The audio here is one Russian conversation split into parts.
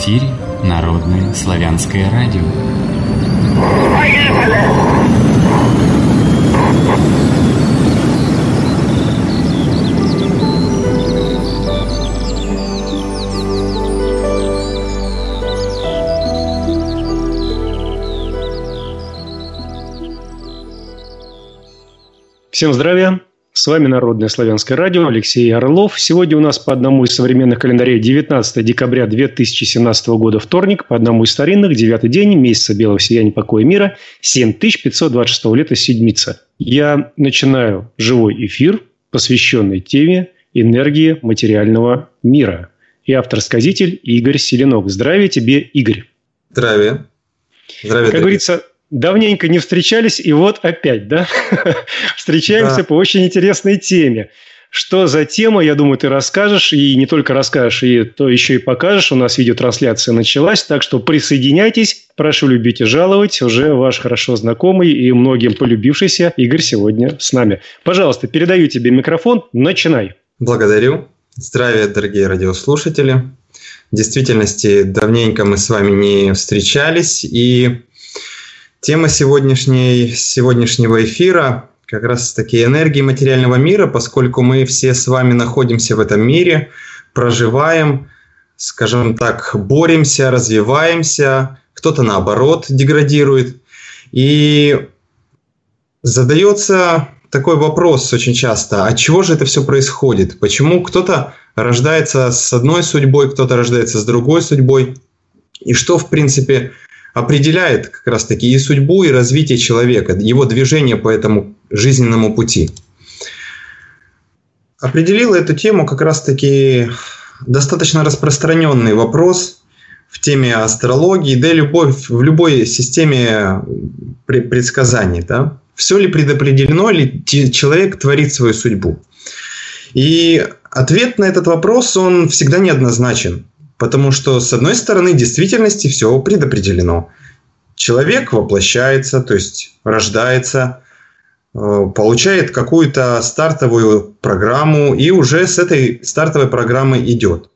эфире Народное славянское радио. Всем здравия! С вами Народное славянское радио, Алексей Орлов. Сегодня у нас по одному из современных календарей 19 декабря 2017 года вторник, по одному из старинных 9-й день месяца белого сияния покоя мира, 7526 лета седмица. Я начинаю живой эфир, посвященный теме энергии материального мира. И автор-сказитель Игорь Селенок. Здравия тебе, Игорь! Здравия! Здравия! Как говорится, давненько не встречались, и вот опять, да? Встречаемся по очень интересной теме. Что за тема, я думаю, ты расскажешь, и не только расскажешь, и то еще и покажешь. У нас видеотрансляция началась, так что присоединяйтесь. Прошу любить и жаловать. Уже ваш хорошо знакомый и многим полюбившийся Игорь сегодня с нами. Пожалуйста, передаю тебе микрофон. Начинай. Благодарю. Здравия, дорогие радиослушатели. В действительности, давненько мы с вами не встречались, и тема сегодняшнего эфира как раз-таки энергии материального мира, поскольку мы все с вами находимся в этом мире, проживаем, скажем так, боремся, развиваемся, кто-то наоборот деградирует. И задается такой вопрос очень часто: от чего же это все происходит? Почему кто-то рождается с одной судьбой, кто-то рождается с другой судьбой? И что, в принципе, определяет как раз-таки и судьбу, и развитие человека, его движение по этому жизненному пути. Определила эту тему как раз-таки достаточно распространенный вопрос в теме астрологии, да и в любой системе предсказаний. Да? Все ли предопределено, или человек творит свою судьбу? И ответ на этот вопрос, он всегда неоднозначен. Потому что, с одной стороны, в действительности все предопределено. Человек воплощается, то есть рождается, получает какую-то стартовую программу и уже с этой стартовой программой идет.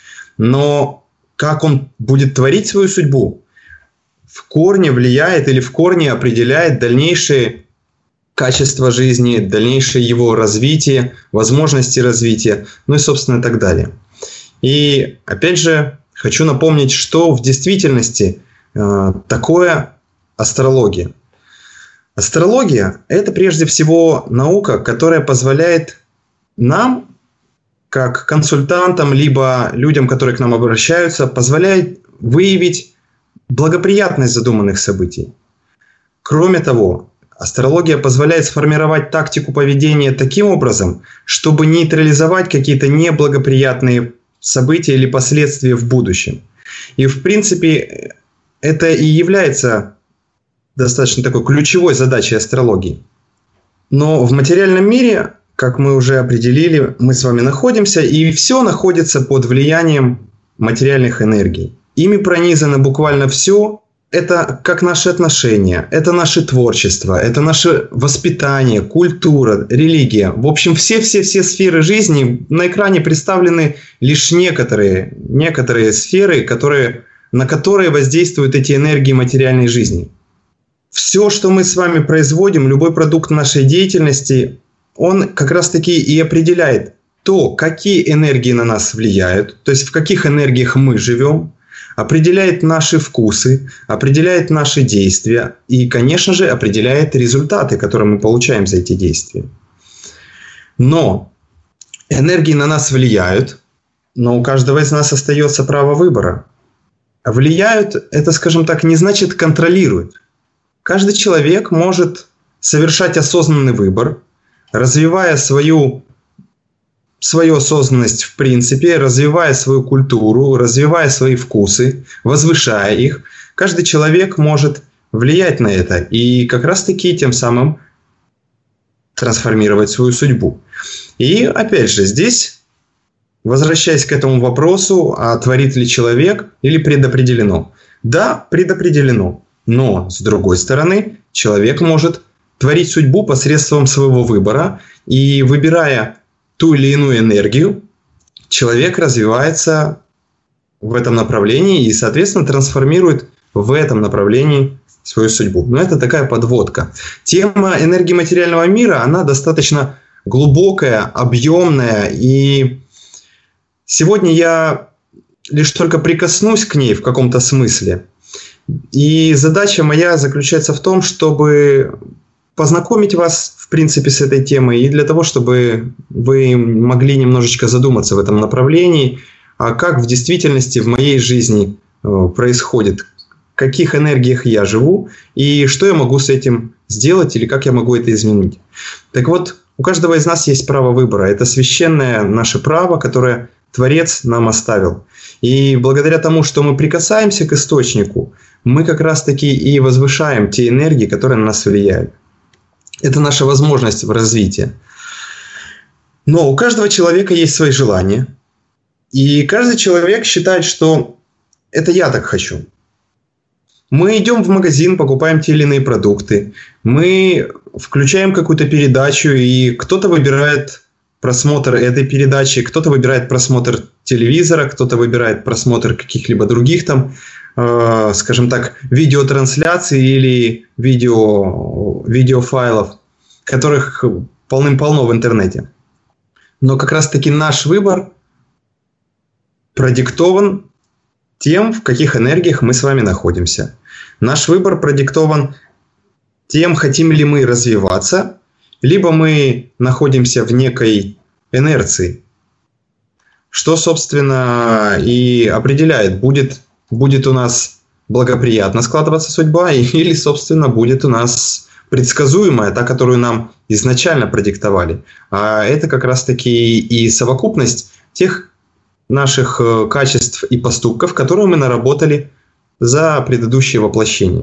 Но как он будет творить свою судьбу, в корне влияет или в корне определяет дальнейшее качество жизни, дальнейшее его развитие, возможности развития, ну и, собственно, так далее. И, опять же, хочу напомнить, что в действительности такое астрология. Астрология – это прежде всего наука, которая позволяет нам, как консультантам, либо людям, которые к нам обращаются, позволяет выявить благоприятность задуманных событий. Кроме того, астрология позволяет сформировать тактику поведения таким образом, чтобы нейтрализовать какие-то неблагоприятные события или последствия в будущем. И, в принципе, это и является достаточно такой ключевой задачей астрологии. Но в материальном мире, как мы уже определили, мы с вами находимся, и все находится под влиянием материальных энергий. Ими пронизано буквально все. Это как наши отношения, это наше творчество, это наше воспитание, культура, религия. В общем, все сферы жизни. На экране представлены лишь некоторые сферы, на которые воздействуют эти энергии материальной жизни. Все, что мы с вами производим, любой продукт нашей деятельности, он как раз-таки и определяет то, какие энергии на нас влияют, то есть в каких энергиях мы живем, определяет наши вкусы, определяет наши действия и, конечно же, определяет результаты, которые мы получаем за эти действия. Но энергии на нас влияют, но у каждого из нас остается право выбора. Влияют, это, скажем так, не значит контролируют. Каждый человек может совершать осознанный выбор, развивая свою осознанность в принципе, развивая свою культуру, развивая свои вкусы, возвышая их. Каждый человек может влиять на это и как раз-таки тем самым трансформировать свою судьбу. И опять же здесь, возвращаясь к этому вопросу, а творит ли человек или предопределено? Да, предопределено. Но, с другой стороны, человек может творить судьбу посредством своего выбора, и выбирая ту или иную энергию, человек развивается в этом направлении и, соответственно, трансформирует в этом направлении свою судьбу. Но это такая подводка. Тема энергии материального мира, она достаточно глубокая, объемная, и сегодня я лишь только прикоснусь к ней в каком-то смысле. И задача моя заключается в том, чтобы познакомить вас, в принципе, с этой темой, и для того, чтобы вы могли немножечко задуматься в этом направлении, а как в действительности в моей жизни происходит, в каких энергиях я живу, и что я могу с этим сделать, или как я могу это изменить. Так вот, у каждого из нас есть право выбора. Это священное наше право, которое Творец нам оставил. И благодаря тому, что мы прикасаемся к источнику, мы как раз-таки и возвышаем те энергии, которые на нас влияют. Это наша возможность в развитии. Но у каждого человека есть свои желания. И каждый человек считает, что это я так хочу. Мы идем в магазин, покупаем те или иные продукты. Мы включаем какую-то передачу, и кто-то выбирает просмотр этой передачи, кто-то выбирает просмотр телевизора, кто-то выбирает просмотр каких-либо других там, скажем так, видеотрансляций или видеофайлов, которых полным-полно в интернете. Но как раз-таки наш выбор продиктован тем, в каких энергиях мы с вами находимся. Наш выбор продиктован тем, хотим ли мы развиваться, либо мы находимся в некой инерции, что, собственно, и определяет, будет у нас благоприятно складываться судьба, или, собственно, будет у нас предсказуемая, та, которую нам изначально продиктовали. А это как раз-таки и совокупность тех наших качеств и поступков, которые мы наработали за предыдущее воплощение.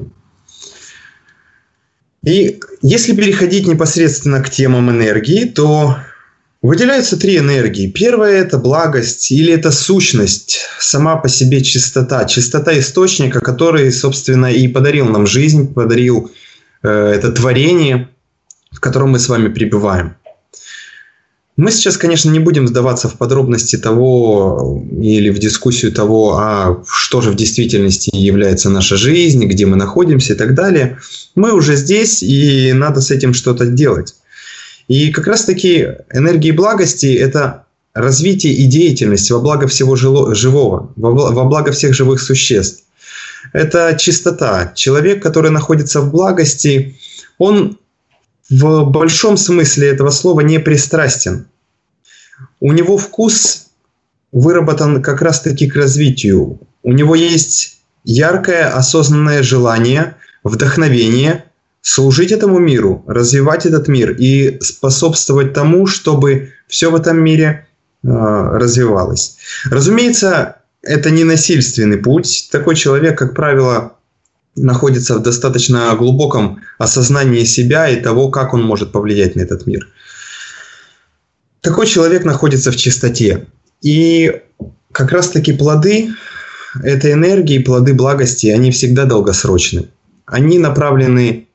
И если переходить непосредственно к темам энергии, то выделяются 3 энергии. Первая – это благость или это сущность, сама по себе чистота. Чистота источника, который, собственно, и подарил нам жизнь, подарил это творение, в котором мы с вами пребываем. Мы сейчас, конечно, не будем вдаваться в подробности того или в дискуссию того, а что же в действительности является наша жизнь, где мы находимся и так далее. Мы уже здесь, и надо с этим что-то делать. И как раз-таки энергии благости – это развитие и деятельность во благо всего живого, во благо всех живых существ. Это чистота. Человек, который находится в благости, он в большом смысле этого слова не пристрастен. У него вкус выработан как раз-таки к развитию. У него есть яркое осознанное желание, вдохновение служить этому миру, развивать этот мир и способствовать тому, чтобы все в этом мире развивалось. Разумеется, это не насильственный путь. Такой человек, как правило, находится в достаточно глубоком осознании себя и того, как он может повлиять на этот мир. Такой человек находится в чистоте. И как раз-таки плоды этой энергии, плоды благости, они всегда долгосрочны. Они направлены,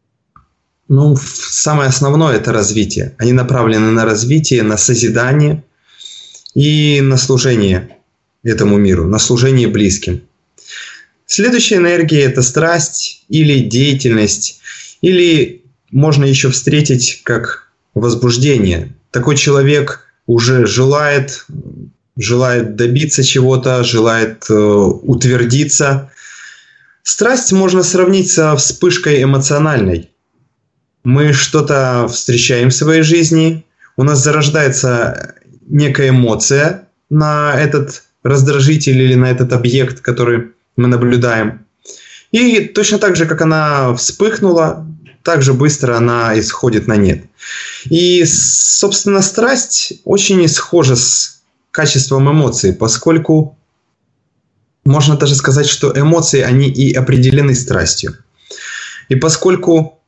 самое основное – это развитие. Они направлены на развитие, на созидание и на служение этому миру, на служение близким. Следующая энергия – это страсть или деятельность, или можно еще встретить как возбуждение. Такой человек уже желает добиться чего-то, желает утвердиться. Страсть можно сравнить со вспышкой эмоциональной. Мы что-то встречаем в своей жизни, у нас зарождается некая эмоция на этот раздражитель или на этот объект, который мы наблюдаем. И точно так же, как она вспыхнула, так же быстро она исходит на нет. И, собственно, страсть очень схожа с качеством эмоций, поскольку можно даже сказать, что эмоции, они и определены страстью. И поскольку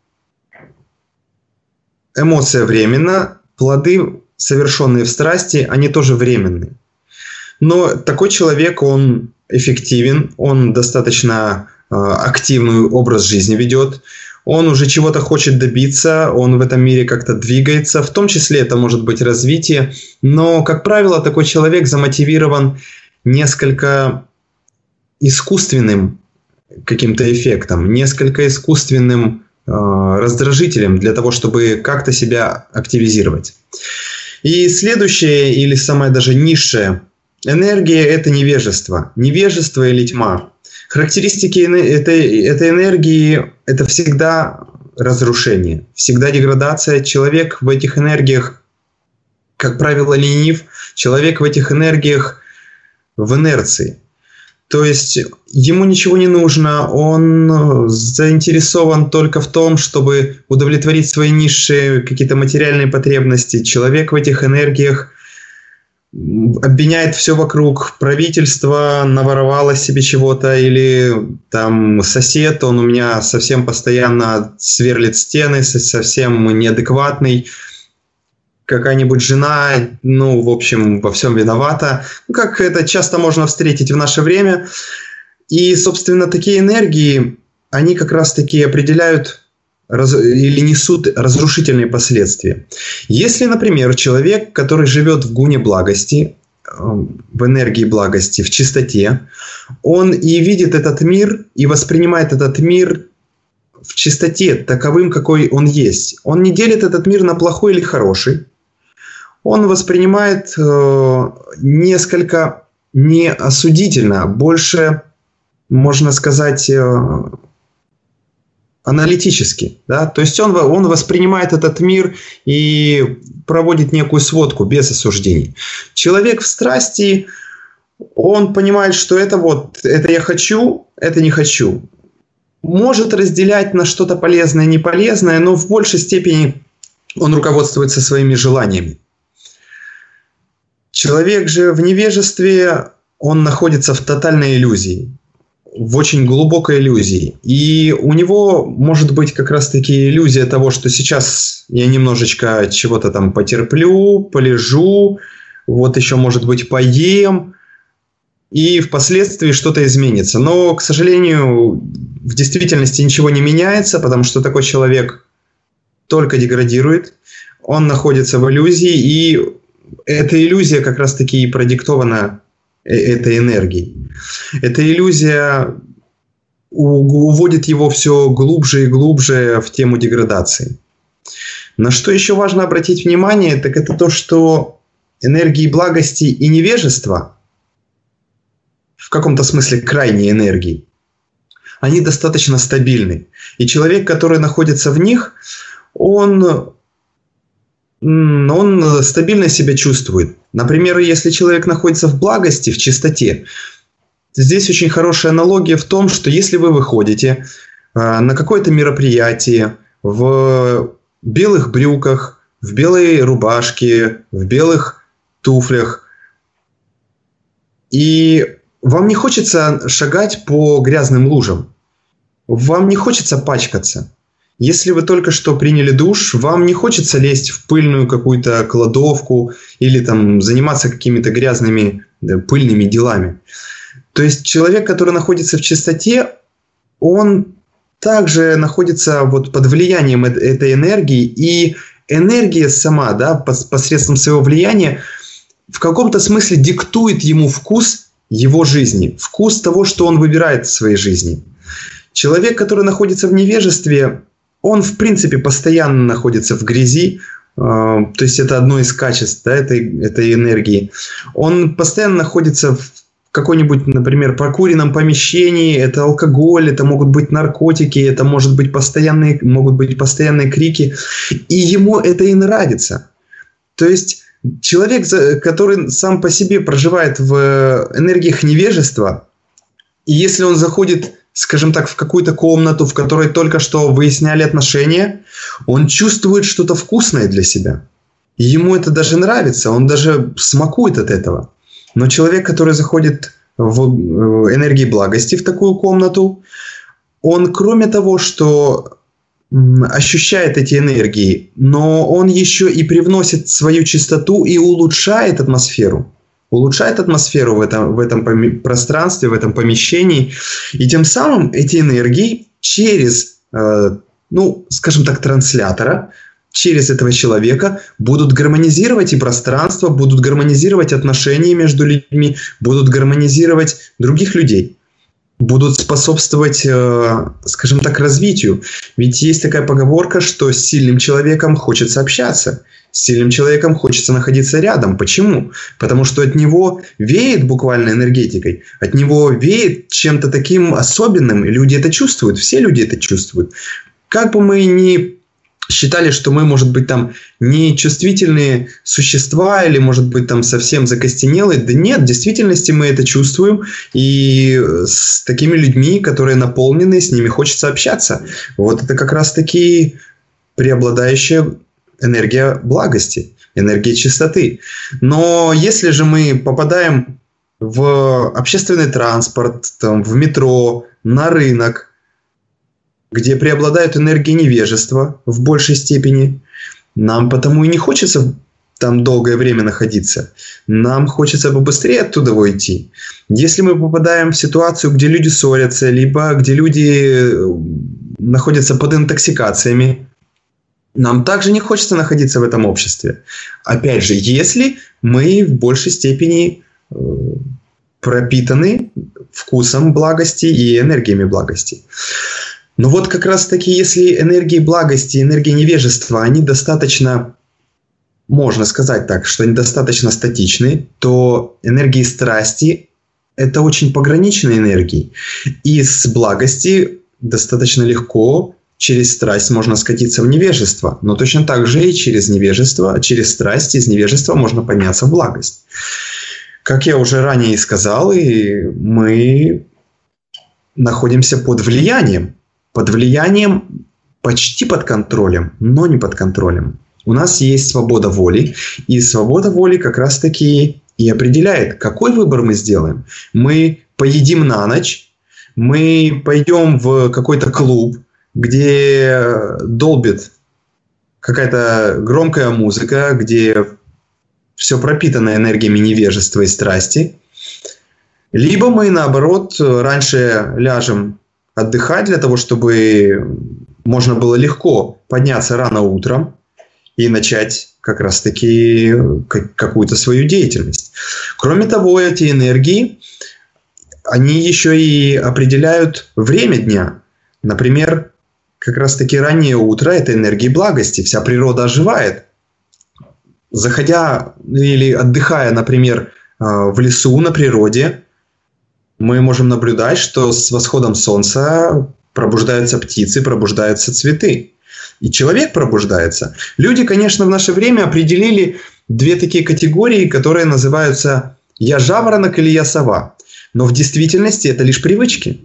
эмоция временна, плоды, совершенные в страсти, они тоже временны. Но такой человек, он эффективен, он достаточно активный образ жизни ведет, он уже чего-то хочет добиться, он в этом мире как-то двигается, в том числе это может быть развитие, но, как правило, такой человек замотивирован несколько искусственным каким-то эффектом, несколько искусственным раздражителем для того, чтобы как-то себя активизировать. И следующая, или самая даже низшая энергия – это невежество. Невежество или тьма. Характеристики этой энергии – это всегда разрушение, всегда деградация. Человек в этих энергиях, как правило, ленив. Человек в этих энергиях в инерции. То есть ему ничего не нужно, он заинтересован только в том, чтобы удовлетворить свои низшие какие-то материальные потребности. Человек в этих энергиях обвиняет все вокруг. Правительство наворовало себе чего-то, или там сосед, он у меня совсем постоянно сверлит стены, совсем неадекватный. Какая-нибудь жена, в общем, во всем виновата. Как это часто можно встретить в наше время. И, собственно, такие энергии, они как раз-таки определяют или несут разрушительные последствия. Если, например, человек, который живет в гуне благости, в энергии благости, в чистоте, он и видит этот мир, и воспринимает этот мир в чистоте, таковым, какой он есть. Он не делит этот мир на плохой или хороший. Он воспринимает несколько неосудительно, больше, можно сказать, аналитически. Да? То есть он воспринимает этот мир и проводит некую сводку без осуждений. Человек в страсти, он понимает, что это я хочу, это не хочу. Может разделять на что-то полезное, неполезное, но в большей степени он руководствуется своими желаниями. Человек же в невежестве, он находится в тотальной иллюзии, в очень глубокой иллюзии. И у него может быть как раз-таки иллюзия того, что сейчас я немножечко чего-то там потерплю, полежу, еще, может быть, поем, и впоследствии что-то изменится. Но, к сожалению, в действительности ничего не меняется, потому что такой человек только деградирует, он находится в иллюзии, и эта иллюзия как раз-таки и продиктована этой энергией. Эта иллюзия уводит его все глубже и глубже в тему деградации. На что еще важно обратить внимание, так это то, что энергии благости и невежества, в каком-то смысле крайние энергии, они достаточно стабильны. И человек, который находится в них, он стабильно себя чувствует. Например, если человек находится в благости, в чистоте, здесь очень хорошая аналогия в том, что если вы выходите на какое-то мероприятие в белых брюках, в белой рубашке, в белых туфлях, и вам не хочется шагать по грязным лужам, вам не хочется пачкаться. Если вы только что приняли душ, вам не хочется лезть в пыльную какую-то кладовку или там заниматься какими-то грязными, пыльными делами. То есть человек, который находится в чистоте, он также находится под влиянием этой энергии, и энергия сама, посредством своего влияния, в каком-то смысле диктует ему вкус его жизни, вкус того, что он выбирает в своей жизни. Человек, который находится в невежестве, он, в принципе, постоянно находится в грязи, то есть это одно из качеств этой энергии. Он постоянно находится в какой-нибудь, например, прокуренном помещении, это алкоголь, это могут быть наркотики, это могут быть постоянные крики, и ему это и нравится. То есть человек, который сам по себе проживает в энергиях невежества, и если он заходит, скажем так, в какую-то комнату, в которой только что выясняли отношения, он чувствует что-то вкусное для себя. И ему это даже нравится, он даже смакует от этого. Но человек, который заходит в энергии благости в такую комнату, он, кроме того, что ощущает эти энергии, но он еще и привносит свою чистоту и улучшает атмосферу. Улучшает атмосферу в этом пространстве, в этом помещении. И тем самым эти энергии через, скажем так, транслятора через этого человека будут гармонизировать и пространство, будут гармонизировать отношения между людьми, будут гармонизировать других людей, будут способствовать, скажем так, развитию. Ведь есть такая поговорка, что с сильным человеком хочется общаться, с сильным человеком хочется находиться рядом. Почему? Потому что от него веет буквально энергетикой, от него веет чем-то таким особенным, и люди это чувствуют, все люди это чувствуют. Как бы мы ни считали, что мы, может быть, там нечувствительные существа или, может быть, там совсем закостенелые. Да нет, в действительности мы это чувствуем. И с такими людьми, которые наполнены, с ними хочется общаться. Вот это как раз-таки преобладающая энергия благости, энергия чистоты. Но если же мы попадаем в общественный транспорт, там, в метро, на рынок, где преобладает энергия невежества в большей степени, нам потому и не хочется там долгое время находиться. Нам хочется побыстрее оттуда уйти. Если мы попадаем в ситуацию, где люди ссорятся, либо где люди находятся под интоксикациями, нам также не хочется находиться в этом обществе. Опять же, если мы в большей степени пропитаны вкусом благости и энергиями благости. Но вот как раз-таки, если энергии благости и энергии невежества, они достаточно, можно сказать так, что они достаточно статичны, то энергии страсти – это очень пограничные энергии. И с благости достаточно легко через страсть можно скатиться в невежество. Но точно так же и через невежество, через страсть из невежества можно подняться в благость. Как я уже ранее сказал, и мы находимся под влиянием, почти под контролем, но не под контролем. У нас есть свобода воли, и свобода воли как раз-таки и определяет, какой выбор мы сделаем. Мы поедим на ночь, мы пойдем в какой-то клуб, где долбит какая-то громкая музыка, где все пропитано энергиями невежества и страсти. Либо мы, наоборот, раньше ляжем отдыхать для того, чтобы можно было легко подняться рано утром и начать как раз-таки какую-то свою деятельность. Кроме того, эти энергии, они еще и определяют время дня. Например, как раз-таки раннее утро – это энергии благости. Вся природа оживает. Заходя или отдыхая, например, в лесу, на природе, мы можем наблюдать, что с восходом солнца пробуждаются птицы, пробуждаются цветы. И человек пробуждается. Люди, конечно, в наше время определили две такие категории, которые называются «я жаворонок» или «я сова». Но в действительности это лишь привычки.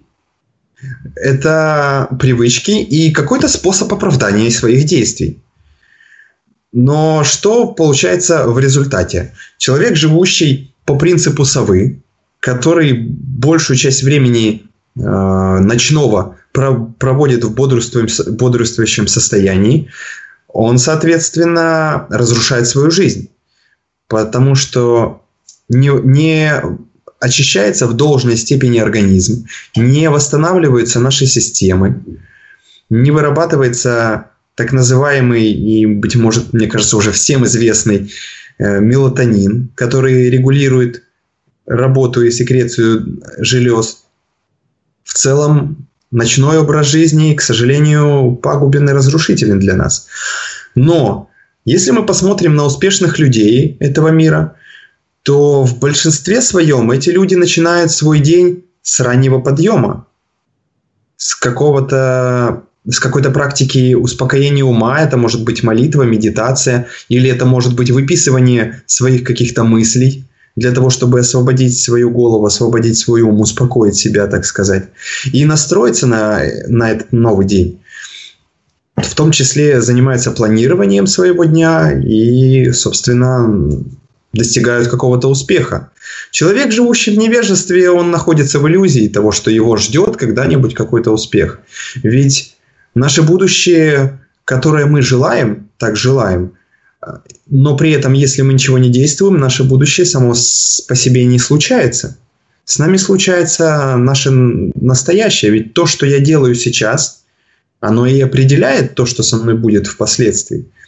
Это привычки и какой-то способ оправдания своих действий. Но что получается в результате? Человек, живущий по принципу совы, который большую часть времени ночного проводит в бодрствующем состоянии, он, соответственно, разрушает свою жизнь. Потому что не очищается в должной степени организм, не восстанавливаются наши системы, не вырабатывается так называемый и, быть может, мне кажется, уже всем известный мелатонин, который регулирует работу и секрецию желез. В целом, ночной образ жизни, к сожалению, пагубен и разрушителен для нас. Но если мы посмотрим на успешных людей этого мира, то в большинстве своем эти люди начинают свой день с раннего подъема, с какой-то практики успокоения ума. Это может быть молитва, медитация, или это может быть выписывание своих каких-то мыслей для того, чтобы освободить свою голову, освободить свой ум, успокоить себя, так сказать, и настроиться на этот новый день. В том числе занимаются планированием своего дня и, собственно, достигают какого-то успеха. Человек, живущий в невежестве, он находится в иллюзии того, что его ждет когда-нибудь какой-то успех. Ведь наше будущее, которое мы желаем, так желаем, но при этом, если мы ничего не действуем, наше будущее само по себе не случается. С нами случается наше настоящее. Ведь то, что я делаю сейчас, оно и определяет то, что со мной будет впоследствии.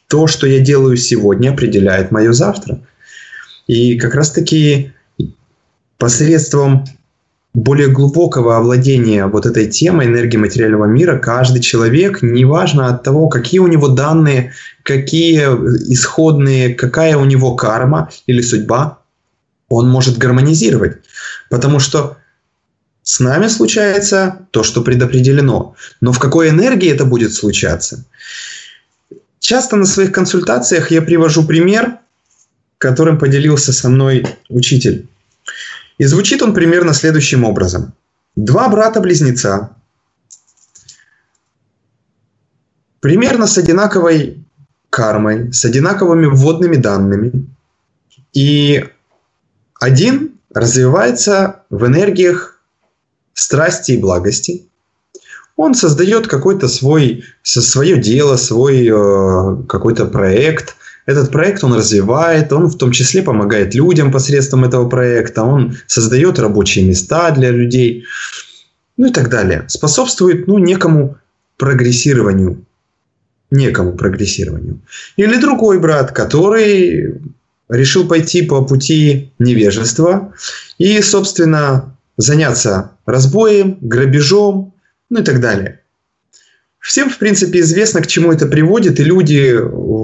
то, что я делаю сегодня, определяет мое завтра. И как раз-таки посредством более глубокого овладения вот этой темой энергии материального мира каждый человек, неважно от того, какие у него данные, какие исходные, какая у него карма или судьба, он может гармонизировать. Потому что с нами случается то, что предопределено. Но в какой энергии это будет случаться? Часто на своих консультациях я привожу пример, которым поделился со мной учитель. И звучит он примерно следующим образом. Два брата-близнеца, примерно с одинаковой кармой, с одинаковыми вводными данными. И один развивается в энергиях страсти и благости. Он создает какое-то свое дело, свой какой-то проект. Этот проект он развивает, он в том числе помогает людям посредством этого проекта, он создает рабочие места для людей, ну и так далее. Способствует некому прогрессированию. Или другой брат, который решил пойти по пути невежества и, собственно, заняться разбоем, грабежом, ну и так далее. Всем, в принципе, известно, к чему это приводит, и люди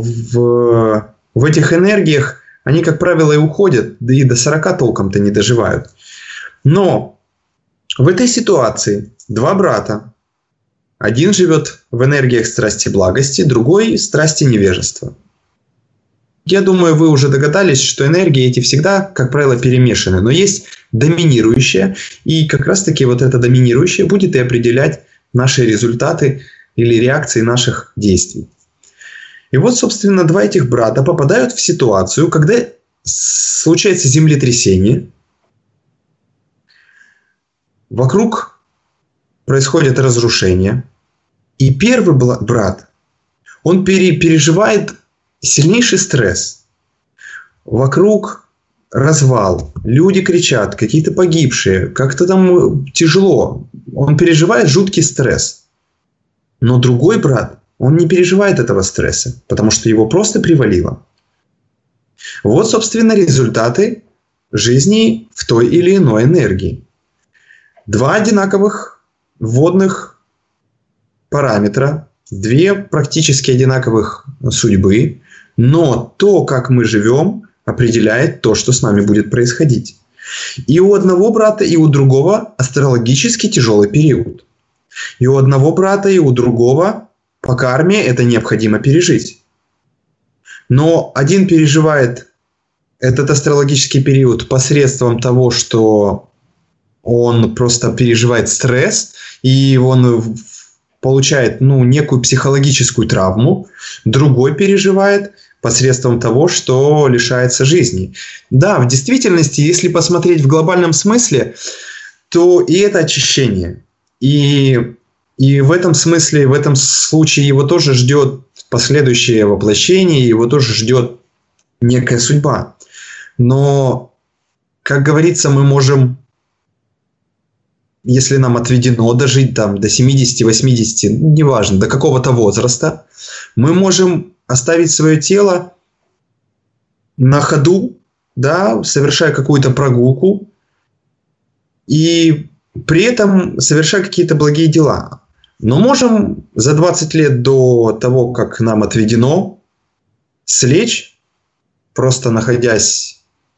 в этих энергиях, они, как правило, и уходят, да и до 40 толком-то не доживают. Но в этой ситуации два брата. Один живет в энергиях страсти и благости, другой – страсти невежества. Я думаю, вы уже догадались, что энергии эти всегда, как правило, перемешаны. Но есть доминирующая, и как раз-таки вот эта доминирующая будет и определять наши результаты или реакции наших действий. И вот, собственно, два этих брата попадают в ситуацию, когда случается землетрясение, вокруг происходит разрушение, и первый брат, он переживает сильнейший стресс. Вокруг развал, люди кричат, какие-то погибшие, как-то там тяжело. Он переживает жуткий стресс. Но другой брат, он не переживает этого стресса, потому что его просто привалило. Вот, собственно, результаты жизни в той или иной энергии. Два одинаковых вводных параметра, две практически одинаковых судьбы, но то, как мы живем, определяет то, что с нами будет происходить. И у одного брата, и у другого астрологически тяжелый период. И у одного брата, и у другого по карме это необходимо пережить. Но один переживает этот астрологический период посредством того, что он просто переживает стресс, и он получает некую психологическую травму. Другой переживает посредством того, что лишается жизни. Да, в действительности, если посмотреть в глобальном смысле, то и это очищение. И в этом смысле, в этом случае его тоже ждет последующее воплощение, его тоже ждет некая судьба. Но, как говорится, мы можем, если нам отведено дожить до 70-80, неважно, до какого-то возраста, мы можем оставить свое тело на ходу, да, совершая какую-то прогулку, и при этом совершая какие-то благие дела. Но можем за 20 лет до того, как нам отведено, слечь, просто находясь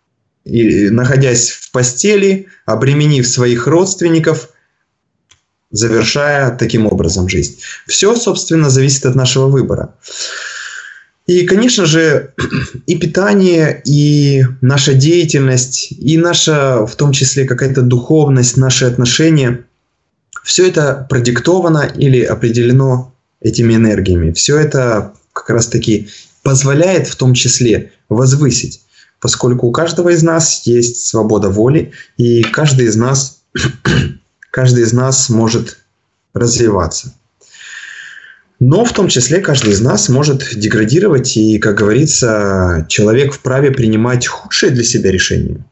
в постели, обременив своих родственников, завершая таким образом жизнь. Все, собственно, зависит от нашего выбора. И, конечно же, и питание, и наша деятельность, и наша, в том числе, какая-то духовность, наши отношения, все это продиктовано или определено этими энергиями. Все это как раз-таки позволяет в том числе возвысить, поскольку у каждого из нас есть свобода воли, и каждый из нас может развиваться. Но в том числе каждый из нас может деградировать, и, как говорится, человек вправе принимать худшие для себя решения.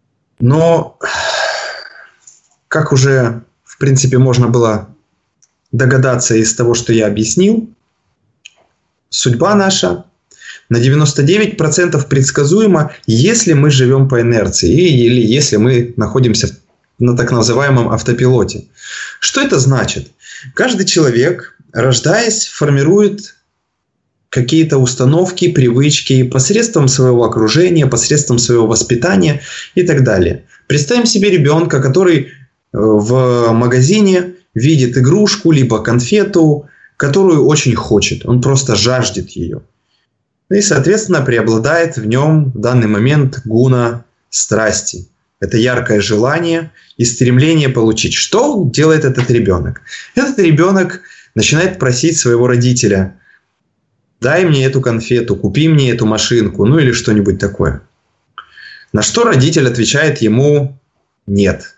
Но, как уже, в принципе, можно было догадаться из того, что я объяснил, судьба наша на 99% предсказуема, если мы живем по инерции или если мы находимся на так называемом автопилоте. Что это значит? Каждый человек, рождаясь, формирует какие-то установки, привычки посредством своего окружения, посредством своего воспитания и так далее. Представим себе ребенка, который в магазине видит игрушку, либо конфету, которую очень хочет. Он просто жаждет ее. И, соответственно, преобладает в нем в данный момент гуна страсти. Это яркое желание и стремление получить. Что делает этот ребенок? Этот ребенок начинает просить своего родителя: дай мне эту конфету, купи мне эту машинку, ну или что-нибудь такое. На что родитель отвечает ему: нет.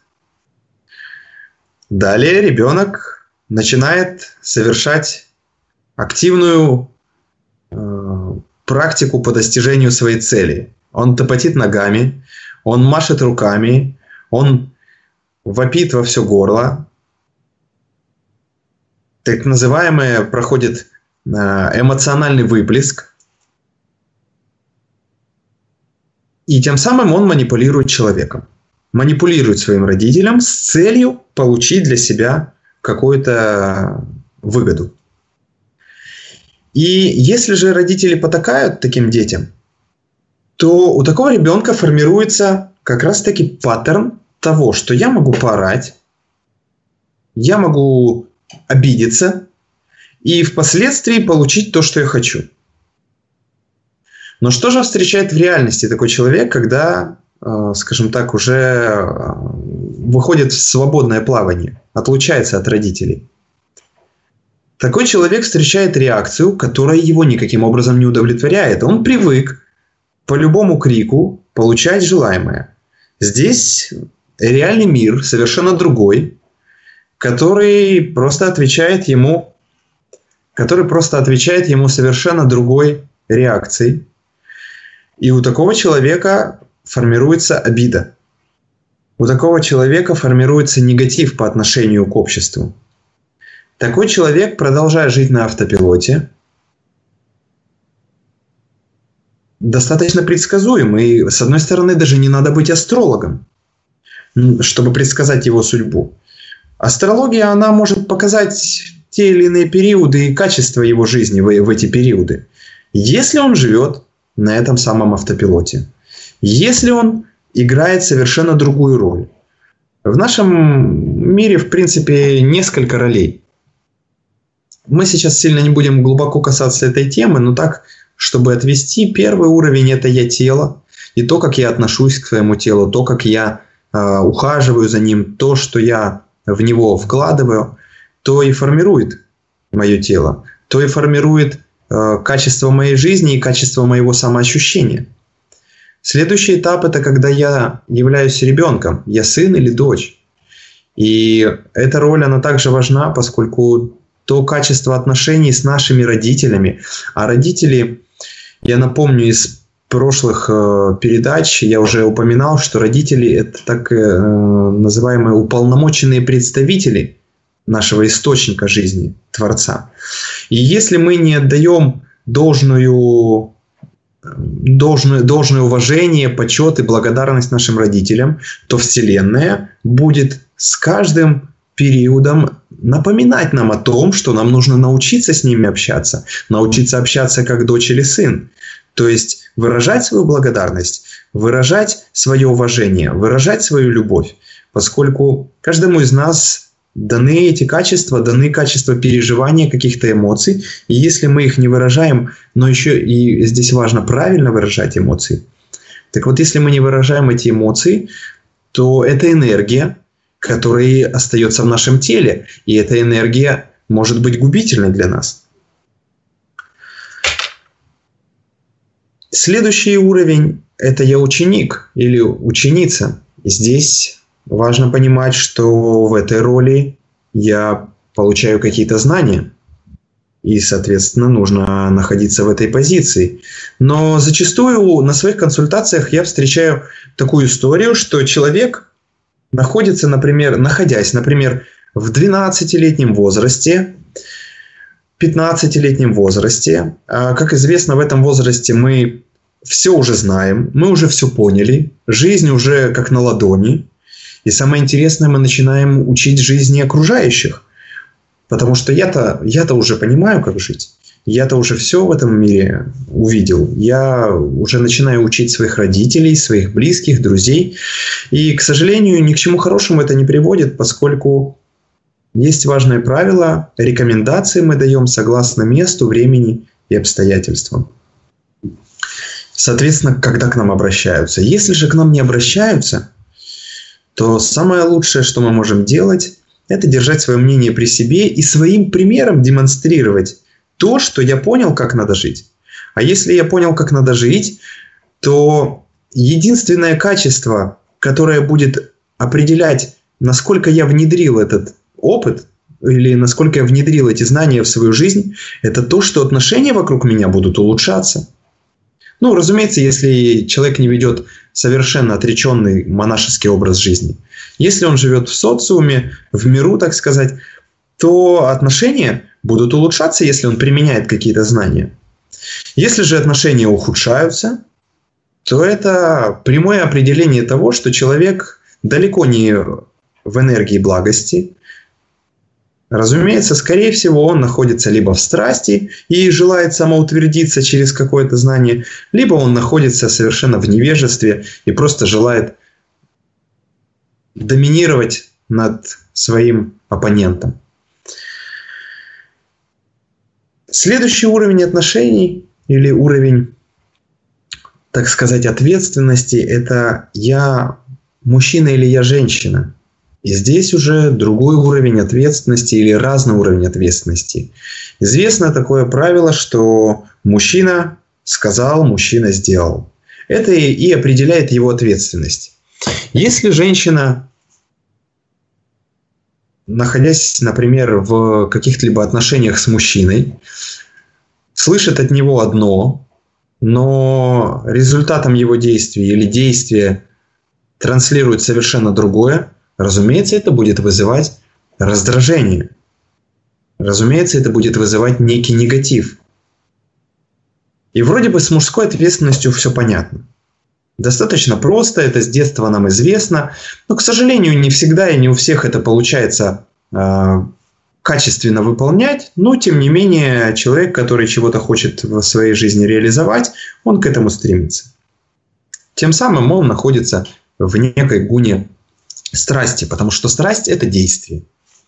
Далее ребенок начинает совершать активную практику по достижению своей цели. Он топотит ногами, он машет руками, он вопит во все горло. Так называемое проходит эмоциональный выплеск. И тем самым он манипулирует человеком. Манипулирует своим родителем с целью получить для себя какую-то выгоду. И если же родители потакают таким детям, то у такого ребенка формируется как раз-таки паттерн того, что я могу поорать, я могу обидеться и впоследствии получить то, что я хочу. Но что же встречает в реальности такой человек, когда, скажем так, уже выходит в свободное плавание, отлучается от родителей? Такой человек встречает реакцию, которая его никаким образом не удовлетворяет. Он привык по любому крику получать желаемое. Здесь реальный мир совершенно другой, который просто отвечает ему совершенно другой реакцией. И у такого человека формируется обида. У такого человека формируется негатив по отношению к обществу. Такой человек, продолжая жить на автопилоте, достаточно предсказуем. И, с одной стороны, даже не надо быть астрологом, чтобы предсказать его судьбу. Астрология, она может показать те или иные периоды и качество его жизни в эти периоды. Если он живет на этом самом автопилоте. Если он играет совершенно другую роль. В нашем мире, в принципе, несколько ролей. Мы сейчас сильно не будем глубоко касаться этой темы, но так, чтобы отвести, первый уровень – это я-тело. И то, как я отношусь к своему телу, то, как я ухаживаю за ним, то, что я в него вкладываю, то и формирует мое тело, то и формирует качество моей жизни и качество моего самоощущения. Следующий этап – это когда я являюсь ребенком, я сын или дочь. И эта роль, она также важна, поскольку то качество отношений с нашими родителями, а родители, я напомню, из прошлых передач я уже упоминал, что родители – это так называемые уполномоченные представители нашего источника жизни, Творца. И если мы не отдаем должное уважение, почет и благодарность нашим родителям, то Вселенная будет с каждым периодом напоминать нам о том, что нам нужно научиться с ними общаться, научиться общаться как дочь или сын. То есть выражать свою благодарность, выражать свое уважение, выражать свою любовь, поскольку каждому из нас даны эти качества, даны качества переживания каких-то эмоций. И если мы их не выражаем, но еще и здесь важно правильно выражать эмоции. Так вот, если мы не выражаем эти эмоции, то это энергия, которая остается в нашем теле. И эта энергия может быть губительной для нас. Следующий уровень – это я ученик или ученица. И здесь важно понимать, что в этой роли я получаю какие-то знания. И, соответственно, нужно находиться в этой позиции. Но зачастую на своих консультациях я встречаю такую историю, что человек находясь, например, в 12-летнем возрасте, 15-летнем возрасте. Как известно, в этом возрасте мы все уже знаем, мы уже все поняли, жизнь уже как на ладони. И самое интересное, мы начинаем учить жизни окружающих. Потому что я-то уже понимаю, как жить. Я-то уже все в этом мире увидел. Я уже начинаю учить своих родителей, своих близких, друзей. И, к сожалению, ни к чему хорошему это не приводит, поскольку есть важное правило. Рекомендации мы даем согласно месту, времени и обстоятельствам. Соответственно, когда к нам обращаются. Если же к нам не обращаются, то самое лучшее, что мы можем делать, это держать свое мнение при себе и своим примером демонстрировать то, что я понял, как надо жить. А если я понял, как надо жить, то единственное качество, которое будет определять, насколько я внедрил этот опыт или насколько я внедрил эти знания в свою жизнь, это то, что отношения вокруг меня будут улучшаться. Ну, разумеется, если человек не ведет совершенно отреченный монашеский образ жизни. Если он живет в социуме, в миру, так сказать, то отношения будут улучшаться, если он применяет какие-то знания. Если же отношения ухудшаются, то это прямое определение того, что человек далеко не в энергии благости. Разумеется, скорее всего, он находится либо в страсти и желает самоутвердиться через какое-то знание, либо он находится совершенно в невежестве и просто желает доминировать над своим оппонентом. Следующий уровень отношений или уровень, так сказать, ответственности – это я мужчина или я женщина. И здесь уже другой уровень ответственности или разный уровень ответственности. Известно такое правило, что мужчина сказал, мужчина сделал. Это и определяет его ответственность. Если женщина, находясь, например, в каких-либо отношениях с мужчиной, слышит от него одно, но результатом его действий или действия транслирует совершенно другое, разумеется, это будет вызывать раздражение. Разумеется, это будет вызывать некий негатив. И вроде бы с мужской ответственностью все понятно. Достаточно просто, это с детства нам известно. Но, к сожалению, не всегда и не у всех это получается качественно выполнять. Но, тем не менее, человек, который чего-то хочет в своей жизни реализовать, он к этому стремится. Тем самым он находится в некой гуне страсти, потому что страсть – это действие.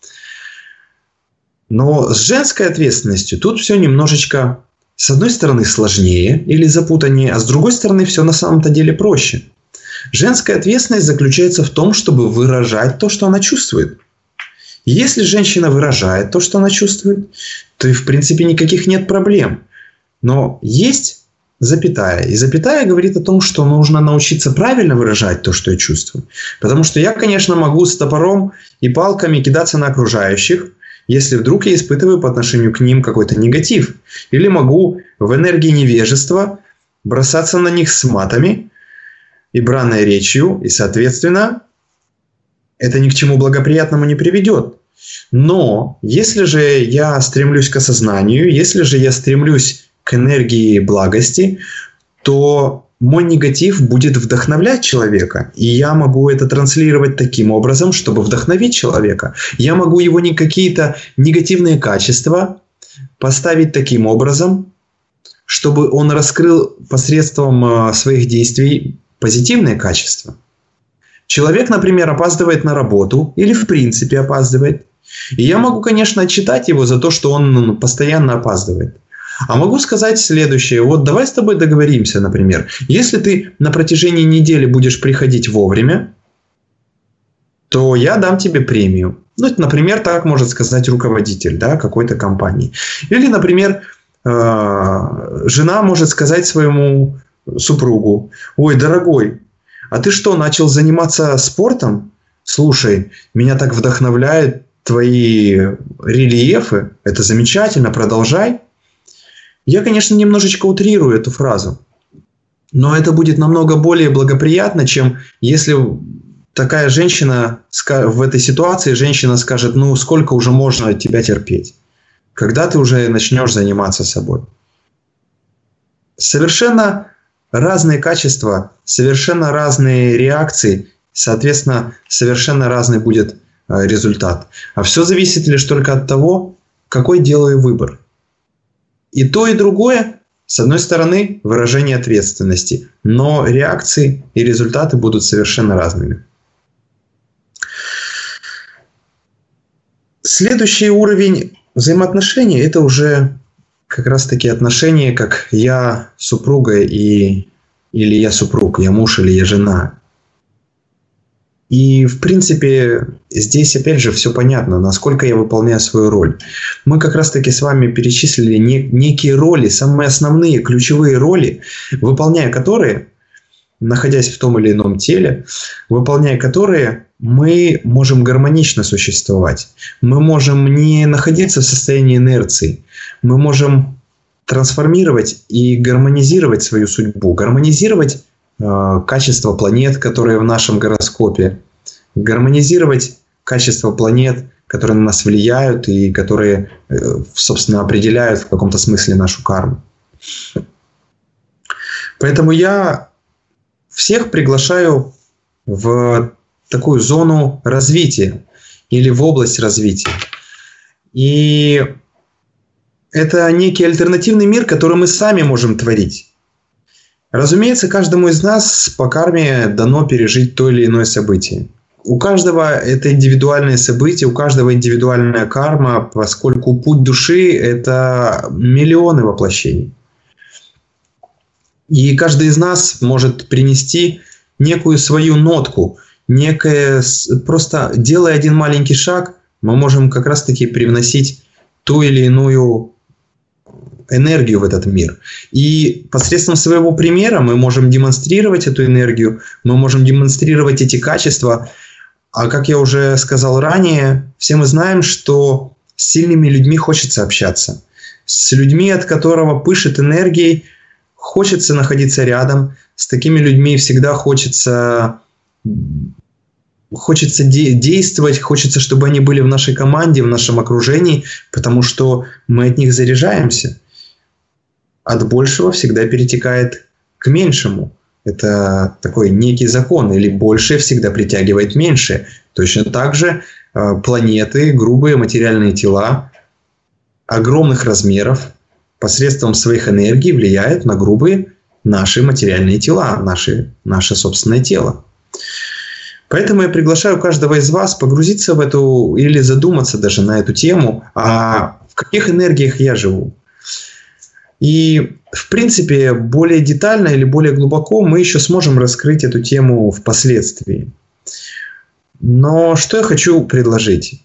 Но с женской ответственностью тут все немножечко, с одной стороны, сложнее или запутаннее, а с другой стороны, все на самом-то деле проще. Женская ответственность заключается в том, чтобы выражать то, что она чувствует. Если женщина выражает то, что она чувствует, то и в принципе никаких нет проблем. Но есть запятая. И запятая говорит о том, что нужно научиться правильно выражать то, что я чувствую. Потому что я, конечно, могу с топором и палками кидаться на окружающих, если вдруг я испытываю по отношению к ним какой-то негатив. Или могу в энергии невежества бросаться на них с матами и бранной речью. И, соответственно, это ни к чему благоприятному не приведет. Но если же я стремлюсь к осознанию, если же я стремлюсь к энергии благости, то мой негатив будет вдохновлять человека. И я могу это транслировать таким образом, чтобы вдохновить человека. Я могу его какие-то негативные качества поставить таким образом, чтобы он раскрыл посредством своих действий позитивные качества. Человек, например, опаздывает на работу или в принципе опаздывает. И я могу, конечно, отчитать его за то, что он постоянно опаздывает. А могу сказать следующее. Вот давай с тобой договоримся, например. Если ты на протяжении недели будешь приходить вовремя, то я дам тебе премию. Ну, это, например, так может сказать руководитель, да, какой-то компании. Или, например, жена может сказать своему супругу: ой, дорогой, а ты что, начал заниматься спортом? Слушай, меня так вдохновляют твои рельефы. Это замечательно, продолжай. Я, конечно, немножечко утрирую эту фразу. Но это будет намного более благоприятно, чем если такая женщина, в этой ситуации женщина скажет: ну, сколько уже можно тебя терпеть? Когда ты уже начнешь заниматься собой? Совершенно разные качества, совершенно разные реакции, соответственно, совершенно разный будет результат. А все зависит лишь только от того, какой делаю выбор. И то, и другое, с одной стороны, выражение ответственности, но реакции и результаты будут совершенно разными. Следующий уровень взаимоотношений – это уже как раз-таки отношения, как я супруга или я супруг, я муж или я жена. И, в принципе, здесь, опять же, все понятно, насколько я выполняю свою роль. Мы как раз-таки с вами перечислили некие роли, самые основные, ключевые роли, выполняя которые, находясь в том или ином теле, выполняя которые, мы можем гармонично существовать. Мы можем не находиться в состоянии инерции. Мы можем трансформировать и гармонизировать свою судьбу, гармонизировать качество планет, которые в нашем гороскопе, гармонизировать качество планет, которые на нас влияют и которые, собственно, определяют в каком-то смысле нашу карму. Поэтому я всех приглашаю в такую зону развития или в область развития. И это некий альтернативный мир, который мы сами можем творить. Разумеется, каждому из нас по карме дано пережить то или иное событие. У каждого это индивидуальное событие, у каждого индивидуальная карма, поскольку путь души – это миллионы воплощений. И каждый из нас может принести некую свою нотку, просто делая один маленький шаг, мы можем как раз-таки привносить ту или иную энергию в этот мир. И посредством своего примера мы можем демонстрировать эту энергию, мы можем демонстрировать эти качества. А как я уже сказал ранее, все мы знаем, что с сильными людьми хочется общаться. С людьми, от которого пышет энергией, хочется находиться рядом. С такими людьми всегда хочется действовать, хочется, чтобы они были в нашей команде, в нашем окружении, потому что мы от них заряжаемся. От большего всегда перетекает к меньшему. Это такой некий закон. Или большее всегда притягивает меньшее. Точно так же планеты, грубые материальные тела огромных размеров посредством своих энергий влияют на грубые наши материальные тела, наше собственное тело. Поэтому я приглашаю каждого из вас погрузиться в эту или задуматься даже на эту тему, а в каких энергиях я живу. И, в принципе, более детально или более глубоко мы еще сможем раскрыть эту тему впоследствии. Но что я хочу предложить?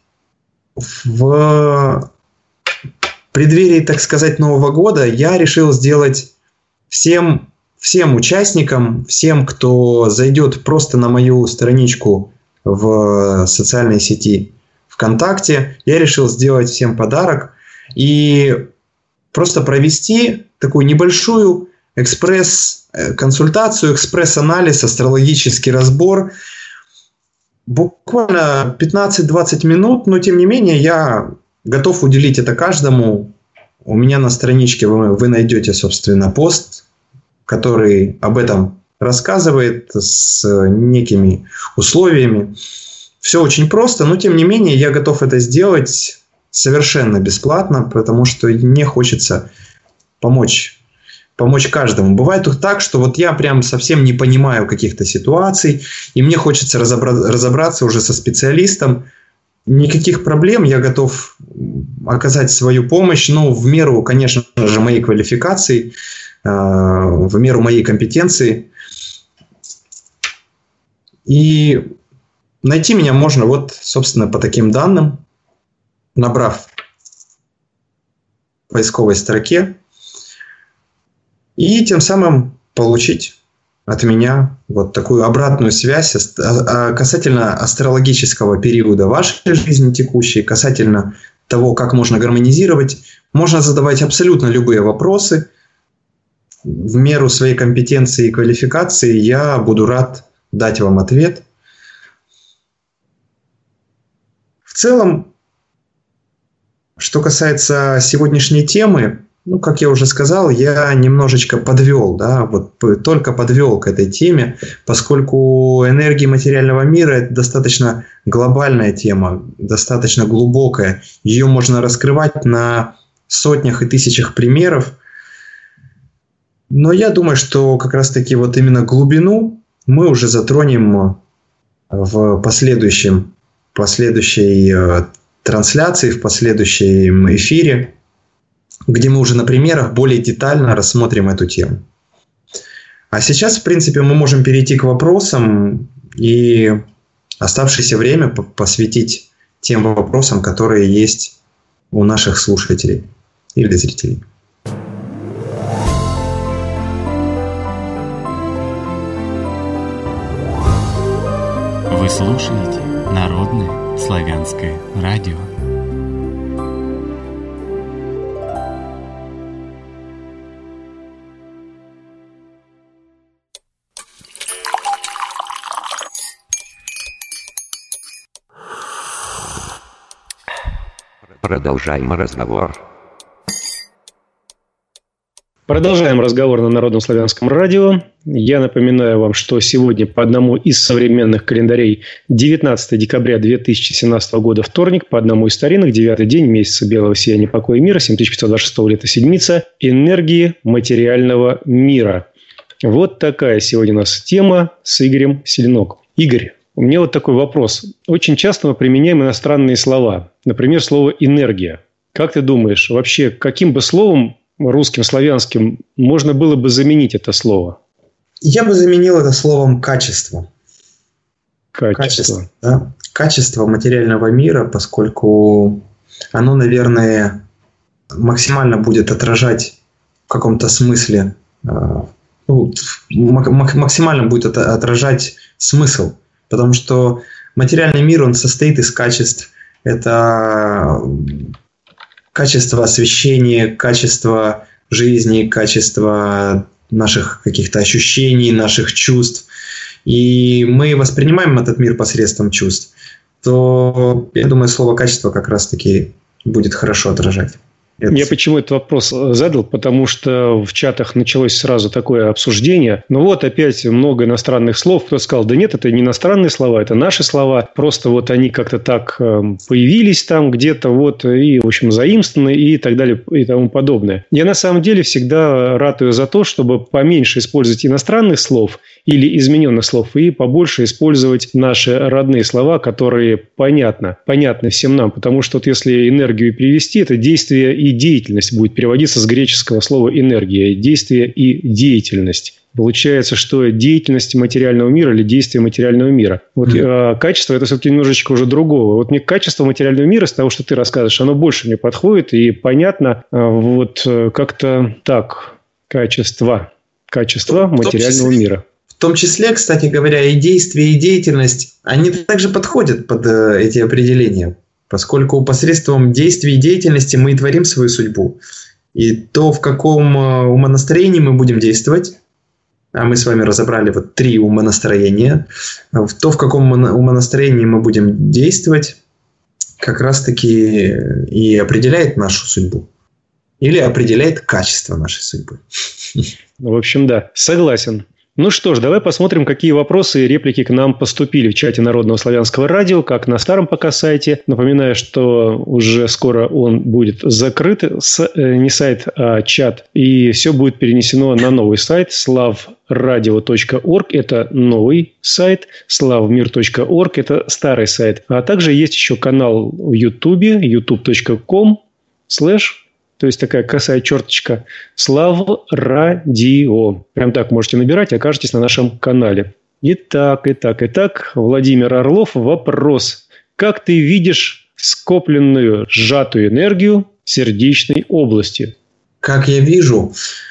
В преддверии, так сказать, Нового года я решил сделать всем участникам, всем, кто зайдет просто на мою страничку в социальной сети ВКонтакте, я решил сделать всем подарок и просто провести такую небольшую экспресс-консультацию, экспресс-анализ, астрологический разбор. Буквально 15-20 минут, но тем не менее я готов уделить это каждому. У меня на страничке вы найдете, собственно, пост, который об этом рассказывает с некими условиями. Все очень просто, но тем не менее я готов это сделать совершенно бесплатно, потому что мне хочется помочь каждому. Бывает так, что вот я прям совсем не понимаю каких-то ситуаций, и мне хочется разобраться уже со специалистом. Никаких проблем, я готов оказать свою помощь, но в меру, конечно же, моей квалификации, в меру моей компетенции. И найти меня можно вот, собственно, по таким данным, набрав в поисковой строке, и тем самым получить от меня вот такую обратную связь касательно астрологического периода вашей жизни текущей, касательно того, как можно гармонизировать. Можно задавать абсолютно любые вопросы. В меру своей компетенции и квалификации я буду рад дать вам ответ. В целом, что касается сегодняшней темы, как я уже сказал, я немножечко подвел, только подвел к этой теме, поскольку энергия материального мира – это достаточно глобальная тема, достаточно глубокая. Ее можно раскрывать на сотнях и тысячах примеров. Но я думаю, что как раз-таки вот именно глубину мы уже затронем в последующей трансляции, в последующем эфире, где мы уже на примерах более детально рассмотрим эту тему. А сейчас, в принципе, мы можем перейти к вопросам и оставшееся время посвятить тем вопросам, которые есть у наших слушателей или зрителей. Вы слушаете Народное славянское радио. Продолжаем разговор. Продолжаем разговор на Народном славянском радио. Я напоминаю вам, что сегодня по одному из современных календарей 19 декабря 2017 года вторник, по одному из старинных 9-й день месяца белого сияния покоя и мира, 7526 лета седмица, энергии материального мира. Вот такая сегодня у нас тема с Игорем Селенок. Игорь, у меня вот такой вопрос. Очень часто мы применяем иностранные слова. Например, слово «энергия». Как ты думаешь, вообще каким бы словом русским, славянским можно было бы заменить это слово? Я бы заменил это словом «качество». Качество. Да. Качество материального мира, поскольку оно, наверное, максимально будет отражать в каком-то смысле, максимально будет отражать смысл. Потому что материальный мир, он состоит из качеств. Это качество освещения, качество жизни, качество наших каких-то ощущений, наших чувств. И мы воспринимаем этот мир посредством чувств. То, я думаю, слово «качество» как раз-таки будет хорошо отражать. Я почему этот вопрос задал? Потому что в чатах началось сразу такое обсуждение. Ну вот опять много иностранных слов. Кто сказал, да нет, это не иностранные слова, это наши слова. Просто вот они как-то так появились там где-то вот и, в общем, заимствованы и так далее и тому подобное. Я на самом деле всегда ратую за то, чтобы поменьше использовать иностранных слов или измененных слов и побольше использовать наши родные слова, которые понятны всем нам. Потому что вот если энергию перевести, это действие и деятельность будет переводиться с греческого слова «энергия». Действие и деятельность. Получается, что деятельность материального мира или действие материального мира. Вот качество – это все-таки немножечко уже другого. Вот мне качество материального мира, с того, что ты рассказываешь, оно больше мне подходит и понятно. Вот как-то так. Качество материального мира. В том числе, кстати говоря, и действие, и деятельность, они также подходят под эти определения. Поскольку посредством действий и деятельности мы и творим свою судьбу. И то, в каком умонастроении мы будем действовать, а мы с вами разобрали вот 3 умонастроения, то, в каком умонастроении мы будем действовать, как раз-таки и определяет нашу судьбу. Или определяет качество нашей судьбы. В общем, да, согласен. Ну что ж, давай посмотрим, какие вопросы и реплики к нам поступили в чате Народного славянского радио, как на старом пока сайте. Напоминаю, что уже скоро он будет закрыт, не сайт, а чат, и все будет перенесено на новый сайт slavradio.org, это новый сайт, slavmir.org, это старый сайт. А также есть еще канал в YouTube, youtube.com/ то есть такая косая черточка Славрадио. Прям так можете набирать, окажетесь на нашем канале. Итак, Владимир Орлов, вопрос. Как ты видишь скопленную сжатую энергию сердечной области? Как я вижу,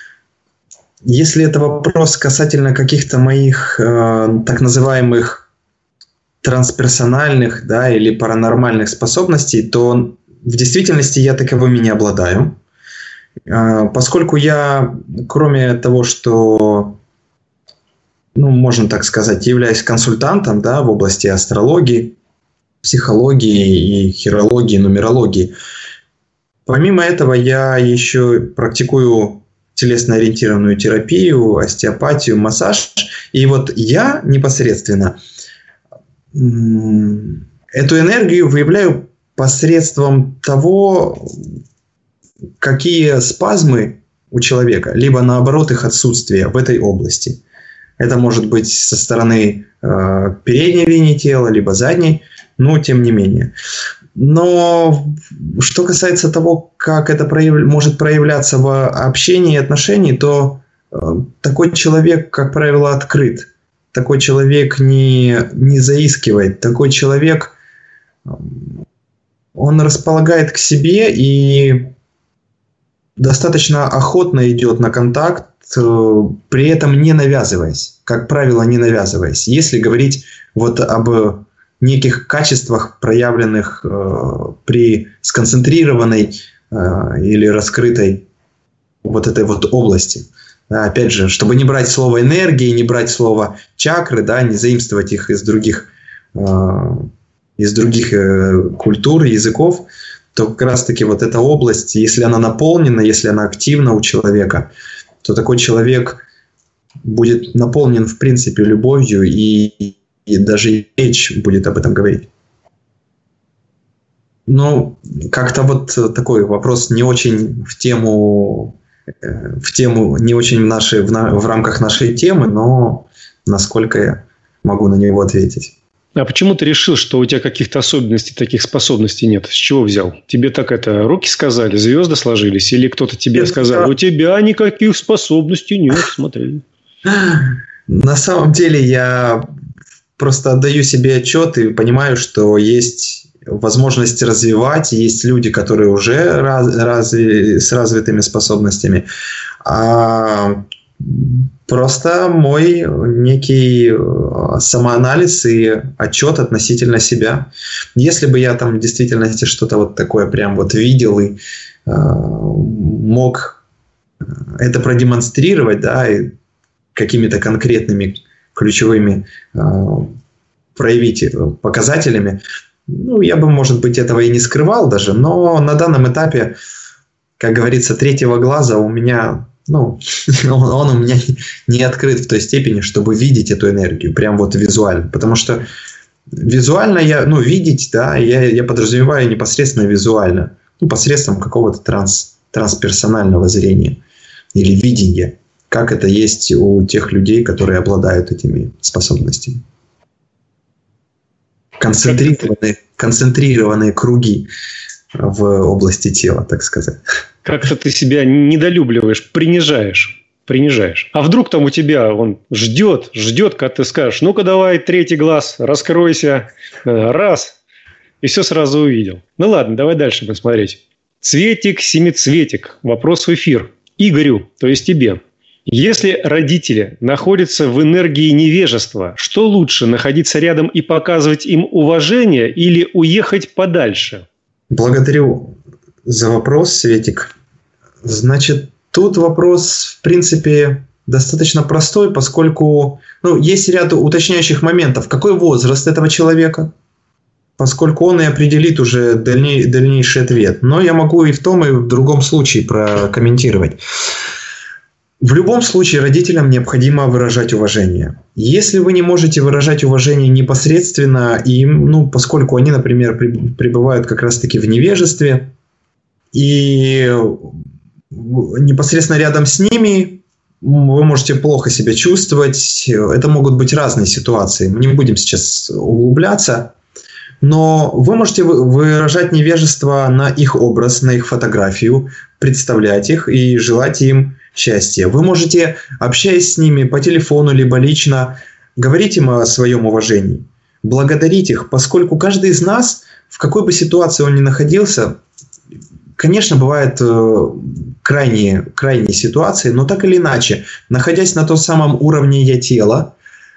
если это вопрос касательно каких-то моих так называемых трансперсональных, или паранормальных способностей, то в действительности я таковыми не обладаю, поскольку я, кроме того, что, можно так сказать, являюсь консультантом в области астрологии, психологии и хирологии, нумерологии. Помимо этого, я еще практикую телесно-ориентированную терапию, остеопатию, массаж. И вот я непосредственно эту энергию выявляю посредством того, какие спазмы у человека, либо наоборот их отсутствие в этой области. Это может быть со стороны передней линии тела, либо задней, но тем не менее. Но что касается того, как это может проявляться в общении и отношении, то такой человек, как правило, открыт. Такой человек не заискивает. Такой человек, он располагает к себе и достаточно охотно идет на контакт, при этом не навязываясь. Как правило, не навязываясь. Если говорить вот об неких качествах, проявленных при сконцентрированной или раскрытой вот этой вот области. Да, опять же, чтобы не брать слово энергии, не брать слово чакры, да, не заимствовать их из других культур, языков, то как раз-таки вот эта область, если она наполнена, если она активна у человека, то такой человек будет наполнен, в принципе, любовью, и даже речь будет об этом говорить. Ну, как-то вот такой вопрос не очень в тему, не очень в рамках нашей темы, но насколько я могу на него ответить. А почему ты решил, что у тебя каких-то особенностей, таких способностей нет? С чего взял? Тебе так руки сказали, звезды сложились? Или кто-то тебе сказал, у тебя никаких способностей нет, смотри. На самом деле я просто отдаю себе отчет и понимаю, что есть возможность развивать, есть люди, которые уже с развитыми способностями. Просто мой некий самоанализ и отчет относительно себя. Если бы я там в действительности что-то вот такое прям вот видел и мог это продемонстрировать, да, и какими-то конкретными ключевыми проявить показателями, ну, я бы, может быть, этого и не скрывал даже, но на данном этапе, как говорится, третьего глаза у меня... Ну, он у меня не открыт в той степени, чтобы видеть эту энергию, прям вот визуально. Потому что визуально видеть, да, я подразумеваю непосредственно визуально, посредством какого-то трансперсонального зрения или видения, как это есть у тех людей, которые обладают этими способностями. Концентрированные круги в области тела, так сказать. Как-то ты себя недолюбливаешь, принижаешь. А вдруг там у тебя он ждет, когда ты скажешь, ну-ка давай, третий глаз, раскройся, раз, и все сразу увидел. Ну ладно, давай дальше будем смотреть. Цветик-семицветик. Вопрос в эфир. Игорю, то есть тебе. Если родители находятся в энергии невежества, что лучше, находиться рядом и показывать им уважение или уехать подальше? Благодарю за вопрос, Светик. Значит, тут вопрос, в принципе, достаточно простой, поскольку есть ряд уточняющих моментов. Какой возраст этого человека? Поскольку он и определит уже дальнейший ответ. Но я могу и в том, и в другом случае прокомментировать. В любом случае родителям необходимо выражать уважение. Если вы не можете выражать уважение непосредственно им, поскольку они, например, пребывают как раз-таки в невежестве, и непосредственно рядом с ними вы можете плохо себя чувствовать. Это могут быть разные ситуации. Мы не будем сейчас углубляться. Но вы можете выражать невежество на их образ, на их фотографию, представлять их и желать им счастья. Вы можете, общаясь с ними по телефону либо лично, говорить им о своем уважении, благодарить их, поскольку каждый из нас, в какой бы ситуации он ни находился, конечно, бывают крайние ситуации, но так или иначе, находясь на том самом уровне «я» тела,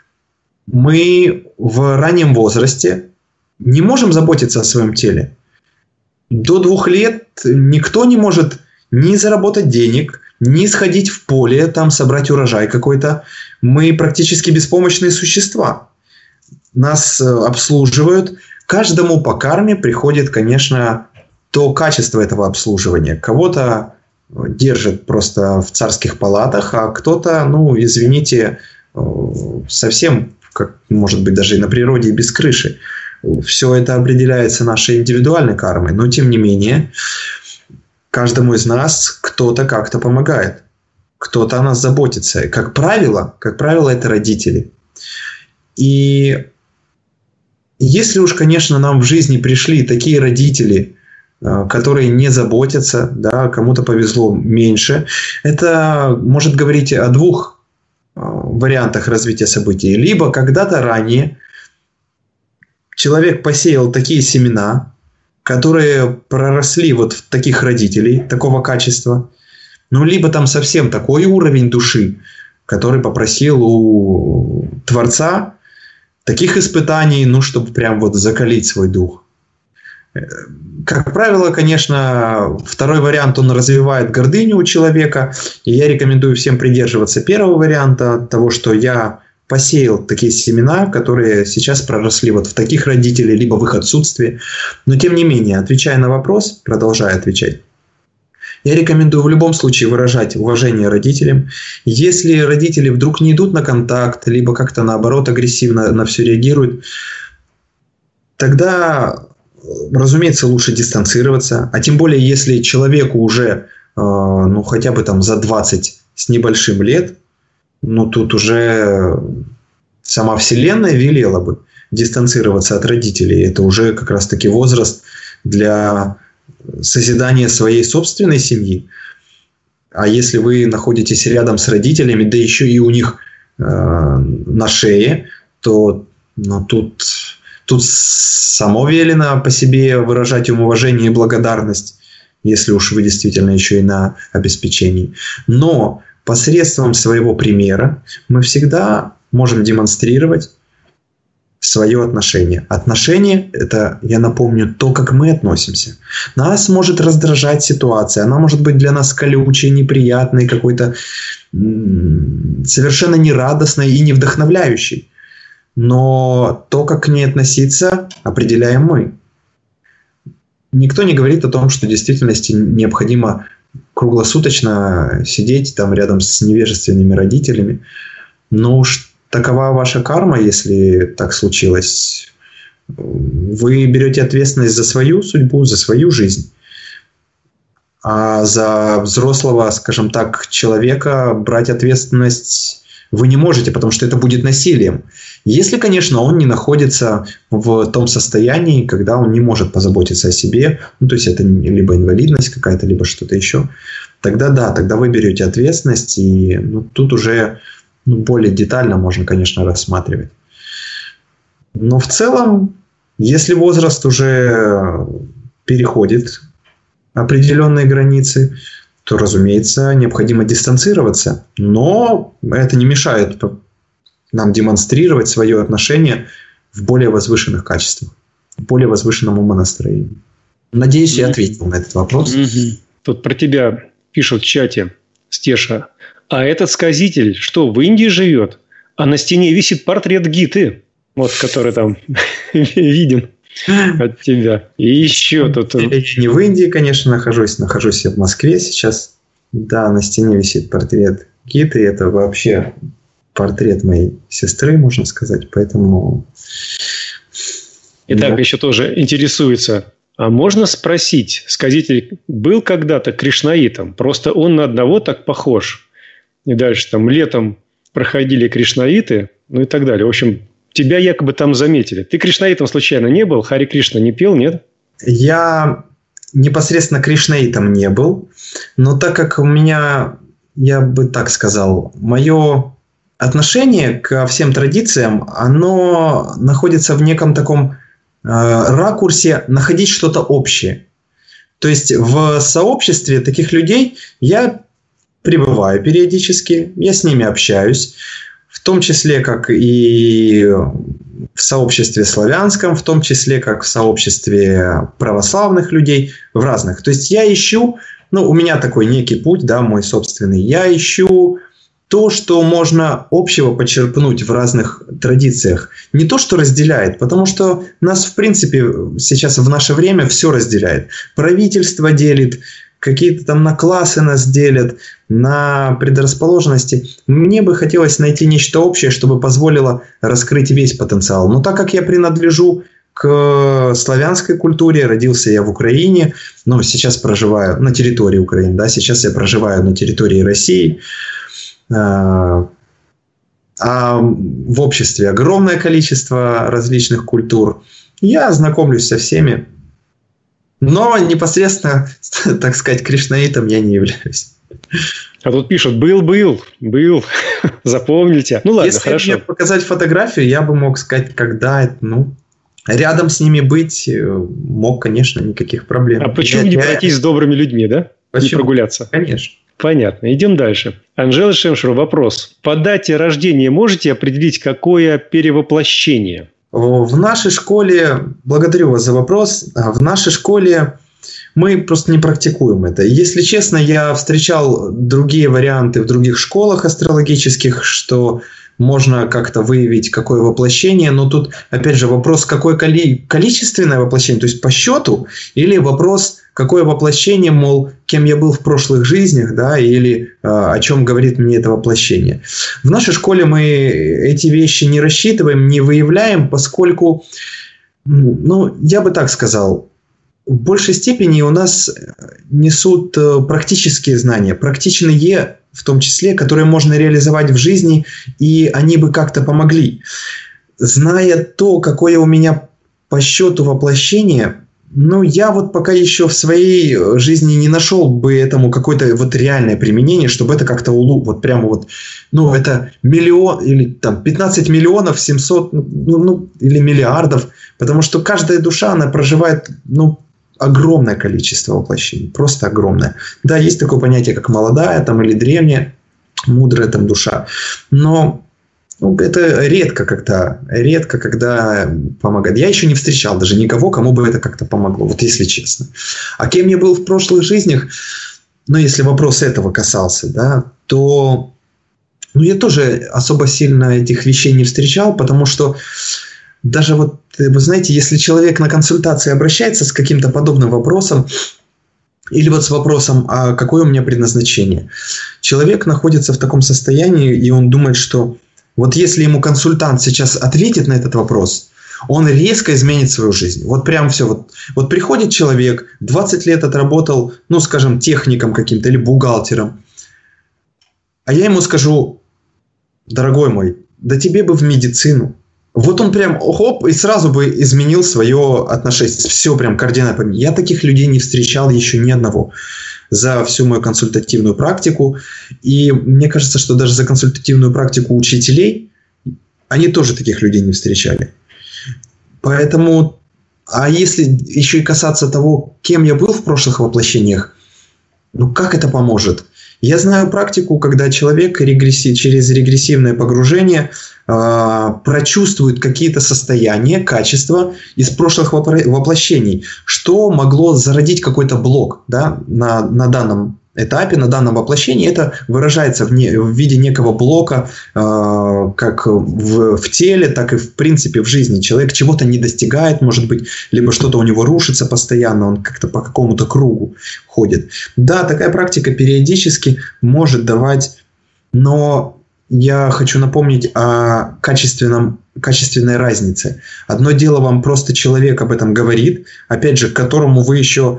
мы в раннем возрасте не можем заботиться о своем теле. До 2 лет никто не может ни заработать денег, ни сходить в поле, там собрать урожай какой-то. Мы практически беспомощные существа. Нас обслуживают, Каждому по карме приходит, конечно, то качество этого обслуживания. Кого-то держит просто в царских палатах, а кто-то, ну, извините, совсем, как, может быть, даже и на природе, и без крыши. Все это определяется нашей индивидуальной кармой, но тем не менее каждому из нас кто-то как-то помогает, кто-то о нас заботится. И, как правило, это родители. И если уж, конечно, нам в жизни пришли такие родители, которые не заботятся, да, кому-то повезло меньше, это может говорить о двух вариантах развития событий. Либо когда-то ранее человек посеял такие семена, которые проросли вот в таких родителей, такого качества. Ну, либо там совсем такой уровень души, который попросил у Творца таких испытаний, ну, чтобы прям вот закалить свой дух. Как правило, конечно, второй вариант, он развивает гордыню у человека. И я рекомендую всем придерживаться первого варианта, того, что я посеял такие семена, которые сейчас проросли вот в таких родителей, либо в их отсутствии. Но тем не менее, отвечая на вопрос, продолжая отвечать, я рекомендую в любом случае выражать уважение родителям. Если родители вдруг не идут на контакт, либо как-то наоборот агрессивно на все реагируют, тогда, разумеется, лучше дистанцироваться. А тем более, если человеку уже ну, хотя бы там за 20 с небольшим лет, ну, тут уже сама Вселенная велела бы дистанцироваться от родителей. Это уже как раз-таки возраст для созидания своей собственной семьи. А если вы находитесь рядом с родителями, да еще и у них на шее, то ну, тут само велено по себе выражать им уважение и благодарность, если уж вы действительно еще и на обеспечении. Но посредством своего примера мы всегда можем демонстрировать свое отношение. Отношение – это, я напомню, то, как мы относимся. Нас может раздражать ситуация, она может быть для нас колючей, неприятной, какой-то совершенно нерадостной и не вдохновляющей. Но то, как к ней относиться, определяем мы. Никто не говорит о том, что в действительности необходимо круглосуточно сидеть там рядом с невежественными родителями. Но уж такова ваша карма, если так случилось. Вы берете ответственность за свою судьбу, за свою жизнь. А за взрослого, скажем так, человека брать ответственность вы не можете, потому что это будет насилием. Если, конечно, он не находится в том состоянии, когда он не может позаботиться о себе, ну, то есть это либо инвалидность какая-то, либо что-то еще, тогда да, тогда вы берете ответственность, и ну, тут уже более детально можно, конечно, рассматривать. Но в целом, если возраст уже переходит определенные границы, то, разумеется, необходимо дистанцироваться. Но это не мешает нам демонстрировать свое отношение в более возвышенных качествах, в более возвышенном умонастроении. Надеюсь, я ответил на этот вопрос. Тут про тебя пишут в чате, Стеша. А этот сказитель что, в Индии живет? А на стене висит портрет Гиты, вот, который там виден от тебя. И еще тут... Я не в Индии, конечно, нахожусь я в Москве сейчас. Да, на стене висит портрет Гиты. Это вообще портрет моей сестры, можно сказать. Поэтому... Итак, да. Еще тоже интересуется. А можно спросить, сказитель был когда-то кришнаитом? Просто он на одного так похож. И дальше там летом проходили кришнаиты, ну и так далее. В общем, тебя якобы там заметили. Ты кришнаитом случайно не был? Хари Кришна не пел, нет? Я непосредственно кришнаитом не был. Но так как у меня, я бы так сказал, мое отношение ко всем традициям, оно находится в неком таком ракурсе находить что-то общее. То есть в сообществе таких людей я пребываю периодически, я с ними общаюсь, в том числе как и в сообществе славянском, в том числе как в сообществе православных людей, в разных. То есть я ищу, ну, у меня такой некий путь, да, мой собственный, я ищу то, что можно общего почерпнуть в разных традициях. Не то, что разделяет, потому что нас, в принципе, сейчас в наше время все разделяет. Правительство делит, какие-то там на классы нас делят, на предрасположенности. Мне бы хотелось найти нечто общее, чтобы позволило раскрыть весь потенциал. Но так как я принадлежу к славянской культуре, родился я в Украине, но сейчас проживаю на территории Украины, да, сейчас я проживаю на территории России, а в обществе огромное количество различных культур. Я знакомлюсь со всеми, но непосредственно, так сказать, кришнаитом я не являюсь. А тут пишут, был, запомните. Ну ладно, если хорошо. мне показать фотографию, я бы мог сказать, когда это, рядом с ними быть мог, конечно, никаких проблем. А почему не пройтись с добрыми людьми, да? Почему? Не прогуляться? Конечно. Понятно. Идем дальше. Анжела Шемшева, вопрос. По дате рождения можете определить, какое перевоплощение? В нашей школе, благодарю вас за вопрос, в нашей школе мы просто не практикуем это. Если честно, я встречал другие варианты в других школах астрологических, что можно как-то выявить, какое воплощение, но тут, опять же, вопрос, какое количественное воплощение, то есть по счету, или вопрос, какое воплощение, мол, кем я был в прошлых жизнях, да, или о чем говорит мне это воплощение. В нашей школе мы эти вещи не рассчитываем, не выявляем, поскольку, я бы так сказал, в большей степени у нас несут практические знания, практичные в том числе, которые можно реализовать в жизни, и они бы как-то помогли. Зная то, какое у меня по счету воплощение, я вот пока еще в своей жизни не нашел бы этому какое-то вот реальное применение, чтобы это как-то вот прямо вот, это миллион или там 15 миллионов 700, или миллиардов, потому что каждая душа, она проживает, огромное количество воплощений, просто огромное. Да, есть такое понятие, как молодая там, или древняя, мудрая там душа, но это редко когда помогает. Я еще не встречал даже никого, кому бы это как-то помогло, вот если честно. А кем я был в прошлых жизнях, если вопрос этого касался, да, то я тоже особо сильно этих вещей не встречал, потому что даже вот, вы знаете, если человек на консультации обращается с каким-то подобным вопросом, или вот с вопросом, а какое у меня предназначение, человек находится в таком состоянии, и он думает, что вот если ему консультант сейчас ответит на этот вопрос, он резко изменит свою жизнь. Вот прям все. Вот приходит человек, 20 лет отработал, скажем, техником каким-то или бухгалтером, а я ему скажу, дорогой мой, да тебе бы в медицину. Вот он прям хоп, и сразу бы изменил свое отношение. Все прям кардинально. Я таких людей не встречал еще ни одного за всю мою консультативную практику. И мне кажется, что даже за консультативную практику учителей они тоже таких людей не встречали. Поэтому, а если еще и касаться того, кем я был в прошлых воплощениях, как это поможет? Я знаю практику, когда человек через регрессивное погружение прочувствует какие-то состояния, качества из прошлых воплощений, что могло зародить какой-то блок, да, на данном этапе, на данном воплощении. Это выражается в виде некого блока, как в теле, так и в принципе в жизни. Человек чего-то не достигает, может быть, либо что-то у него рушится постоянно, он как-то по какому-то кругу ходит. Да, такая практика периодически может давать, но я хочу напомнить о качественной разнице. Одно дело, вам просто человек об этом говорит, опять же, к которому вы еще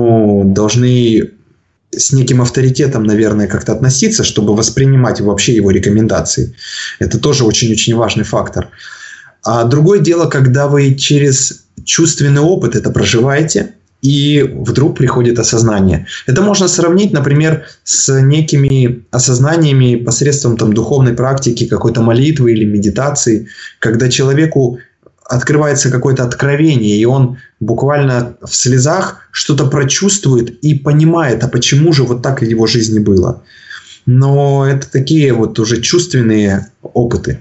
должны с неким авторитетом, наверное, как-то относиться, чтобы воспринимать вообще его рекомендации. Это тоже очень-очень важный фактор. А другое дело, когда вы через чувственный опыт это проживаете, и вдруг приходит осознание. Это можно сравнить, например, с некими осознаниями посредством духовной практики, какой-то молитвы или медитации, когда человеку открывается какое-то откровение, и он буквально в слезах что-то прочувствует и понимает, а почему же вот так в его жизни было. Но это такие вот уже чувственные опыты.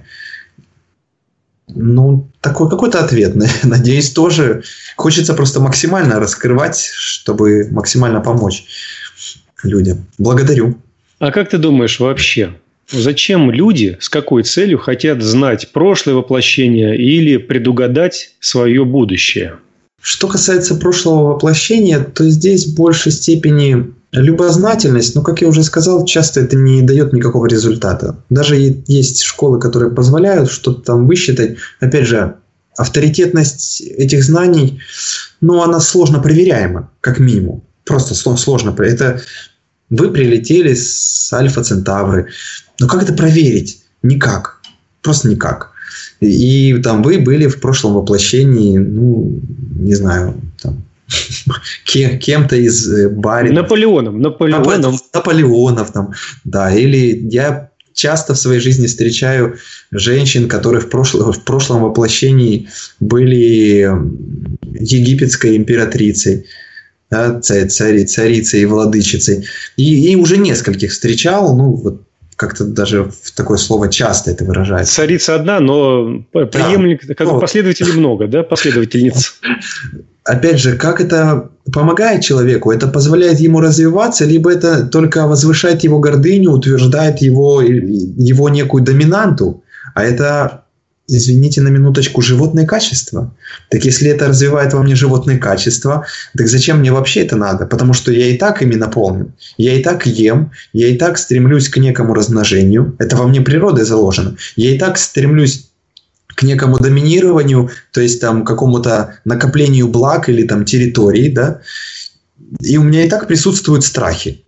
Такой какой-то ответ, надеюсь, тоже. Хочется просто максимально раскрывать, чтобы максимально помочь людям. Благодарю. А как ты думаешь вообще, Зачем люди, с какой целью хотят знать прошлое воплощение или предугадать свое будущее? Что касается прошлого воплощения, то здесь в большей степени любознательность, но, как я уже сказал, часто это не дает никакого результата. Даже есть школы, которые позволяют что-то там высчитать. Опять же, авторитетность этих знаний, она сложно проверяема, как минимум. Просто сложно. Это вы прилетели с Альфа Центавры. Но как это проверить? Никак. Просто никак. И там вы были в прошлом воплощении, не знаю, там, кем-то из баринов. Наполеонов там, да. Или я часто в своей жизни встречаю женщин, которые в прошлом воплощении были египетской императрицей, да, царицей и владычицей. И уже нескольких встречал, как-то даже в такое слово часто это выражается. Царица одна, но последователей много, да, последовательниц. Опять же, как это помогает человеку? Это позволяет ему развиваться, либо это только возвышает его гордыню, утверждает его некую доминанту, а это, извините на минуточку, животные качества. Так если это развивает во мне животные качества, так зачем мне вообще это надо? Потому что я и так ими наполнен. Я и так ем, я и так стремлюсь к некому размножению. Это во мне природой заложено. Я и так стремлюсь к некому доминированию, то есть там какому-то накоплению благ или там территории, да. И у меня и так присутствуют страхи.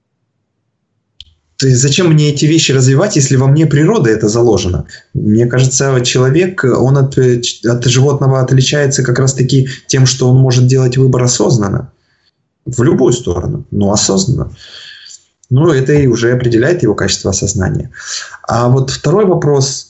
То есть зачем мне эти вещи развивать, если во мне природа это заложено? Мне кажется, человек, он от животного отличается как раз-таки тем, что он может делать выбор осознанно. В любую сторону, но осознанно. Это и уже определяет его качество осознания. А вот второй вопрос,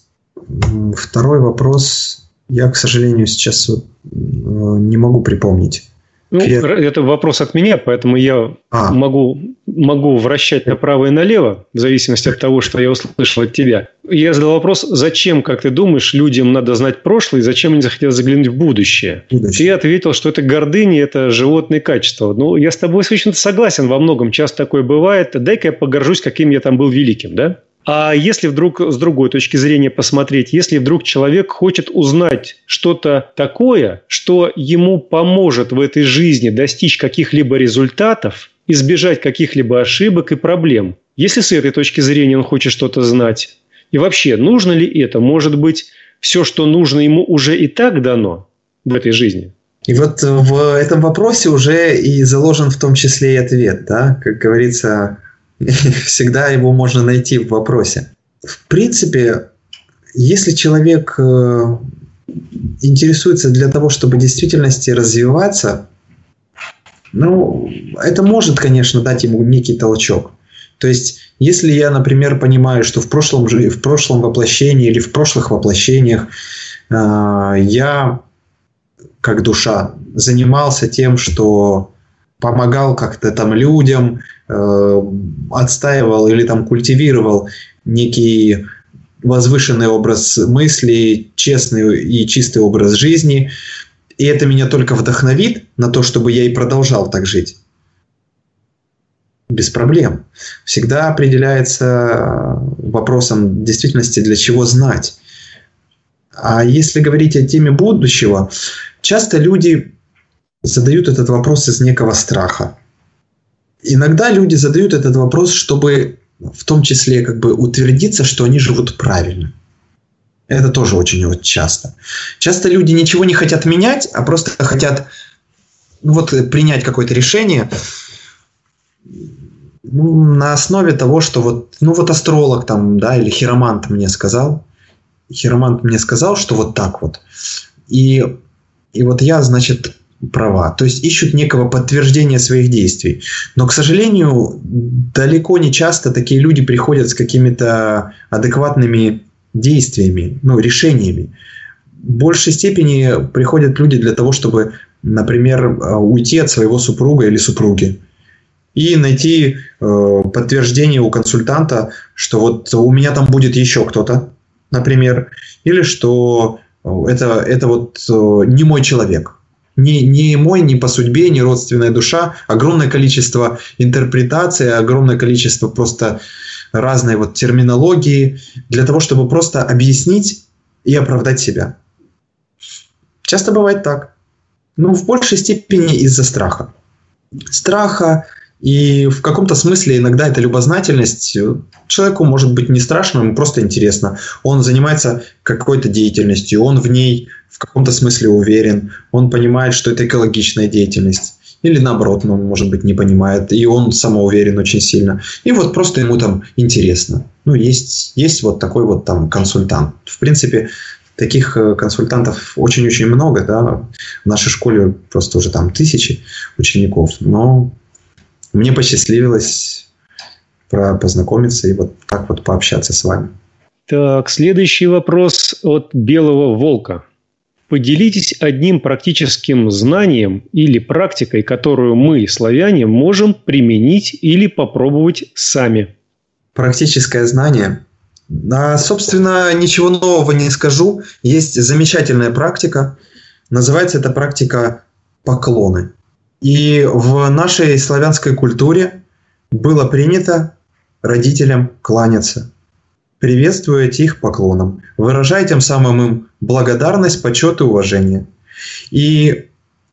я, к сожалению, сейчас не могу припомнить. Это вопрос от меня, поэтому я могу вращать направо и налево, в зависимости от того, что я услышал от тебя. Я задал вопрос, зачем, как ты думаешь, людям надо знать прошлое, и зачем они захотят заглянуть в будущее? Ты ответил, что это гордыня, это животные качества. Я с тобой совершенно согласен во многом, часто такое бывает. Дай-ка я погоржусь, каким я там был великим, да? А если вдруг с другой точки зрения посмотреть, если вдруг человек хочет узнать что-то такое, что ему поможет в этой жизни достичь каких-либо результатов, избежать каких-либо ошибок и проблем, если с этой точки зрения он хочет что-то знать, и вообще, нужно ли это? Может быть, все, что нужно ему, уже и так дано в этой жизни? И вот в этом вопросе уже и заложен в том числе и ответ, да, как говорится... Всегда его можно найти в вопросе. В принципе, если человек интересуется для того, чтобы в действительности развиваться, это может, конечно, дать ему некий толчок. То есть, если я, например, понимаю, что в прошлом воплощении или в прошлых воплощениях я, как душа, занимался тем, что помогал как-то там людям, отстаивал или там культивировал некий возвышенный образ мысли, честный и чистый образ жизни, и это меня только вдохновит на то, чтобы я и продолжал так жить. Без проблем. Всегда определяется вопросом действительности, для чего знать. А если говорить о теме будущего, часто люди задают этот вопрос из некого страха. Иногда люди задают этот вопрос, чтобы в том числе утвердиться, что они живут правильно. Это тоже очень часто. Часто люди ничего не хотят менять, а просто хотят принять какое-то решение на основе того, что астролог там, да, или хиромант мне сказал, что вот так вот. И вот я, значит, права. То есть ищут некого подтверждения своих действий. Но, к сожалению, далеко не часто такие люди приходят с какими-то адекватными действиями, решениями. В большей степени приходят люди для того, чтобы, например, уйти от своего супруга или супруги и найти подтверждение у консультанта, что вот у меня там будет еще кто-то, например, или что это вот не мой человек. Не мой, не по судьбе, не родственная душа. Огромное количество интерпретаций, огромное количество просто разной вот терминологии для того, чтобы просто объяснить и оправдать себя. Часто бывает так. Но в большей степени из-за страха. Страха, и в каком-то смысле иногда это любознательность. Человеку может быть не страшно, ему просто интересно. Он занимается какой-то деятельностью, он в ней в каком-то смысле уверен, он понимает, что это экологичная деятельность. Или наоборот, он, может быть, не понимает, и он самоуверен очень сильно. И вот просто ему там интересно. Ну, есть вот такой вот там консультант. В принципе, таких консультантов очень-очень много, да. В нашей школе просто уже там 1000 учеников. Но мне посчастливилось познакомиться и вот так вот пообщаться с вами. Так, следующий вопрос от Белого Волка. Поделитесь одним практическим знанием или практикой, которую мы, славяне, можем применить или попробовать сами. Практическое знание. Собственно, ничего нового не скажу. Есть замечательная практика. Называется эта практика поклоны. И в нашей славянской культуре было принято родителям кланяться, приветствовать их поклоном, выражая тем самым им благодарность, почет и уважение. И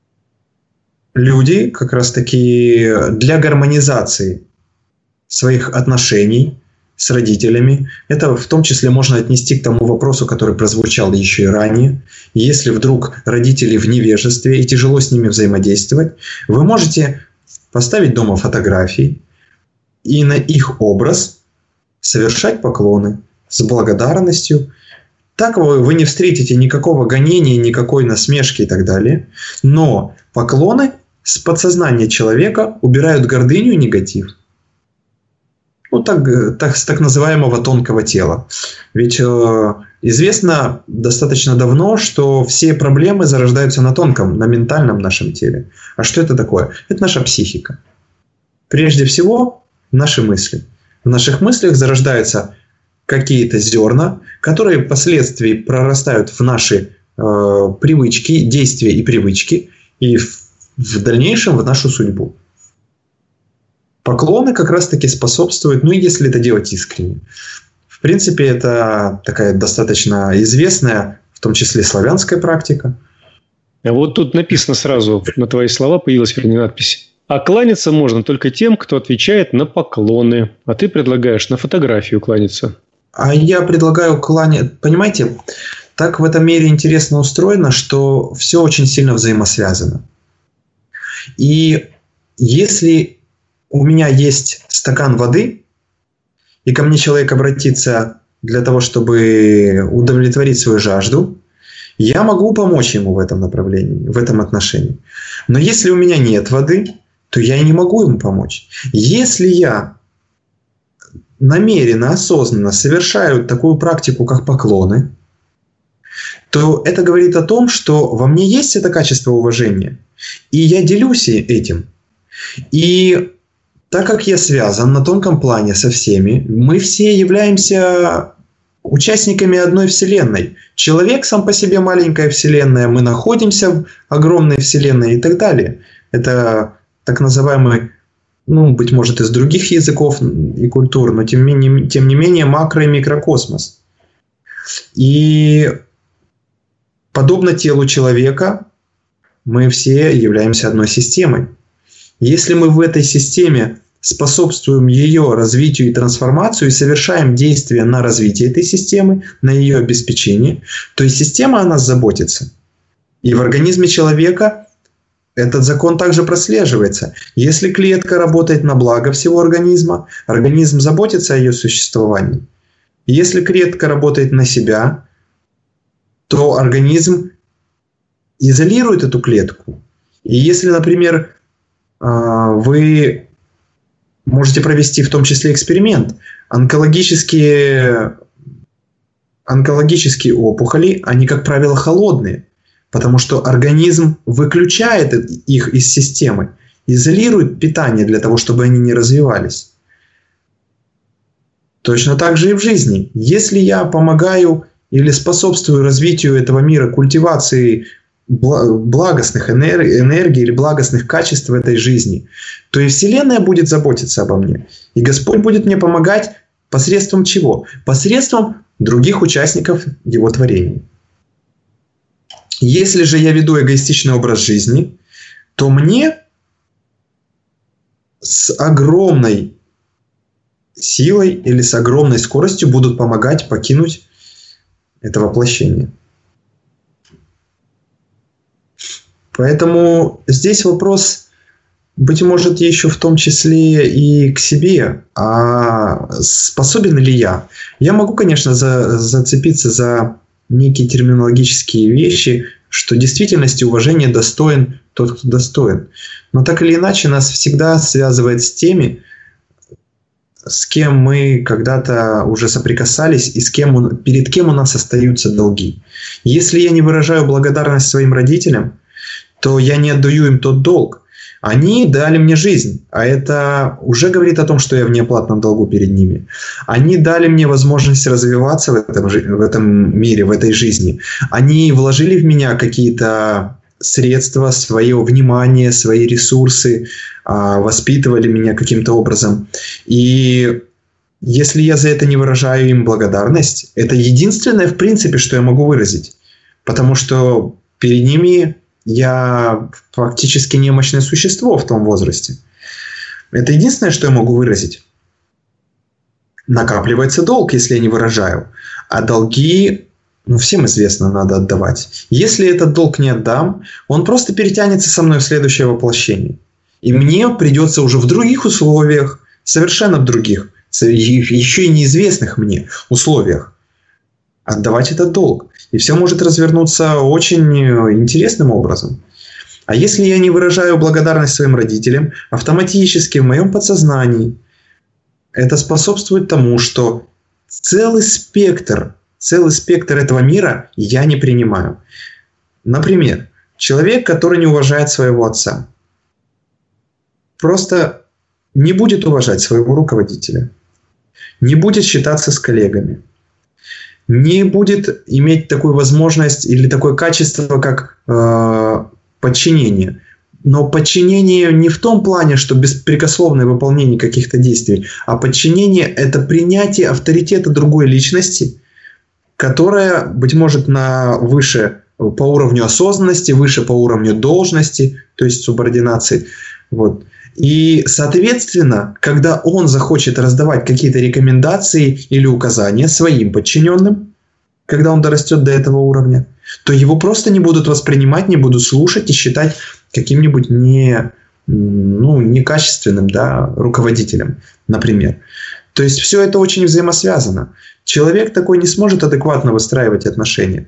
люди как раз-таки для гармонизации своих отношений с родителями, это в том числе можно отнести к тому вопросу, который прозвучал еще и ранее. Если вдруг родители в невежестве и тяжело с ними взаимодействовать, вы можете поставить дома фотографии и на их образ совершать поклоны с благодарностью. Так вы не встретите никакого гонения, никакой насмешки и так далее. Но поклоны с подсознания человека убирают гордыню и негатив. Ну, так, с так называемого тонкого тела. Ведь известно достаточно давно, что все проблемы зарождаются на тонком, на ментальном нашем теле. А что это такое? Это наша психика. Прежде всего, наши мысли. В наших мыслях зарождаются какие-то зерна, которые впоследствии прорастают в наши привычки, действия и привычки, и в дальнейшем в нашу судьбу. Поклоны как раз-таки способствуют, если это делать искренне. В принципе, это такая достаточно известная, в том числе славянская практика. А вот тут написано сразу, на твои слова появилась, вернее, надпись. А кланяться можно только тем, кто отвечает на поклоны. А ты предлагаешь на фотографию кланяться. А я предлагаю кланяться. Понимаете, так в этом мире интересно устроено, что все очень сильно взаимосвязано. И если у меня есть стакан воды, и ко мне человек обратится для того, чтобы удовлетворить свою жажду, я могу помочь ему в этом направлении, в этом отношении. Но если у меня нет воды, то я не могу ему помочь. Если я намеренно, осознанно совершаю такую практику, как поклоны, то это говорит о том, что во мне есть это качество уважения. И я делюсь этим. И так как я связан на тонком плане со всеми, мы все являемся участниками одной вселенной. Человек сам по себе маленькая вселенная, мы находимся в огромной вселенной и так далее. Это так называемый, быть может, из других языков и культур, но тем не менее макро- и микрокосмос. И подобно телу человека, мы все являемся одной системой. Если мы в этой системе способствуем ее развитию и трансформацию и совершаем действия на развитие этой системы, на ее обеспечение, то и система о нас заботится. И в организме человека этот закон также прослеживается. Если клетка работает на благо всего организма, организм заботится о ее существовании. Если клетка работает на себя, то организм изолирует эту клетку. И если, например, вы можете провести в том числе эксперимент. Онкологические опухоли, они, как правило, холодные, потому что организм выключает их из системы, изолирует питание для того, чтобы они не развивались. Точно так же и в жизни. Если я помогаю или способствую развитию этого мира, культивации благостных энергий или благостных качеств в этой жизни, то и Вселенная будет заботиться обо мне. И Господь будет мне помогать Посредством чего? Посредством других участников его творения. Если же я веду эгоистичный образ жизни, то мне с огромной силой или с огромной скоростью будут помогать покинуть это воплощение. Поэтому здесь вопрос, быть может, еще в том числе и к себе. А способен ли я? Я могу, конечно, зацепиться за некие терминологические вещи, что в действительности уважения достоин тот, кто достоин. Но так или иначе нас всегда связывает с теми, с кем мы когда-то уже соприкасались и перед кем у нас остаются долги. Если я не выражаю благодарность своим родителям, то я не отдаю им тот долг. Они дали мне жизнь, а это уже говорит о том, что я в неоплатном долгу перед ними. Они дали мне возможность развиваться в этом мире, в этой жизни. Они вложили в меня какие-то средства, свое внимание, свои ресурсы, воспитывали меня каким-то образом. И если я за это не выражаю им благодарность, это единственное, в принципе, что я могу выразить. Потому что перед ними я фактически немощное существо в том возрасте. Это единственное, что я могу выразить. Накапливается долг, если я не выражаю. А долги, всем известно, надо отдавать. Если этот долг не отдам, он просто перетянется со мной в следующее воплощение. И мне придется уже в других условиях, совершенно в других, еще и неизвестных мне условиях, отдавать этот долг. И все может развернуться очень интересным образом. А если я не выражаю благодарность своим родителям, автоматически в моем подсознании это способствует тому, что целый спектр этого мира я не принимаю. Например, человек, который не уважает своего отца, просто не будет уважать своего руководителя, не будет считаться с коллегами, не будет иметь такую возможность или такое качество, как подчинение. Но подчинение не в том плане, что беспрекословное выполнение каких-то действий, а подчинение – это принятие авторитета другой личности, которая, быть может, выше по уровню осознанности, выше по уровню должности, то есть субординации. Вот. И, соответственно, когда он захочет раздавать какие-то рекомендации или указания своим подчиненным, когда он дорастет до этого уровня, то его просто не будут воспринимать, не будут слушать и считать каким-нибудь некачественным, руководителем, например. То есть все это очень взаимосвязано. Человек такой не сможет адекватно выстраивать отношения.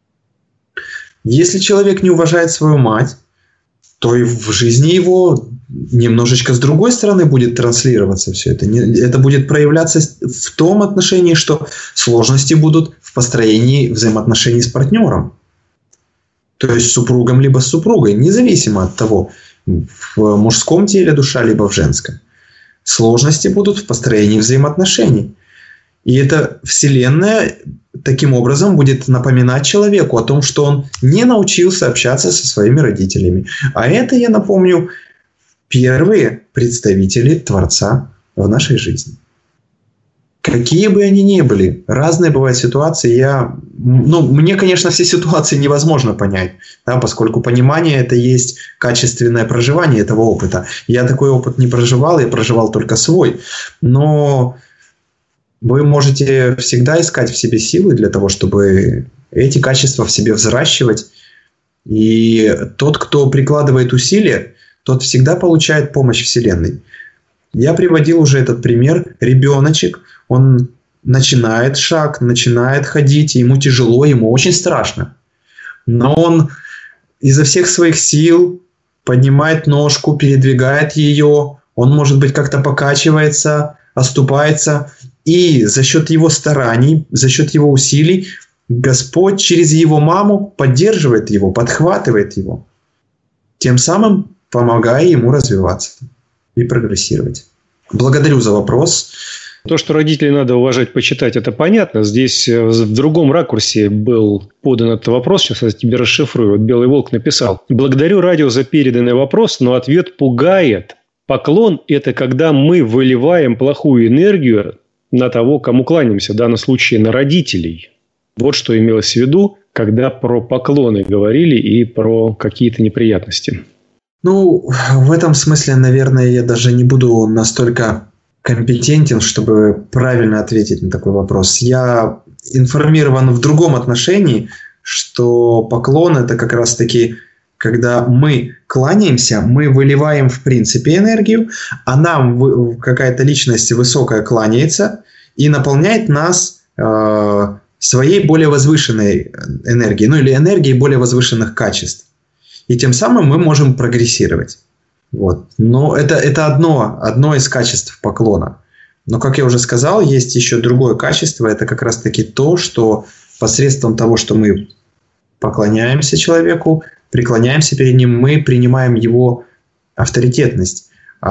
Если человек не уважает свою мать, то и в жизни его немножечко с другой стороны будет транслироваться все это. Это будет проявляться в том отношении, что сложности будут в построении взаимоотношений с партнером. То есть с супругом либо с супругой, независимо от того, в мужском теле душа, либо в женском. Сложности будут в построении взаимоотношений. И эта Вселенная таким образом будет напоминать человеку о том, что он не научился общаться со своими родителями. А это, я напомню, первые представители Творца в нашей жизни. Какие бы они ни были, разные бывают ситуации. Мне, конечно, все ситуации невозможно понять, поскольку понимание – это есть качественное проживание этого опыта. Я такой опыт не проживал, я проживал только свой. Но вы можете всегда искать в себе силы для того, чтобы эти качества в себе взращивать. И тот, кто прикладывает усилия, тот всегда получает помощь Вселенной. Я приводил уже этот пример. Ребеночек, он начинает шаг, начинает ходить, ему тяжело, ему очень страшно. Но он изо всех своих сил поднимает ножку, передвигает ее, он, может быть, как-то покачивается, оступается. И за счет его стараний, за счет его усилий Господь через его маму поддерживает его, подхватывает его, тем самым помогая ему развиваться и прогрессировать. Благодарю за вопрос. То, что родителей надо уважать, почитать, это понятно. Здесь в другом ракурсе был подан этот вопрос. Сейчас я тебе расшифрую. Вот Белый Волк написал. Благодарю радио за переданный вопрос, но ответ пугает. Поклон – это когда мы выливаем плохую энергию на того, кому кланяемся, в данном случае на родителей. Вот что имелось в виду, когда про поклоны говорили и про какие-то неприятности. Ну, в этом смысле, наверное, я даже не буду настолько компетентен, чтобы правильно ответить на такой вопрос. Я информирован в другом отношении, что поклон – это как раз-таки, когда мы кланяемся, мы выливаем в принципе энергию, а нам какая-то личность высокая кланяется и наполняет нас своей более возвышенной энергией, ну или энергией более возвышенных качеств. И тем самым мы можем прогрессировать. Вот. Но это одно из качеств поклона. Но, как я уже сказал, есть еще другое качество. Это как раз-таки то, что посредством того, что мы поклоняемся человеку, преклоняемся перед ним, мы принимаем его авторитетность.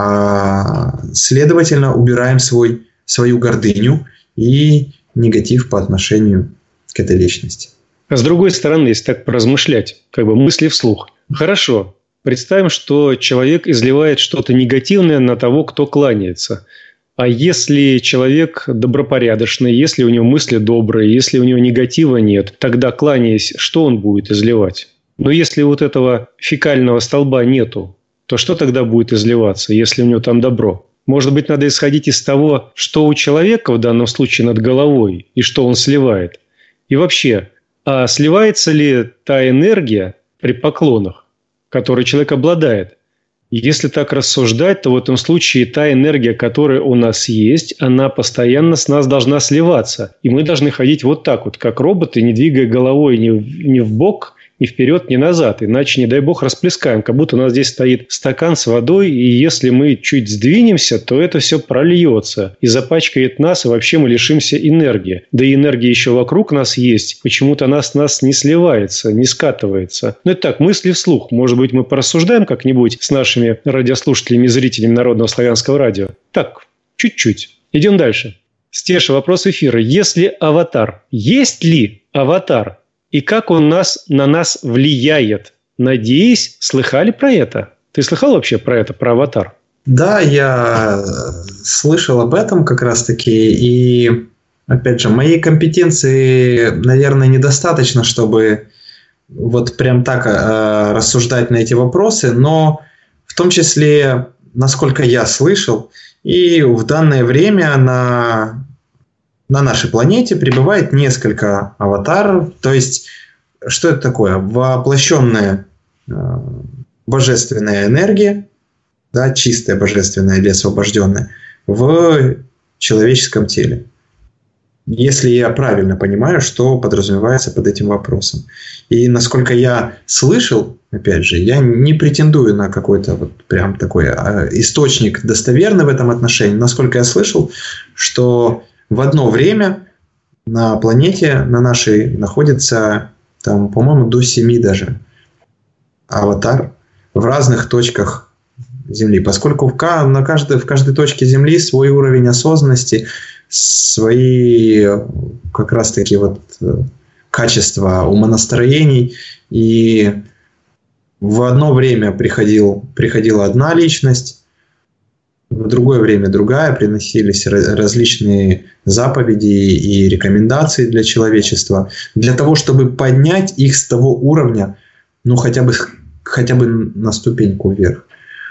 Следовательно, убираем свою гордыню и негатив по отношению к этой личности. А с другой стороны, если так поразмышлять, как бы мысли вслух. Хорошо, представим, что человек изливает что-то негативное на того, кто кланяется. А если человек добропорядочный, если у него мысли добрые, если у него негатива нет, тогда, кланяясь, что он будет изливать? Но если вот этого фекального столба нету, то что тогда будет изливаться, если у него там добро? Может быть, надо исходить из того, что у человека в данном случае над головой и что он сливает. И вообще, а сливается ли та энергия при поклонах, которой человек обладает? И если так рассуждать, то в этом случае та энергия, которая у нас есть, она постоянно с нас должна сливаться. И мы должны ходить вот так вот, как роботы, не двигая головой ни в бок, ни вперед, ни назад. Иначе, не дай бог, расплескаем. Как будто у нас здесь стоит стакан с водой, и если мы чуть сдвинемся, то это все прольется и запачкает нас, и вообще мы лишимся энергии. Да и энергия еще вокруг нас есть. Почему-то она с нас не сливается, не скатывается. Ну, это так, мысли вслух. Может быть, мы порассуждаем как-нибудь с нашими радиослушателями и зрителями Народного славянского радио? Так, чуть-чуть. Идем дальше. Стеша, вопрос эфира. Есть ли аватар? И как он на нас влияет? Надеюсь, слыхали про это? Ты слыхал вообще про это, про аватар? Да, я слышал об этом как раз-таки. И, опять же, моей компетенции, наверное, недостаточно, чтобы вот прям так рассуждать на эти вопросы. Но в том числе, насколько я слышал, и в данное время на нашей планете пребывает несколько аватаров. То есть, что это такое? Воплощенная божественная энергия, да, чистая божественная или освобожденная, в человеческом теле. Если я правильно понимаю, что подразумевается под этим вопросом. И насколько я слышал, опять же, я не претендую на какой-то вот прям такой источник достоверный в этом отношении. Насколько я слышал, что в одно время на планете, на нашей, находится, там, по-моему, до 7 даже аватар в разных точках Земли. Поскольку в каждой точке Земли свой уровень осознанности, свои как раз-таки вот качества умонастроений. И в одно время приходила одна личность, в другое время другая, приносились различные заповеди и рекомендации для человечества, для того, чтобы поднять их с того уровня, ну, хотя бы на ступеньку вверх.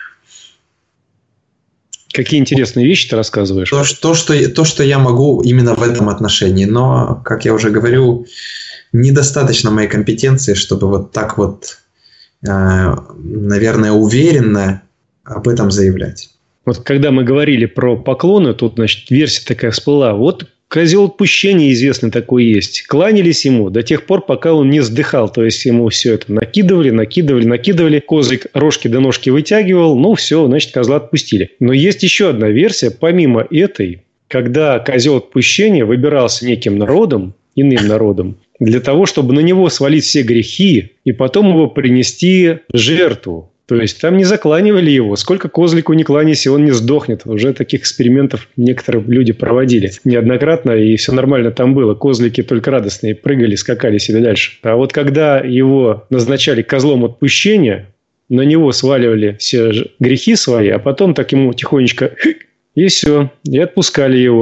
Какие интересные вещи ты рассказываешь. То, что я могу именно в этом отношении. Но, как я уже говорю, недостаточно моей компетенции, чтобы вот так вот, наверное, уверенно об этом заявлять. Вот когда мы говорили про поклоны, тут, значит, версия такая всплыла. Вот козел отпущения известный такой есть. Кланялись ему до тех пор, пока он не сдыхал. То есть, ему все это накидывали. Козлик рожки до ножки вытягивал. Ну, все, значит, козла отпустили. Но есть еще одна версия, помимо этой, когда козел отпущения выбирался неким народом, иным народом, для того, чтобы на него свалить все грехи и потом его принести в жертву. То есть, там не закланивали его. Сколько козлику не кланяйся, он не сдохнет. Уже таких экспериментов некоторые люди проводили неоднократно, и все нормально там было. Козлики только радостные прыгали, скакали себе дальше. А вот когда его назначали козлом отпущения, на него сваливали все грехи свои, а потом так ему тихонечко и все, и отпускали его.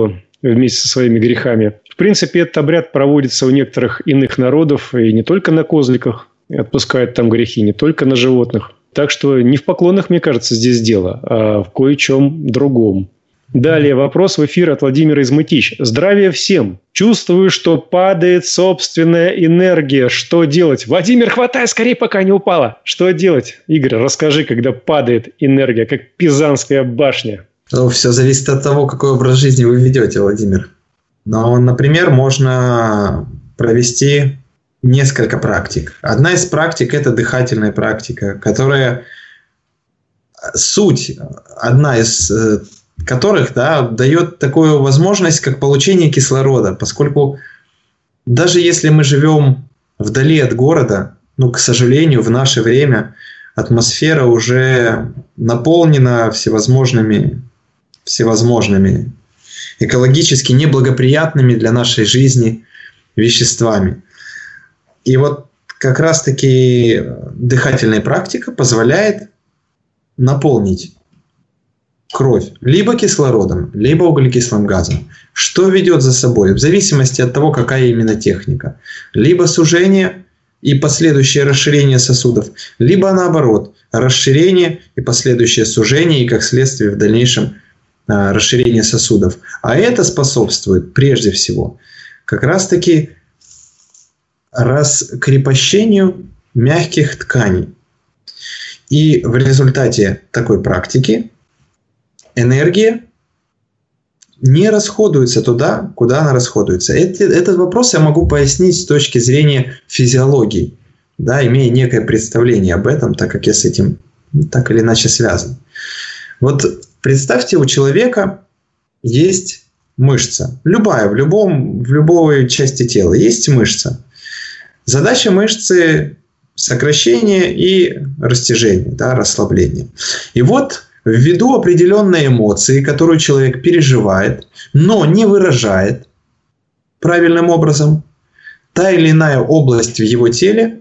вместе со своими грехами. В принципе, этот обряд проводится у некоторых иных народов, и не только на козликах, и отпускают там грехи, не только на животных. Так что не в поклонах, мне кажется, здесь дело, а в кое-чем другом. Далее вопрос в эфир от Владимира из Мытищ. Здравия всем! Чувствую, что падает собственная энергия. Что делать? Владимир, хватай скорее, пока не упала. Что делать? Игорь, расскажи, когда падает энергия, как Пизанская башня. Ну, все зависит от того, какой образ жизни вы ведете, Владимир. Но, например, можно провести несколько практик. Одна из практик – это дыхательная практика, которая суть, одна из которых дает такую возможность, как получение кислорода, поскольку даже если мы живем вдали от города, к сожалению, в наше время атмосфера уже наполнена всевозможными экологически неблагоприятными для нашей жизни веществами. И вот как раз-таки дыхательная практика позволяет наполнить кровь либо кислородом, либо углекислым газом. Что ведет за собой? В зависимости от того, какая именно техника. Либо сужение и последующее расширение сосудов, либо наоборот, расширение и последующее сужение, и как следствие в дальнейшем расширение сосудов. А это способствует прежде всего как раз-таки раскрепощению мягких тканей. И в результате такой практики энергия не расходуется туда, куда она расходуется. Этот вопрос я могу пояснить с точки зрения физиологии, имея некое представление об этом, так как я с этим так или иначе связан. Вот представьте, у человека есть мышца. Любая, в любой части тела есть мышца. Задача мышцы – сокращение и растяжение, расслабление. И вот ввиду определенной эмоции, которую человек переживает, но не выражает правильным образом, та или иная область в его теле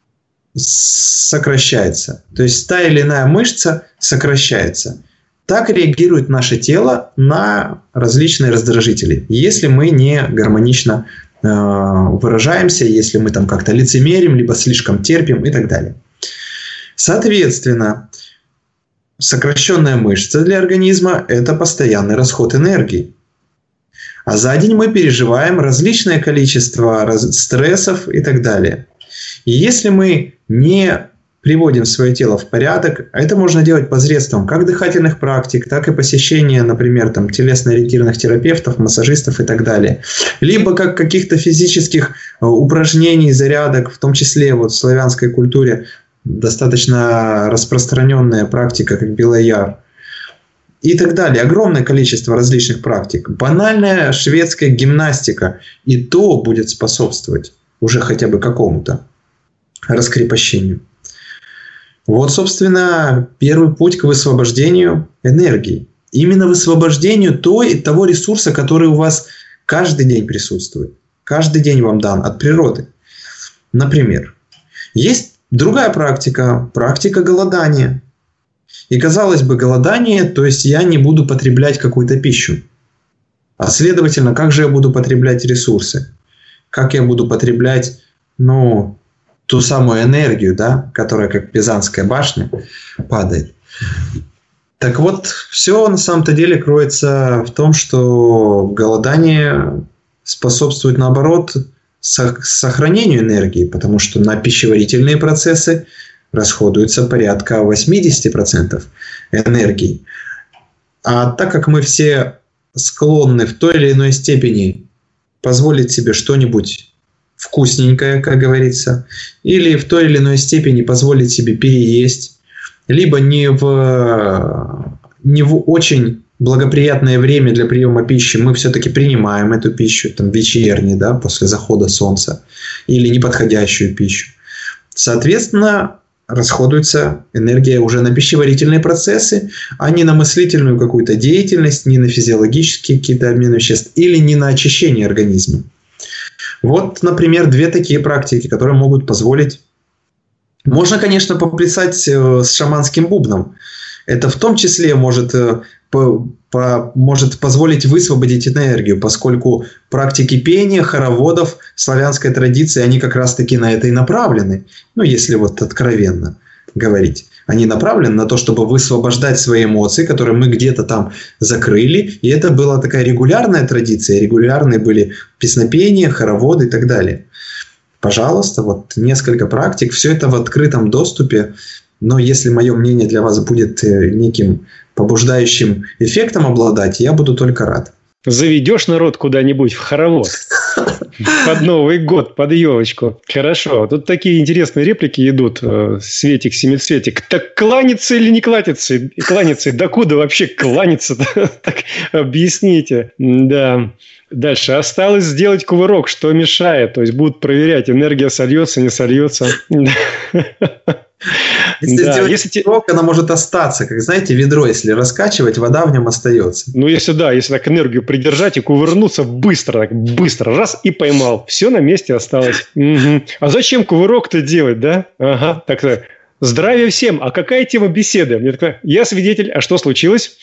сокращается. То есть та или иная мышца сокращается. Так реагирует наше тело на различные раздражители, если мы не гармонично выражаемся, если мы там как-то лицемерим, либо слишком терпим и так далее. Соответственно, сокращенная мышца для организма – это постоянный расход энергии. А за день мы переживаем различное количество стрессов и так далее. И если мы не приводим свое тело в порядок, а это можно делать посредством как дыхательных практик, так и посещения, например, телесно-ориентированных терапевтов, массажистов и так далее. Либо как каких-то физических упражнений, зарядок, в том числе в славянской культуре достаточно распространенная практика, как Белояр. И так далее. Огромное количество различных практик. Банальная шведская гимнастика и то будет способствовать уже хотя бы какому-то раскрепощению. Вот, собственно, первый путь к высвобождению энергии. Именно высвобождению того ресурса, который у вас каждый день присутствует. Каждый день вам дан от природы. Например, есть другая практика, практика голодания. И, казалось бы, голодание, то есть я не буду потреблять какую-то пищу. А следовательно, как же я буду потреблять ресурсы? Как я буду потреблять, ту самую энергию, которая как Пизанская башня падает. Так вот, все на самом-то деле кроется в том, что голодание способствует, наоборот, сохранению энергии, потому что на пищеварительные процессы расходуется порядка 80% энергии. А так как мы все склонны в той или иной степени позволить себе что-нибудь вкусненькое, как говорится, или в той или иной степени позволить себе переесть, либо не в очень благоприятное время для приема пищи мы все-таки принимаем эту пищу, вечерней, после захода солнца, или неподходящую пищу. Соответственно, расходуется энергия уже на пищеварительные процессы, а не на мыслительную какую-то деятельность, не на физиологические какие-то обмены веществ, или не на очищение организма. Вот, например, две такие практики, которые могут позволить. Можно, конечно, поплясать с шаманским бубном, Это в том числе может позволить высвободить энергию, поскольку практики пения, хороводов, славянской традиции, они как раз-таки на это и направлены. Ну, если вот откровенно говорить. Они направлены на то, чтобы высвобождать свои эмоции, которые мы где-то там закрыли. И это была такая регулярная традиция. Регулярные были песнопения, хороводы и так далее. Пожалуйста, вот несколько практик. Все это в открытом доступе. Но если мое мнение для вас будет неким побуждающим эффектом обладать, я буду только рад. Заведешь народ куда-нибудь в хоровод под Новый год, под елочку. Хорошо. Тут такие интересные реплики идут. Светик, семицветик. Так кланяться или не кланяться? Кланяться. Докуда вообще кланяться? Так объясните. Да. Дальше. Осталось сделать кувырок. Что мешает? То есть будут проверять, энергия сольется, не сольется. Если сделать кувырок, она может остаться. Как, знаете, ведро, если раскачивать, вода в нем остается. Ну, если так энергию придержать и кувырнуться быстро, раз и поймал. Все на месте осталось. Угу. А зачем кувырок-то делать, да? Ага, так. Здравия всем. А какая тема беседы? Мне такая, я свидетель. А что случилось?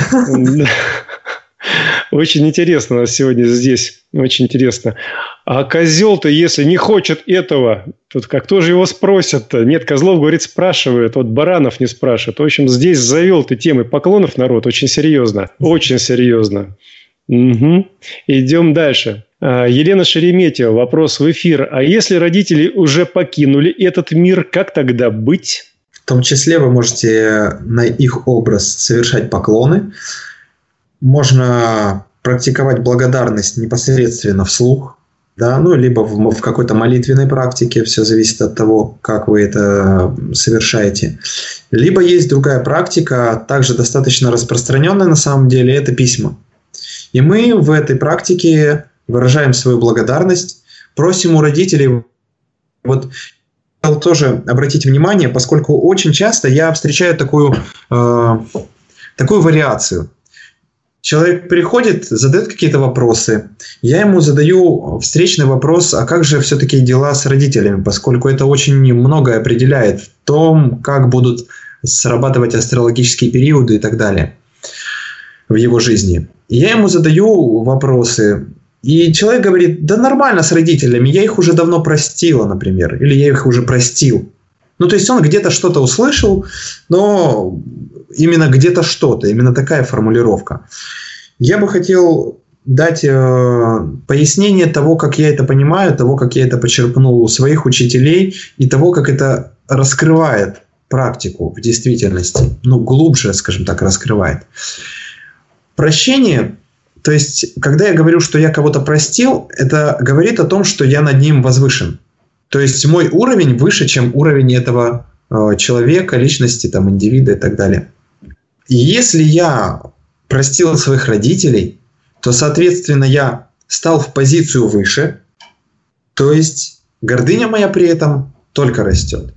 Очень интересно у нас сегодня здесь. Очень интересно. А козел-то, если не хочет этого, тут кто же его спросят-то? Нет, козлов, говорит, спрашивают. Вот баранов не спрашивают. В общем, здесь завел ты темы поклонов, народ. Очень серьезно. Очень серьезно. Угу. Идем дальше. Елена Шереметьева. Вопрос в эфир. А если родители уже покинули этот мир, как тогда быть? В том числе вы можете на их образ совершать поклоны. Можно практиковать благодарность непосредственно вслух, да, ну, либо в какой-то молитвенной практике, все зависит от того, как вы это совершаете. Либо есть другая практика, также достаточно распространенная на самом деле, это письма. И мы в этой практике выражаем свою благодарность, просим у родителей, вот тоже обратите внимание, поскольку очень часто я встречаю такую вариацию. Человек приходит, задает какие-то вопросы. Я ему задаю встречный вопрос, а как же все-таки дела с родителями, поскольку это очень многое определяет в том, как будут срабатывать астрологические периоды и так далее в его жизни. И я ему задаю вопросы, и человек говорит, да нормально с родителями, я их уже давно простила, например, или я их уже простил. Ну, то есть он где-то что-то услышал, но именно где-то что-то, именно такая формулировка. Я бы хотел дать пояснение того, как я это понимаю, того, как я это почерпнул у своих учителей и того, как это раскрывает практику в действительности. Ну, глубже, скажем так, раскрывает. Прощение, то есть, когда я говорю, что я кого-то простил, это говорит о том, что я над ним возвышен. То есть мой уровень выше, чем уровень этого человека, личности, там, индивида и так далее. И если я простил своих родителей, то, соответственно, я стал в позицию выше, то есть гордыня моя при этом только растет.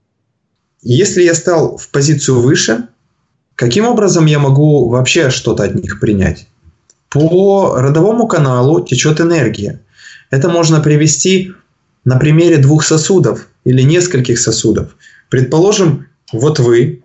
И если я стал в позицию выше, каким образом я могу вообще что-то от них принять? По родовому каналу течет энергия. Это можно привести на примере 2 сосудов или нескольких сосудов. Предположим, вот вы,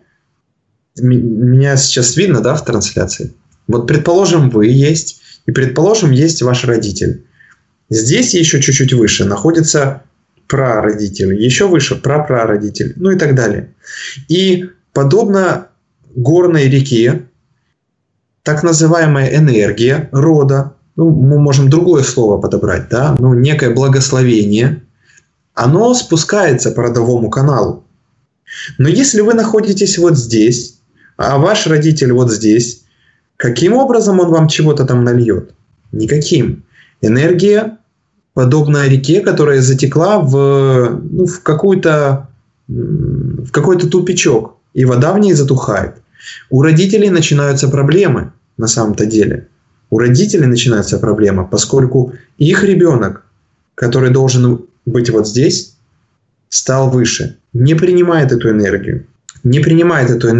меня сейчас видно, да, в трансляции? Вот предположим, вы есть, и предположим, есть ваш родитель. Здесь еще чуть-чуть выше находится прародитель, еще выше прапрародитель, ну и так далее. И подобно горной реке, так называемая энергия рода, ну, мы можем другое слово подобрать, да, ну, некое благословение, оно спускается по родовому каналу. Но если вы находитесь вот здесь, а ваш родитель вот здесь, каким образом он вам чего-то там нальет? Никаким. Энергия, подобная реке, которая затекла в какой-то тупичок, и вода в ней затухает. У родителей начинаются проблемы на самом-то деле. У родителей начинаются проблемы, поскольку их ребенок, который должен быть вот здесь, стал выше, не принимает эту энергию.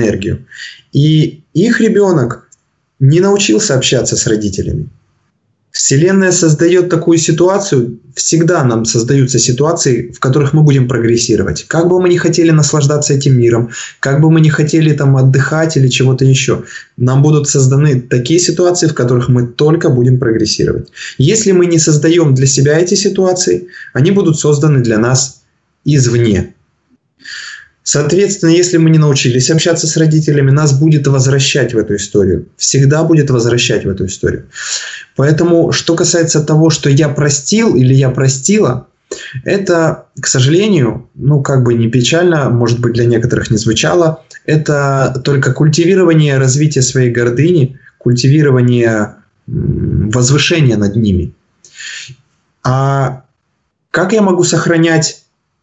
И их ребенок не научился общаться с родителями. Вселенная создает такую ситуацию, всегда нам создаются ситуации, в которых мы будем прогрессировать. Как бы мы ни хотели наслаждаться этим миром, как бы мы ни хотели там отдыхать или чего-то еще, нам будут созданы такие ситуации, в которых мы только будем прогрессировать. Если мы не создаем для себя эти ситуации, они будут созданы для нас извне. Соответственно, если мы не научились общаться с родителями, нас будет возвращать в эту историю. Всегда будет возвращать в эту историю. Поэтому, что касается того, что я простил или я простила, это, к сожалению, как бы не печально, может быть, для некоторых не звучало, это только культивирование развития своей гордыни, культивирование возвышения над ними. А как я могу сохранять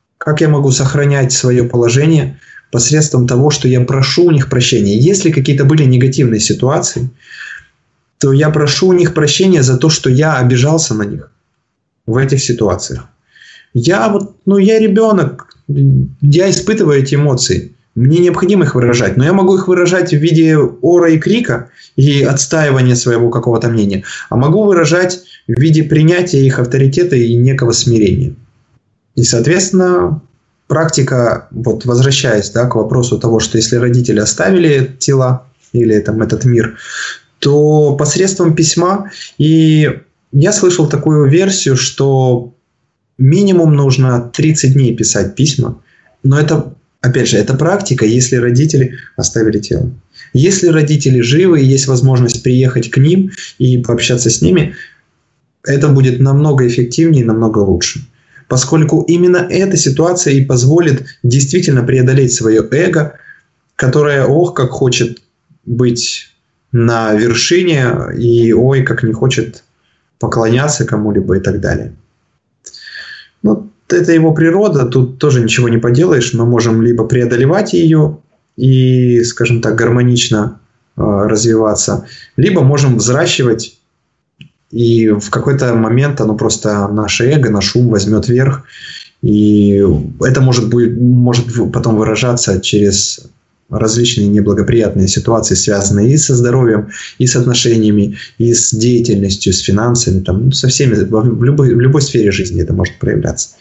свое положение посредством того, что я прошу у них прощения? Если какие-то были негативные ситуации, то я прошу у них прощения за то, что я обижался на них в этих ситуациях. Я ребенок, я испытываю эти эмоции. Мне необходимо их выражать, но я могу их выражать в виде ора и крика и отстаивания своего какого-то мнения, а могу выражать в виде принятия их авторитета и некого смирения. И, соответственно, практика, возвращаясь к вопросу того, что если родители оставили тела или этот мир, то посредством письма, и я слышал такую версию, что минимум нужно 30 дней писать письма, но это, опять же, это практика, если родители оставили тело. Если родители живы и есть возможность приехать к ним и пообщаться с ними, это будет намного эффективнее и намного лучше. Поскольку именно эта ситуация и позволит действительно преодолеть свое эго, которое, как хочет быть на вершине и, как не хочет поклоняться кому-либо и так далее. Это его природа, тут тоже ничего не поделаешь. Мы можем либо преодолевать ее и, скажем так, гармонично развиваться, либо можем взращивать. И в какой-то момент просто наше эго, наш ум возьмет верх. И это может потом выражаться через различные неблагоприятные ситуации, связанные и со здоровьем, и с отношениями, и с деятельностью, с финансами. Со всеми, в любой сфере жизни это может проявляться.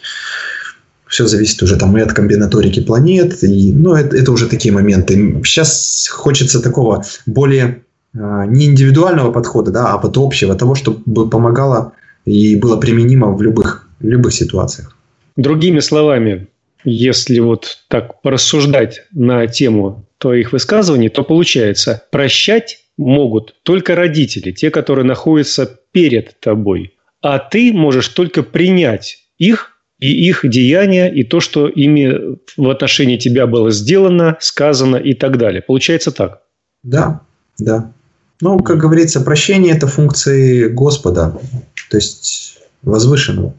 Все зависит уже и от комбинаторики планет. И, это уже такие моменты. Сейчас хочется такого более... не индивидуального подхода, а общего, того, чтобы помогало и было применимо в любых ситуациях. Другими словами, если так порассуждать на тему твоих высказываний, то получается, прощать могут только родители, те, которые находятся перед тобой. А ты можешь только принять их и их деяния, и то, что ими в отношении тебя было сделано, сказано и так далее. Получается так? Да. Как говорится, прощение – это функции Господа, то есть возвышенного.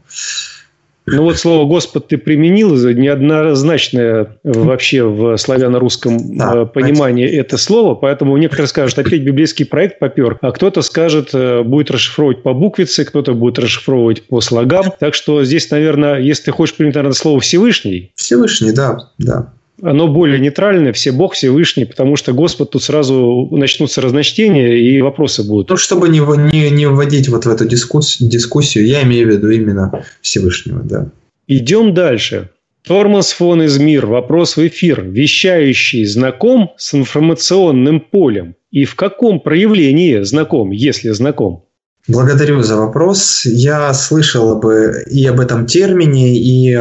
Слово «Господь» ты применил, неоднозначное вообще в славяно-русском понимании это слово, поэтому некоторые скажут, опять библейский проект попер, а кто-то скажет, будет расшифровывать по буквице, кто-то будет расшифровывать по слогам. Так что здесь, наверное, если ты хочешь применить, наверное, слово «Всевышний». Всевышний, да. Оно более нейтральное, все Бог, Всевышний, потому что Господь, тут сразу начнутся разночтения и вопросы будут. Чтобы не вводить в эту дискуссию, я имею в виду именно Всевышнего, да. Идем дальше. Тормас фон Измир. Вопрос в эфир. Вещающий знаком с информационным полем? И в каком проявлении знаком, если знаком? Благодарю за вопрос. Я слышал и об этом термине, и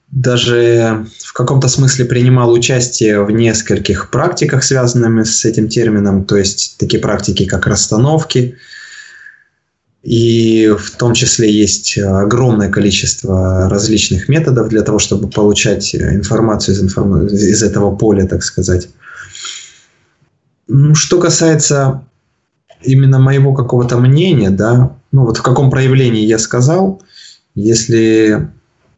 даже в каком-то смысле принимал участие в нескольких практиках, связанных с этим термином, то есть такие практики, как расстановки. И в том числе есть огромное количество различных методов для того, чтобы получать информацию из этого поля, так сказать. Что касается именно моего какого-то мнения, в каком проявлении я сказал, если...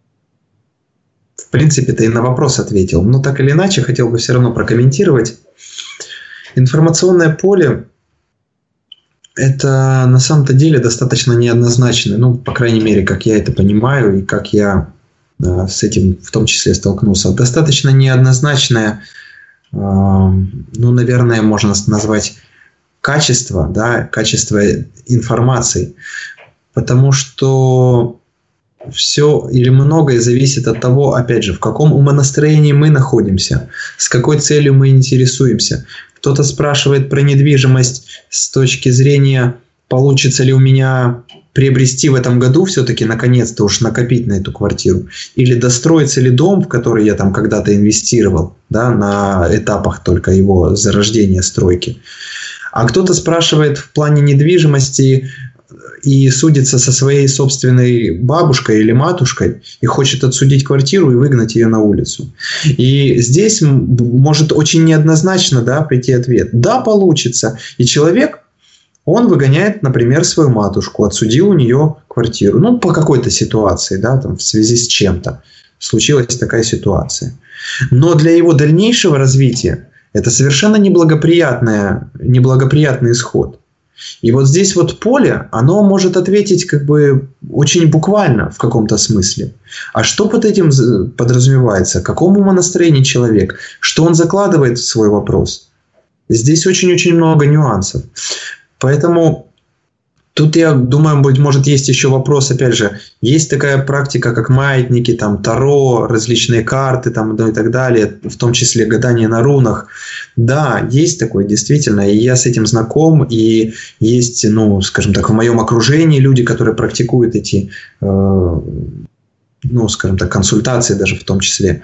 В принципе, ты и на вопрос ответил. Но так или иначе, хотел бы все равно прокомментировать. Информационное поле – это на самом-то деле достаточно неоднозначно. По крайней мере, как я это понимаю и как я с этим в том числе столкнулся. Достаточно неоднозначное, наверное, можно назвать качество информации. потому что все или многое зависит от того, опять же, в каком умонастроении мы находимся, с какой целью мы интересуемся. Кто-то спрашивает про недвижимость с точки зрения, получится ли у меня приобрести в этом году все-таки наконец-то уж накопить на эту квартиру, или достроится ли дом, в который я там когда-то инвестировал, да, на этапах только его зарождения, стройки. А кто-то спрашивает в плане недвижимости и судится со своей собственной бабушкой или матушкой и хочет отсудить квартиру и выгнать ее на улицу. И здесь может очень неоднозначно, да, прийти ответ. Да, получится. И человек, он выгоняет, например, свою матушку, отсудил у нее квартиру. Ну, по какой-то ситуации, да, там, в связи с чем-то. Случилась такая ситуация. Но для его дальнейшего развития это совершенно неблагоприятный исход. И вот здесь вот поле, оно может ответить как бы очень буквально в каком-то смысле. А что под этим подразумевается? К какому умонастроению человек? Что он закладывает в свой вопрос? Здесь очень-очень много нюансов. Поэтому тут, я думаю, быть может, есть еще вопрос, опять же, есть такая практика, как маятники, там, таро, различные карты там, и так далее, в том числе гадание на рунах. Да, есть такое, действительно, и я с этим знаком, и есть, ну, скажем так, в моем окружении люди, которые практикуют эти, ну, скажем так, консультации даже в том числе.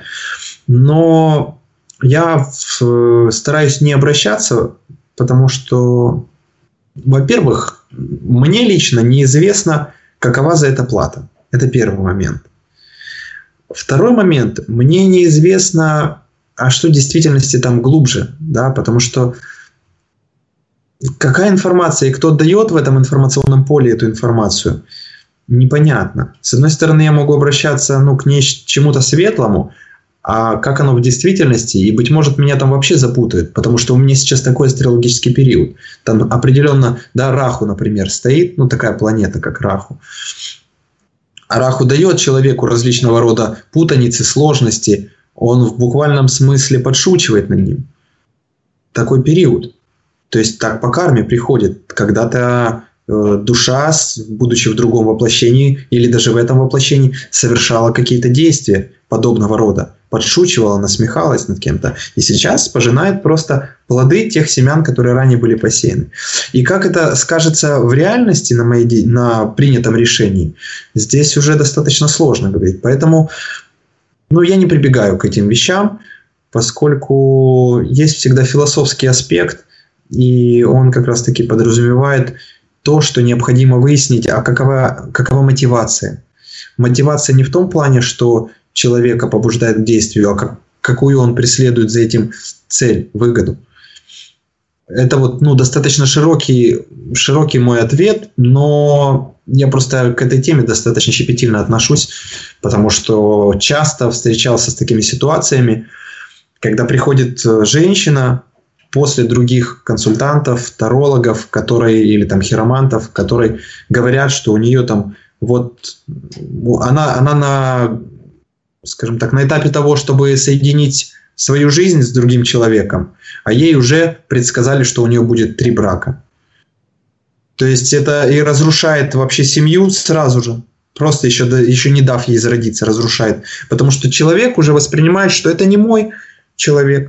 Но я стараюсь не обращаться, потому что, во-первых, мне лично неизвестно, какова за это плата. Это первый момент. Второй момент. Мне неизвестно, а что в действительности там глубже. Да? Потому что какая информация и кто дает в этом информационном поле эту информацию, непонятно. С одной стороны, я могу обращаться к чему-то светлому, а как оно в действительности, и, быть может, меня там вообще запутают, потому что у меня сейчас такой астрологический период. Там определенно, да, Раху, например, стоит, такая планета, как Раху. А Раху дает человеку различного рода путаницы, сложности, он в буквальном смысле подшучивает над ним. Такой период. То есть так по карме приходит. Когда-то душа, будучи в другом воплощении или даже в этом воплощении, совершала какие-то действия подобного рода. Подшучивала, насмехалась над кем-то. И сейчас пожинает просто плоды тех семян, которые ранее были посеяны. И как это скажется в реальности на принятом решении, здесь уже достаточно сложно говорить. Поэтому я не прибегаю к этим вещам, поскольку есть всегда философский аспект, и он как раз-таки подразумевает то, что необходимо выяснить, а какова мотивация. Мотивация не в том плане, что человека побуждает к действию, а какую он преследует за этим цель, выгоду. Это достаточно широкий мой ответ, но я просто к этой теме достаточно щепетильно отношусь, потому что часто встречался с такими ситуациями, когда приходит женщина после других консультантов, тарологов, или там хиромантов, которые говорят, что у нее там она на, скажем так, на этапе того, чтобы соединить свою жизнь с другим человеком, а ей уже предсказали, что у нее будет 3 брака. То есть это и разрушает вообще семью сразу же. Просто еще не дав ей зародиться, разрушает. Потому что человек уже воспринимает, что это не мой человек.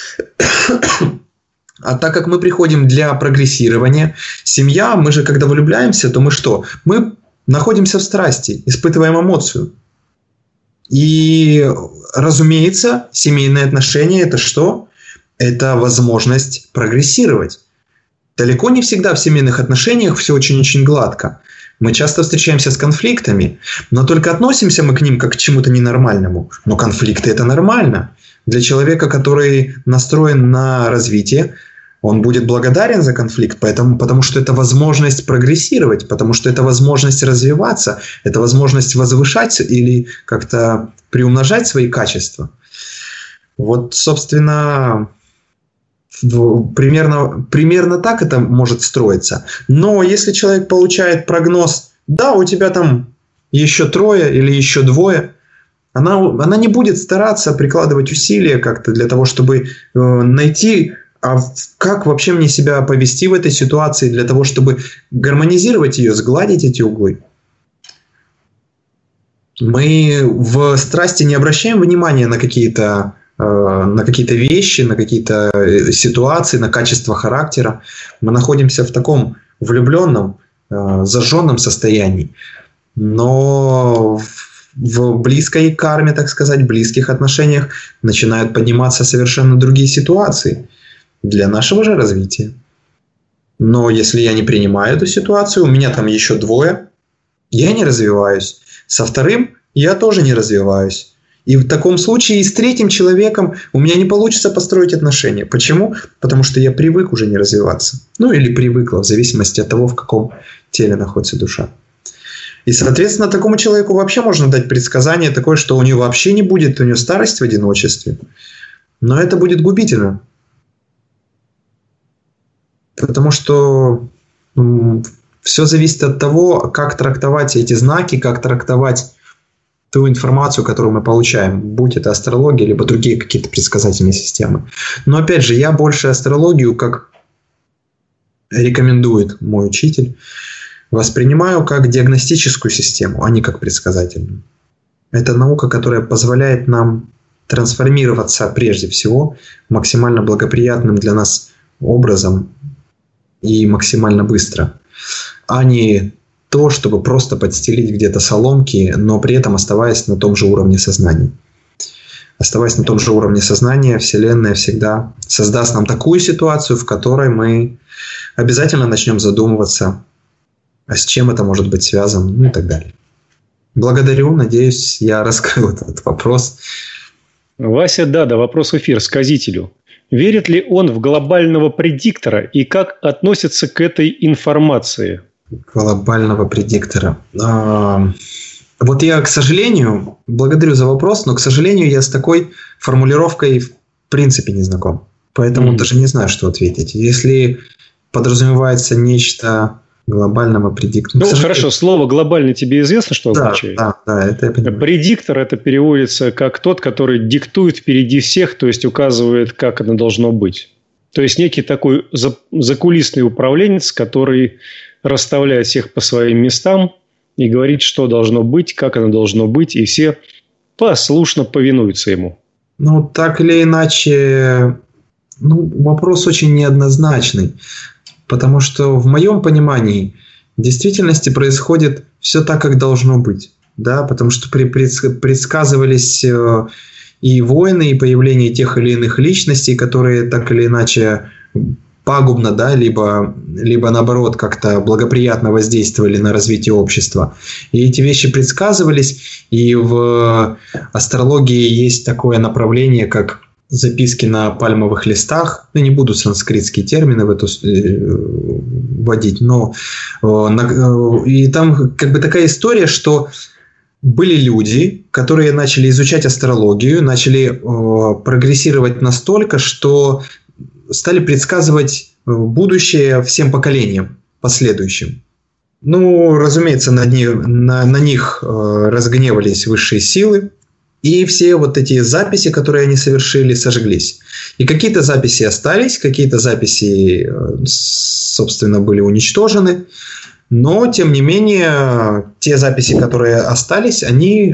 А так как мы приходим для прогрессирования, семья, мы же когда влюбляемся, то мы что? Мы находимся в страсти, испытываем эмоцию. И, разумеется, семейные отношения – это что? Это возможность прогрессировать. Далеко не всегда в семейных отношениях все очень-очень гладко. Мы часто встречаемся с конфликтами, но только относимся мы к ним как к чему-то ненормальному. Но конфликты – это нормально. Для человека, который настроен на развитие, он будет благодарен за конфликт, потому что это возможность прогрессировать, потому что это возможность развиваться, это возможность возвышать или как-то приумножать свои качества. Вот, собственно, примерно так это может строиться. Но если человек получает прогноз, да, у тебя там еще 3 или еще 2, она не будет стараться прикладывать усилия как-то для того, чтобы найти, а как вообще мне себя повести в этой ситуации, для того, чтобы гармонизировать ее, сгладить эти углы. Мы в страсти не обращаем внимания на какие-то вещи, на какие-то ситуации, на качество характера. Мы находимся в таком влюбленном, зажженном состоянии. Но в близкой карме, так сказать, близких отношениях начинают подниматься совершенно другие ситуации для нашего же развития. Но если я не принимаю эту ситуацию, у меня там еще двое, я не развиваюсь. Со вторым я тоже не развиваюсь. И в таком случае и с третьим человеком у меня не получится построить отношения. Почему? Потому что я привык уже не развиваться. Ну или привыкла, в зависимости от того, в каком теле находится душа. И, соответственно, такому человеку вообще можно дать предсказание такое, что у него вообще не будет, у него старость в одиночестве. Но это будет губительно. Потому что все зависит от того, как трактовать эти знаки, как трактовать ту информацию, которую мы получаем, будь это астрология, либо другие какие-то предсказательные системы. Но опять же, я больше астрологию, как рекомендует мой учитель, воспринимаю как диагностическую систему, а не как предсказательную. Это наука, которая позволяет нам трансформироваться прежде всего максимально благоприятным для нас образом и максимально быстро, а не то, чтобы просто подстелить где-то соломки, но при этом оставаясь на том же уровне сознания. Оставаясь на том же уровне сознания, Вселенная всегда создаст нам такую ситуацию, в которой мы обязательно начнем задумываться, а с чем это может быть связано, ну и так далее. Благодарю, надеюсь, я раскрыл этот вопрос. Вася Дада, вопрос в эфир сказителю. Верит ли он в глобального предиктора и как относится к этой информации? Глобального предиктора. Вот я, к сожалению, благодарю за вопрос, но, к сожалению, я с такой формулировкой в принципе не знаком. Поэтому даже не знаю, что ответить. Если подразумевается нечто глобального предиктора... Ну, хорошо, слово «глобальный» тебе известно, что означает? Да, это я понимаю. Предиктор – это переводится как тот, который диктует впереди всех, то есть указывает, как это должно быть. То есть некий такой закулисный управленец, который расставляет всех по своим местам и говорит, что должно быть, как оно должно быть, и все послушно повинуются ему. Ну, так или иначе, вопрос очень неоднозначный. Потому что в моем понимании в действительности происходит все так, как должно быть. Да? Потому что предсказывались и войны, и появление тех или иных личностей, которые так или иначе пагубно, да, либо наоборот как-то благоприятно воздействовали на развитие общества. И эти вещи предсказывались, и в астрологии есть такое направление, как записки на пальмовых листах. Я не буду санскритские термины в эту вводить, но и там как бы такая история, что были люди, которые начали изучать астрологию, начали прогрессировать настолько, что стали предсказывать будущее всем поколениям последующим. Ну, разумеется, на них разгневались высшие силы, и все вот эти записи, которые они совершили, сожглись. И какие-то записи остались, какие-то записи, собственно, были уничтожены. Но, тем не менее, те записи, которые остались, они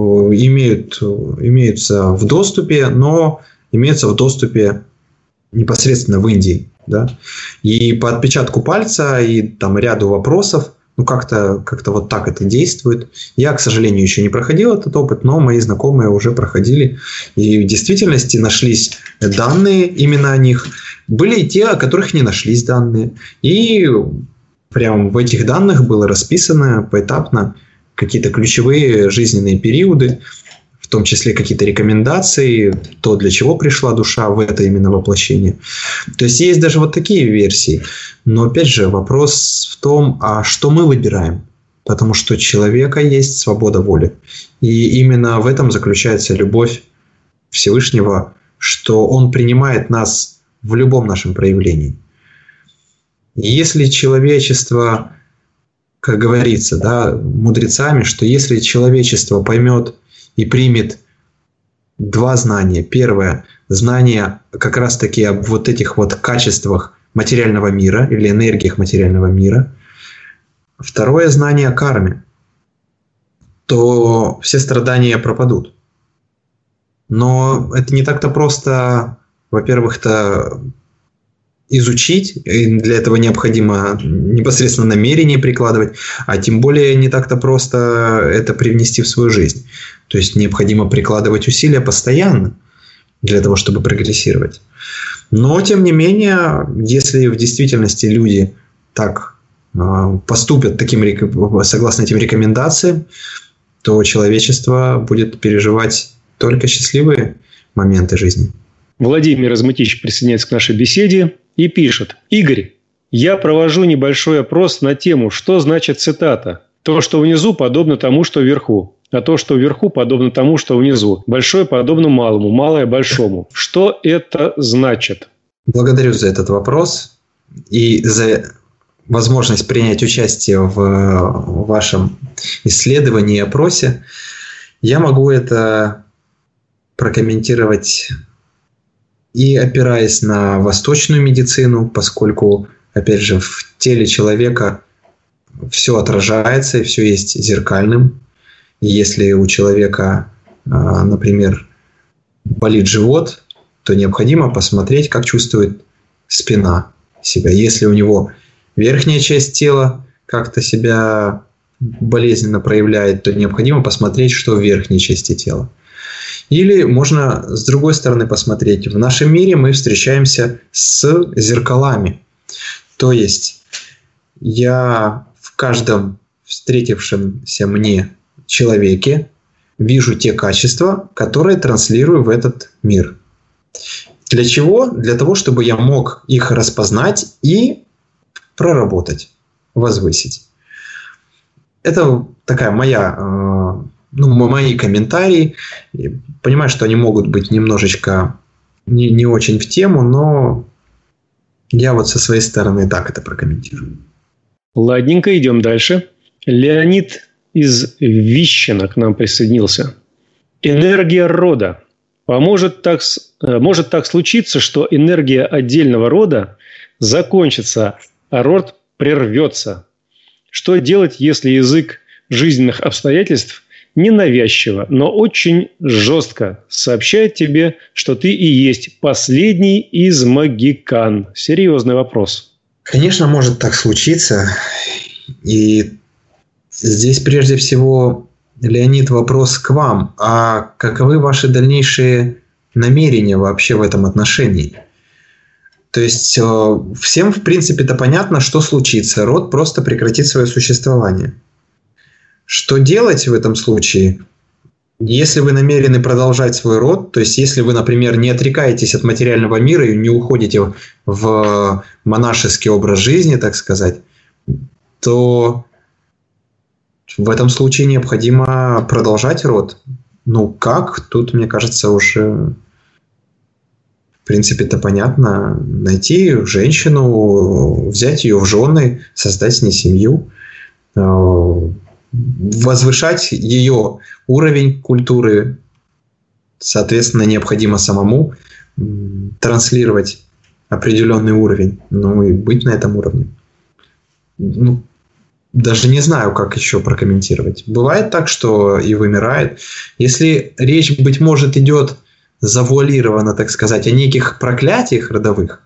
имеются в доступе, но имеются в доступе непосредственно в Индии. Да? И по отпечатку пальца и там ряду вопросов, как-то вот так это действует. Я, к сожалению, еще не проходил этот опыт, но мои знакомые уже проходили. И в действительности нашлись данные именно о них. Были и те, о которых не нашлись данные. И прямо в этих данных было расписано поэтапно какие-то ключевые жизненные периоды, в том числе какие-то рекомендации, то, для чего пришла душа в это именно воплощение. То есть есть даже вот такие версии. Но опять же вопрос в том, а что мы выбираем? Потому что у человека есть свобода воли. И именно в этом заключается любовь Всевышнего, что Он принимает нас в любом нашем проявлении. И если человечество, как говорится, да, мудрецами, что если человечество поймет и примет два знания. Первое – знание как раз-таки об вот этих вот качествах материального мира или энергиях материального мира. Второе – знание о карме. то все страдания пропадут. Но это не так-то просто, во-первых-то, изучить, и для этого необходимо непосредственно намерение прикладывать, а тем более не так-то просто это привнести в свою жизнь. То есть необходимо прикладывать усилия постоянно для того, чтобы прогрессировать. Но, тем не менее, если в действительности люди так поступят согласно этим рекомендациям, то человечество будет переживать только счастливые моменты жизни. Владимир Измытич присоединяется к нашей беседе и пишет: Игорь, я провожу небольшой опрос на тему, что значит цитата. То, что внизу, подобно тому, что вверху. А то, что вверху, подобно тому, что внизу. Большое подобно малому, малое большому. Что это значит? Благодарю за этот вопрос и за возможность принять участие в вашем исследовании и опросе. Я могу это прокомментировать и опираясь на восточную медицину, поскольку, опять же, в теле человека все отражается и все есть зеркальным. И если у человека, например, болит живот, то необходимо посмотреть, как чувствует спина себя. Если у него верхняя часть тела как-то себя болезненно проявляет, то необходимо посмотреть, что в верхней части тела. Или можно с другой стороны посмотреть. В нашем мире мы встречаемся с зеркалами. То есть я в каждом встретившемся мне человеке вижу те качества, которые транслирую в этот мир. Для чего? Для того, чтобы я мог их распознать и проработать, возвысить. Это такая мои комментарии. Понимаю, что они могут быть немножечко не очень в тему, но я вот со своей стороны так это прокомментирую. Ладненько, идем дальше. Леонид из Вищина к нам присоединился. Энергия рода. Может так случиться, что энергия отдельного рода закончится, а род прервется. Что делать, если язык жизненных обстоятельств ненавязчиво, но очень жестко сообщает тебе, что ты и есть последний из магикан? Серьезный вопрос. Конечно, может так случиться. И здесь прежде всего, Леонид, вопрос к вам. А каковы ваши дальнейшие намерения вообще в этом отношении? То есть всем, в принципе-то понятно, что случится. Род просто прекратит свое существование. Что делать в этом случае? Если вы намерены продолжать свой род, то есть если вы, например, не отрекаетесь от материального мира и не уходите в монашеский образ жизни, так сказать, то в этом случае необходимо продолжать род. Ну как? Тут, мне кажется, уже в принципе-то понятно. Найти женщину, взять ее в жены, создать с ней семью, возвышать ее уровень культуры. Соответственно, необходимо самому транслировать определенный уровень, и быть на этом уровне. Даже не знаю, как еще прокомментировать. Бывает так, что и вымирает. Если речь, быть может, идет завуалированно, так сказать, о неких проклятиях родовых,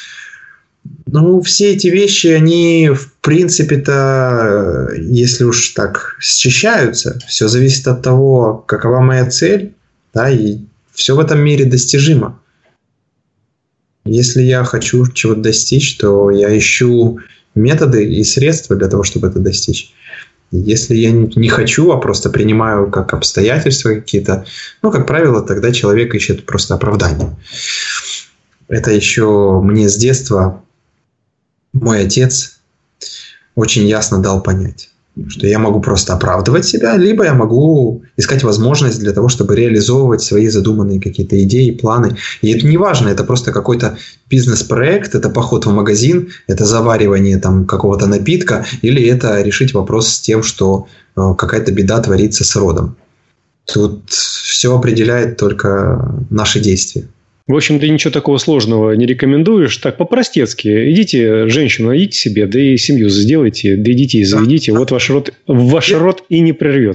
все эти вещи, они, в принципе-то, если уж так счищаются, все зависит от того, какова моя цель, да, и все в этом мире достижимо. Если я хочу чего-то достичь, то я ищу методы и средства для того, чтобы это достичь. Если я не хочу, а просто принимаю как обстоятельства какие-то, как правило, тогда человек ищет просто оправдание. Это еще мне с детства мой отец очень ясно дал понять, что я могу просто оправдывать себя, либо я могу искать возможность для того, чтобы реализовывать свои задуманные какие-то идеи, планы. И это не важно, это просто какой-то бизнес-проект, это поход в магазин, это заваривание какого-то напитка, или это решить вопрос с тем, что какая-то беда творится с родом. Тут все определяет только наши действия. В общем, ты ничего такого сложного не рекомендуешь. Так, по-простецки. Идите, женщину найдите себе, да и семью сделайте, да и детей заведите. Вот ваш род и не прервется.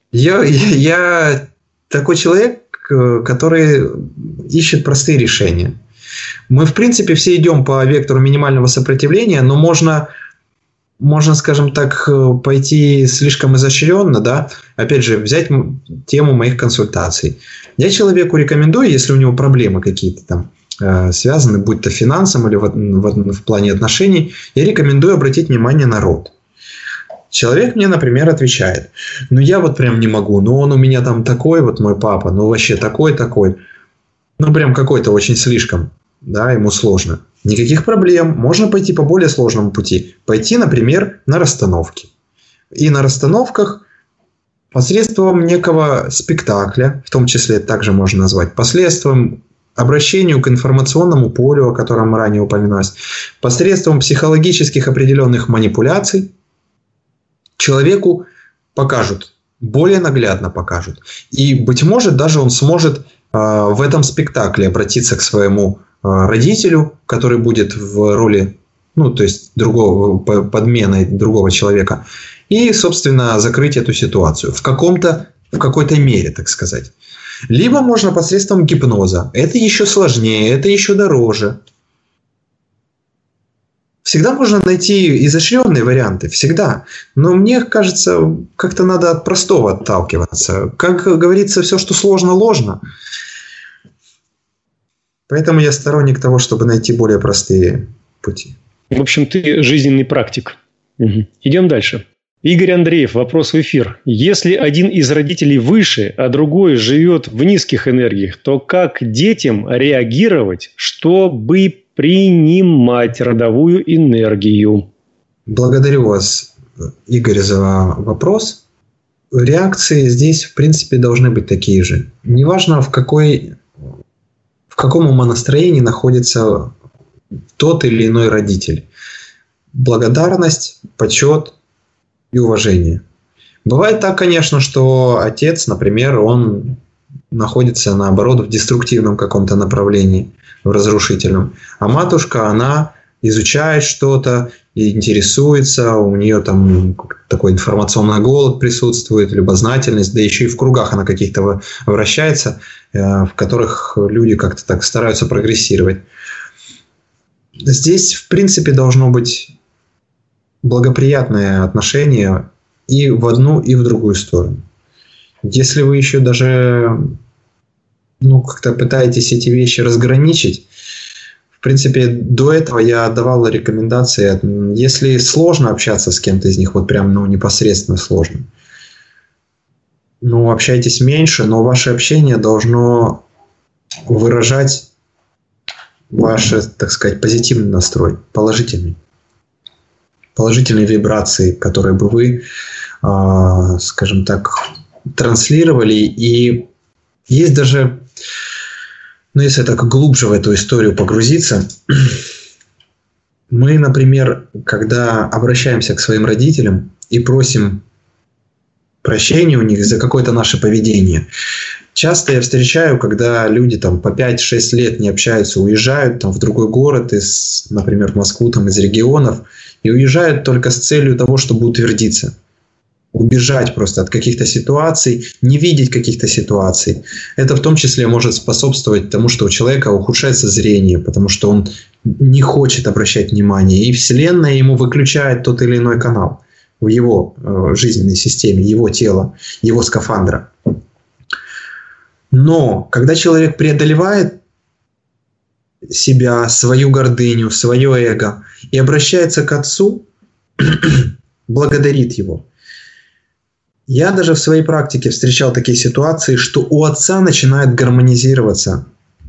Я такой человек, который ищет простые решения. Мы, в принципе, все идем по вектору минимального сопротивления, но можно, скажем так, пойти слишком изощренно, да, опять же, взять тему моих консультаций. Я человеку рекомендую, если у него проблемы какие-то там связаны, будь то финансом или в плане отношений, я рекомендую обратить внимание на род. Человек мне, например, отвечает: ну я вот прям не могу, ну он у меня там такой, вот мой папа, ну вообще такой, ну прям какой-то очень слишком, да, ему сложно. Никаких проблем, можно пойти по более сложному пути. Пойти, например, на расстановки. И на расстановках посредством некого спектакля, в том числе также можно назвать, посредством обращению к информационному полю, о котором ранее упоминалось, посредством психологических определенных манипуляций человеку покажут, более наглядно покажут. И, быть может, даже он сможет в этом спектакле обратиться к своему родителю, который будет в роли, ну, то есть подменой другого человека, и, собственно, закрыть эту ситуацию в какой-то мере, так сказать. Либо можно посредством гипноза. Это еще сложнее, это еще дороже. Всегда можно найти изощренные варианты, всегда. Но мне кажется, как-то надо от простого отталкиваться. Как говорится, все, что сложно, ложно. Поэтому я сторонник того, чтобы найти более простые пути. В общем, ты жизненный практик. Угу. Идем дальше. Игорь Андреев, вопрос в эфир. Если один из родителей выше, а другой живет в низких энергиях, то как детям реагировать, чтобы принимать родовую энергию? Благодарю вас, Игорь, за вопрос. Реакции здесь, в принципе, должны быть такие же. Неважно, в каком умонастроении находится тот или иной родитель. Благодарность, почет и уважение. Бывает так, конечно, что отец, например, он находится, наоборот, в деструктивном каком-то направлении, в разрушительном. А матушка, она изучает что-то, интересуется, у нее там такой информационный голод присутствует, любознательность, да еще и в кругах она каких-то вращается, в которых люди как-то так стараются прогрессировать. Здесь, в принципе, должно быть благоприятное отношение и в одну, и в другую сторону. Если вы еще даже как-то пытаетесь эти вещи разграничить, в принципе, до этого я давал рекомендации, если сложно общаться с кем-то из них, вот прям непосредственно сложно, общайтесь меньше, но ваше общение должно выражать ваш, так сказать, позитивный настрой, положительные вибрации, которые бы вы, скажем так, транслировали. И есть даже, если так глубже в эту историю погрузиться, мы, например, когда обращаемся к своим родителям и просим прощения у них за какое-то наше поведение, часто я встречаю, когда люди там по 5-6 лет не общаются, уезжают там в другой город, например, в Москву, там, из регионов, и уезжают только с целью того, чтобы утвердиться. Убежать просто от каких-то ситуаций, не видеть каких-то ситуаций. Это в том числе может способствовать тому, что у человека ухудшается зрение, потому что он не хочет обращать внимание. И Вселенная ему выключает тот или иной канал в его жизненной системе, его тела, его скафандра. Но когда человек преодолевает себя, свою гордыню, свое эго и обращается к Отцу, благодарит Его. Я даже в своей практике встречал такие ситуации, что у Отца начинает гармонизироваться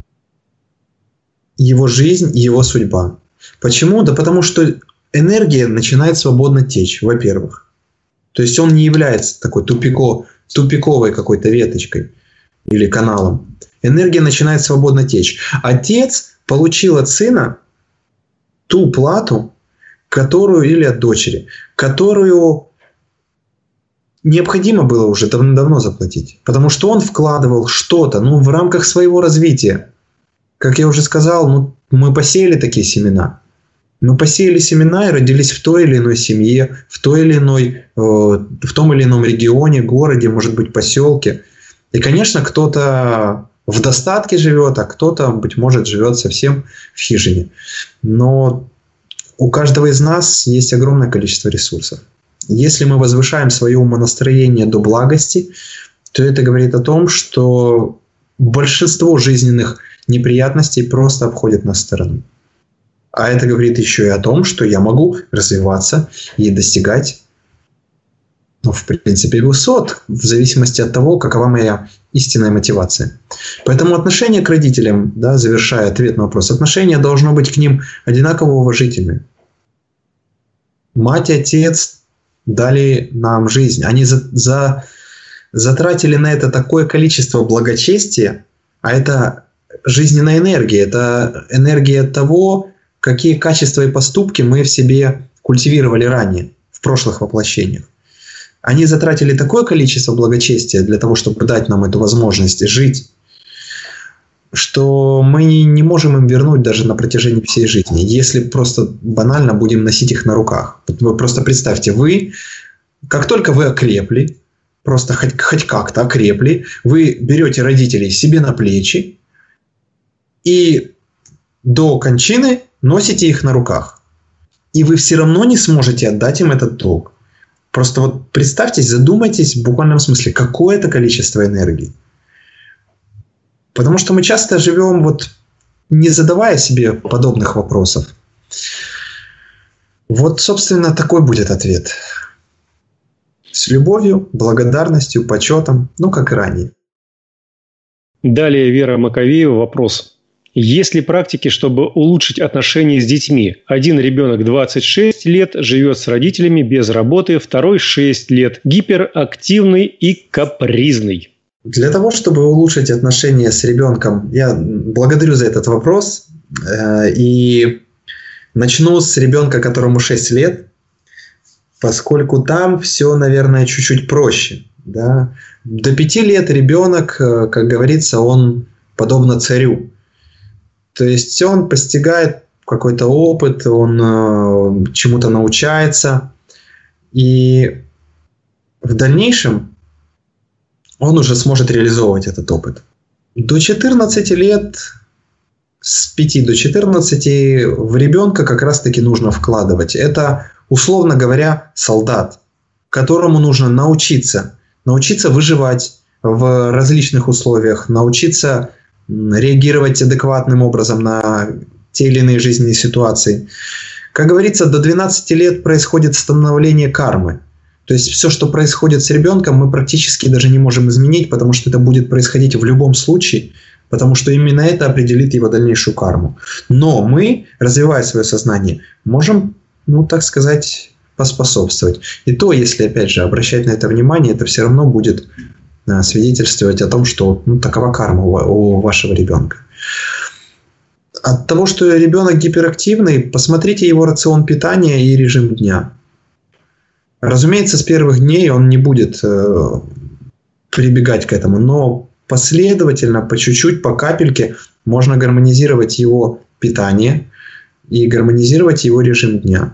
его жизнь и его судьба. Почему? Да потому что энергия начинает свободно течь, во-первых. То есть он не является такой тупиковой какой-то веточкой или каналом. Энергия начинает свободно течь. Отец получил от сына ту плату, или от дочери, которую необходимо было уже давно заплатить. Потому что он вкладывал что-то в рамках своего развития. Как я уже сказал, мы посеяли такие семена. Мы посеяли семена и родились в той или иной семье, в том или ином регионе, городе, может быть, поселке. И, конечно, кто-то в достатке живет, а кто-то, быть может, живет совсем в хижине. Но у каждого из нас есть огромное количество ресурсов. Если мы возвышаем свое умонастроение до благости, то это говорит о том, что большинство жизненных неприятностей просто обходят нас стороной. А это говорит еще и о том, что я могу развиваться и достигать, в принципе, высот, в зависимости от того, какова моя истинная мотивация. Поэтому отношение к родителям, завершая ответ на вопрос, отношение должно быть к ним одинаково уважительное. Мать и отец дали нам жизнь. Они затратили на это такое количество благочестия, а это жизненная энергия. Это энергия того, какие качества и поступки мы в себе культивировали ранее, в прошлых воплощениях. Они затратили такое количество благочестия для того, чтобы дать нам эту возможность жить, что мы не можем им вернуть даже на протяжении всей жизни, если просто банально будем носить их на руках. Вы просто представьте, как только вы окрепли, просто хоть как-то окрепли, вы берете родителей себе на плечи и до кончины носите их на руках. И вы все равно не сможете отдать им этот долг. Просто вот представьте, задумайтесь в буквальном смысле, какое это количество энергии. Потому что мы часто живем, не задавая себе подобных вопросов. Собственно, такой будет ответ. С любовью, благодарностью, почетом, как и ранее. Далее Вера Маковеева. Вопрос. Есть ли практики, чтобы улучшить отношения с детьми? Один ребенок 26 лет живет с родителями без работы, второй 6 лет, гиперактивный и капризный. Для того, чтобы улучшить отношения с ребенком, я благодарю за этот вопрос. И начну с ребенка, которому 6 лет, поскольку там все, наверное, чуть-чуть проще. Да? До 5 лет ребенок, как говорится, он подобно царю. То есть он постигает какой-то опыт, он чему-то научается. И в дальнейшем он уже сможет реализовывать этот опыт. До 14 лет, с 5 до 14 в ребенка как раз-таки нужно вкладывать. Это, условно говоря, солдат, которому нужно научиться выживать в различных условиях, научиться реагировать адекватным образом на те или иные жизненные ситуации. Как говорится, до 12 лет происходит становление кармы. То есть все, что происходит с ребенком, мы практически даже не можем изменить, потому что это будет происходить в любом случае, потому что именно это определит его дальнейшую карму. Но мы, развивая свое сознание, можем, так сказать, поспособствовать. И то, если, опять же, обращать на это внимание, это все равно будет свидетельствовать о том, что такова карма у вашего ребенка. От того, что ребенок гиперактивный, посмотрите его рацион питания и режим дня. Разумеется, с первых дней он не будет прибегать к этому, но последовательно, по чуть-чуть, по капельке можно гармонизировать его питание и гармонизировать его режим дня.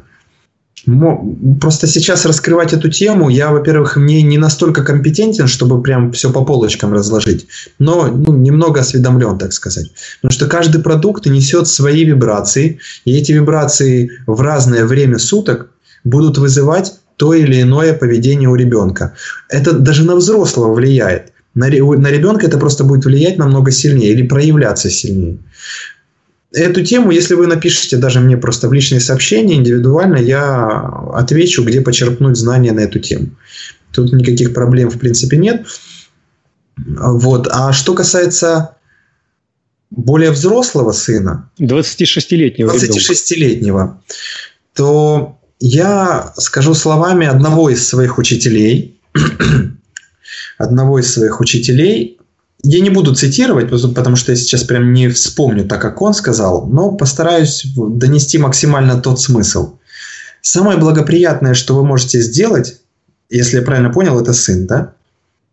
Просто сейчас раскрывать эту тему, я, во-первых, не настолько компетентен, чтобы прям все по полочкам разложить, но немного осведомлен, так сказать. Потому что каждый продукт несет свои вибрации, и эти вибрации в разное время суток будут вызывать то или иное поведение у ребенка. Это даже на взрослого влияет. На ребенка это просто будет влиять намного сильнее или проявляться сильнее. Эту тему, если вы напишите даже мне просто в личные сообщения индивидуально, я отвечу, где почерпнуть знания на эту тему. Тут никаких проблем в принципе нет. А что касается более взрослого сына, 26-летнего, то я скажу словами одного из своих учителей. Я не буду цитировать, потому что я сейчас прям не вспомню так, как он сказал, но постараюсь донести максимально тот смысл. Самое благоприятное, что вы можете сделать, если я правильно понял, это сын, да?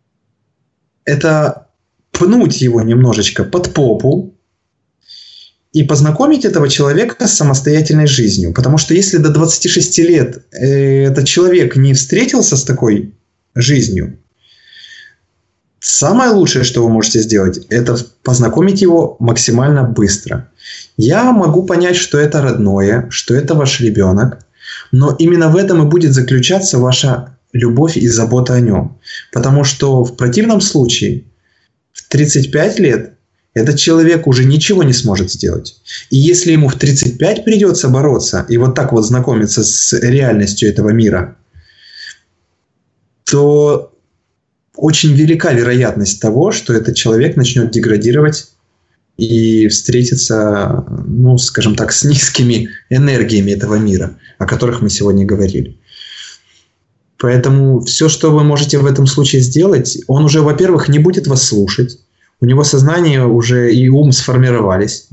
Это пнуть его немножечко под попу и познакомить этого человека с самостоятельной жизнью. Потому что если до 26 лет этот человек не встретился с такой жизнью, самое лучшее, что вы можете сделать, это познакомить его максимально быстро. Я могу понять, что это родное, что это ваш ребенок, но именно в этом и будет заключаться ваша любовь и забота о нем. Потому что в противном случае в 35 лет этот человек уже ничего не сможет сделать. И если ему в 35 придется бороться и вот так вот знакомиться с реальностью этого мира, то очень велика вероятность того, что этот человек начнет деградировать и встретиться, ну, скажем так, с низкими энергиями этого мира, о которых мы сегодня говорили. Поэтому все, что вы можете в этом случае сделать, он уже, во-первых, не будет вас слушать. У него сознание уже и ум сформировались.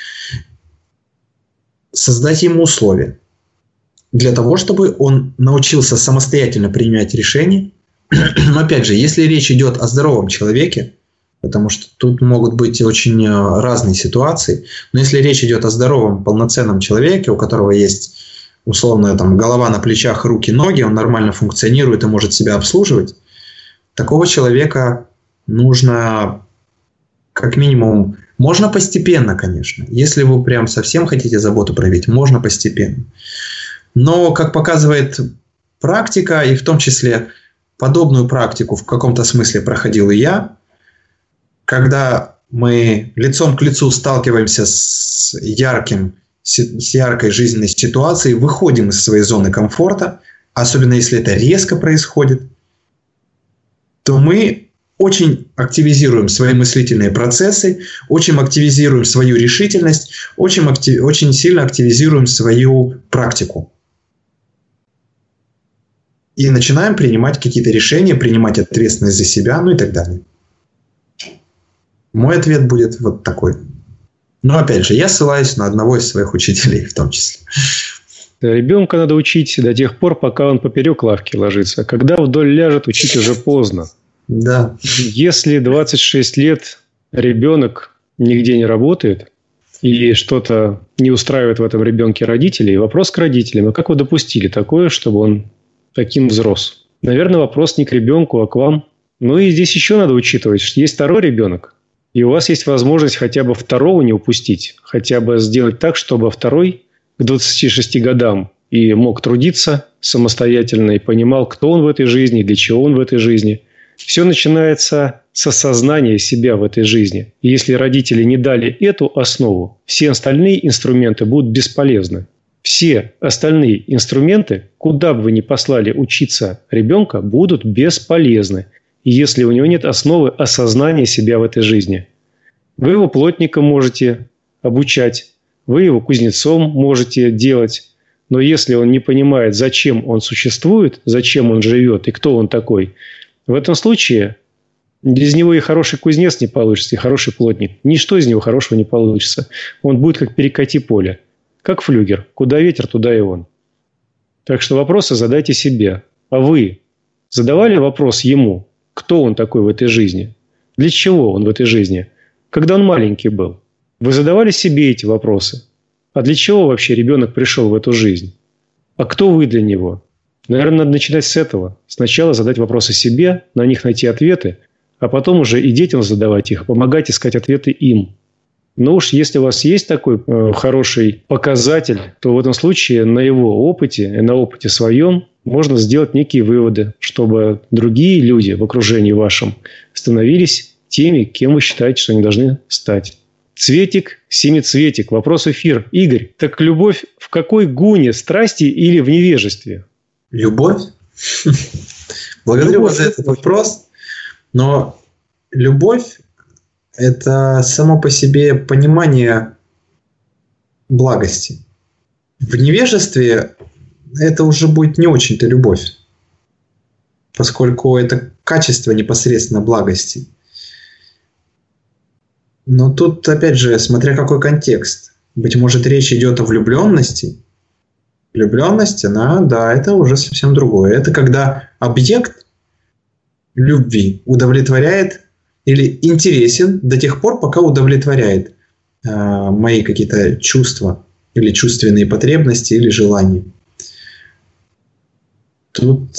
Создать ему условия для того, чтобы он научился самостоятельно принимать решения. Но опять же, если речь идет о здоровом человеке, потому что тут могут быть очень разные ситуации, но если речь идет о здоровом, полноценном человеке, у которого есть условно там, голова на плечах, руки, ноги, он нормально функционирует и может себя обслуживать, такого человека нужно как минимум, можно постепенно, конечно. Если вы прям совсем хотите заботу проявить, можно постепенно. Но, как показывает практика, и в том числе подобную практику в каком-то смысле проходил и я, когда мы лицом к лицу сталкиваемся с яркой жизненной ситуацией, выходим из своей зоны комфорта, особенно если это резко происходит, то мы очень активизируем свои мыслительные процессы, очень активизируем свою решительность, очень сильно активизируем свою практику. И начинаем принимать какие-то решения, принимать ответственность за себя, ну и так далее. Мой ответ будет вот такой. Но опять же, я ссылаюсь на одного из своих учителей в том числе. Ребенка надо учить до тех пор, пока он поперек лавки ложится. Когда вдоль ляжет, учить уже поздно. Да. Если 26 лет ребенок нигде не работает и что-то не устраивает в этом ребенке родителей, вопрос к родителям. А как вы допустили такое, чтобы он таким взрос? Наверное, вопрос не к ребенку, а к вам. Ну и здесь еще надо учитывать, что есть второй ребенок. И у вас есть возможность хотя бы второго не упустить. Хотя бы сделать так, чтобы второй к 26 годам и мог трудиться самостоятельно, и понимал, кто он в этой жизни, для чего он в этой жизни. Все начинается с осознания себя в этой жизни. И если родители не дали эту основу, все остальные инструменты будут бесполезны. Все остальные инструменты, куда бы вы ни послали учиться ребенка, будут бесполезны, если у него нет основы осознания себя в этой жизни. Вы его плотником можете обучать, вы его кузнецом можете делать, но если он не понимает, зачем он существует, зачем он живет и кто он такой, в этом случае из него и хороший кузнец не получится, и хороший плотник. Ничто из него хорошего не получится. Он будет как перекати поле, как флюгер. Куда ветер, туда и он. Так что вопросы задайте себе. А вы задавали вопрос ему, кто он такой в этой жизни? Для чего он в этой жизни? Когда он маленький был. Вы задавали себе эти вопросы? А для чего вообще ребенок пришел в эту жизнь? А кто вы для него? Наверное, надо начинать с этого. Сначала задать вопросы себе, на них найти ответы, а потом уже и детям задавать их, помогать искать ответы им. Но уж если у вас есть такой хороший показатель, то в этом случае на его опыте и на опыте своем можно сделать некие выводы, чтобы другие люди в окружении вашем становились теми, кем вы считаете, что они должны стать. Цветик, семицветик. Вопрос эфир. Игорь, так любовь в какой гуне? Страсти или в невежестве? Любовь? Благодарю вас за этот вопрос. Но любовь – это само по себе понимание благости. В невежестве это уже будет не очень-то любовь, поскольку это качество непосредственно благости. Но тут, опять же, смотря какой контекст. Быть может, речь идет о влюбленности. Влюбленность, да, это уже совсем другое. Это когда объект любви удовлетворяет или интересен до тех пор, пока удовлетворяет мои какие-то чувства или чувственные потребности или желания. Тут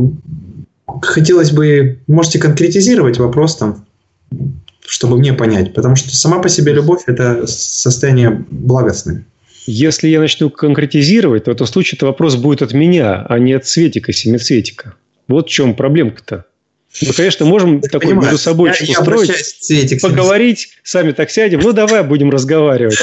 хотелось бы, можете конкретизировать вопрос там, чтобы мне понять, потому что сама по себе любовь – это состояние благостное. Если я начну конкретизировать, то в этом случае это вопрос будет от меня, а не от Цветика, семицветика. Вот в чем проблемка-то. Мы, конечно, можем такой между собой устроить, поговорить, сами так сядем. Ну, давай будем разговаривать.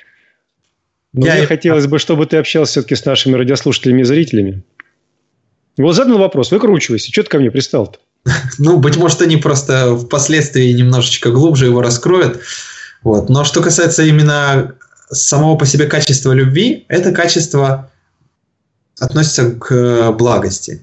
Но мне хотелось бы, чтобы ты общался все-таки с нашими радиослушателями и зрителями. Вот задан вопрос, выкручивайся. Что ты ко мне пристал-то? Ну, быть может, они просто впоследствии немножечко глубже его раскроют. Вот. Но что касается именно самого по себе качества любви, это качество относится к благости.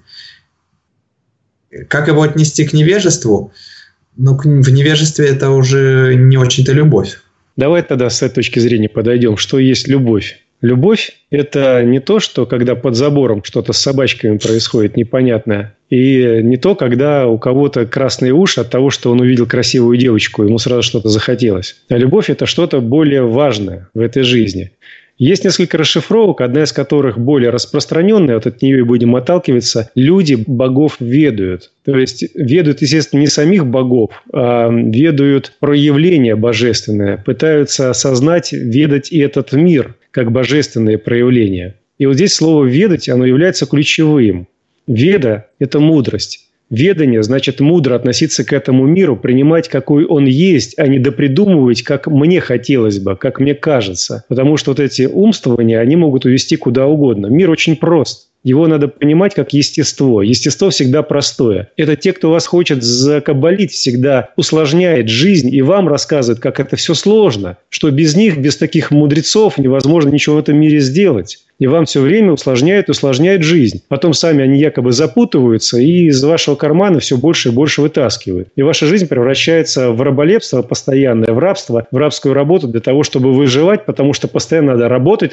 Как его отнести к невежеству? Ну, в невежестве это уже не очень-то любовь. Давай тогда с этой точки зрения подойдем. Что есть любовь? Любовь – это не то, что когда под забором что-то с собачками происходит непонятное. И не то, когда у кого-то красные уши от того, что он увидел красивую девочку, ему сразу что-то захотелось. А любовь – это что-то более важное в этой жизни. Есть несколько расшифровок, одна из которых более распространенная, вот от нее и будем отталкиваться. Люди богов ведают. То есть, ведают, естественно, не самих богов, а ведают проявление божественное. Пытаются осознать, ведать и этот мир, как божественное проявление. И вот здесь слово «ведать», оно является ключевым. Веда – это мудрость. Ведание значит мудро относиться к этому миру, принимать, какой он есть, а не допридумывать, как мне хотелось бы, как мне кажется. Потому что вот эти умствования, они могут увести куда угодно. Мир очень прост. Его надо понимать как естество. Естество всегда простое. Это те, кто вас хочет закабалить, всегда усложняет жизнь и вам рассказывает, как это все сложно. Что без них, без таких мудрецов невозможно ничего в этом мире сделать. И вам все время усложняют жизнь. Потом сами они якобы запутываются и из вашего кармана все больше и больше вытаскивают. И ваша жизнь превращается в раболепство постоянное, в рабство, в рабскую работу для того, чтобы выживать, потому что постоянно надо работать,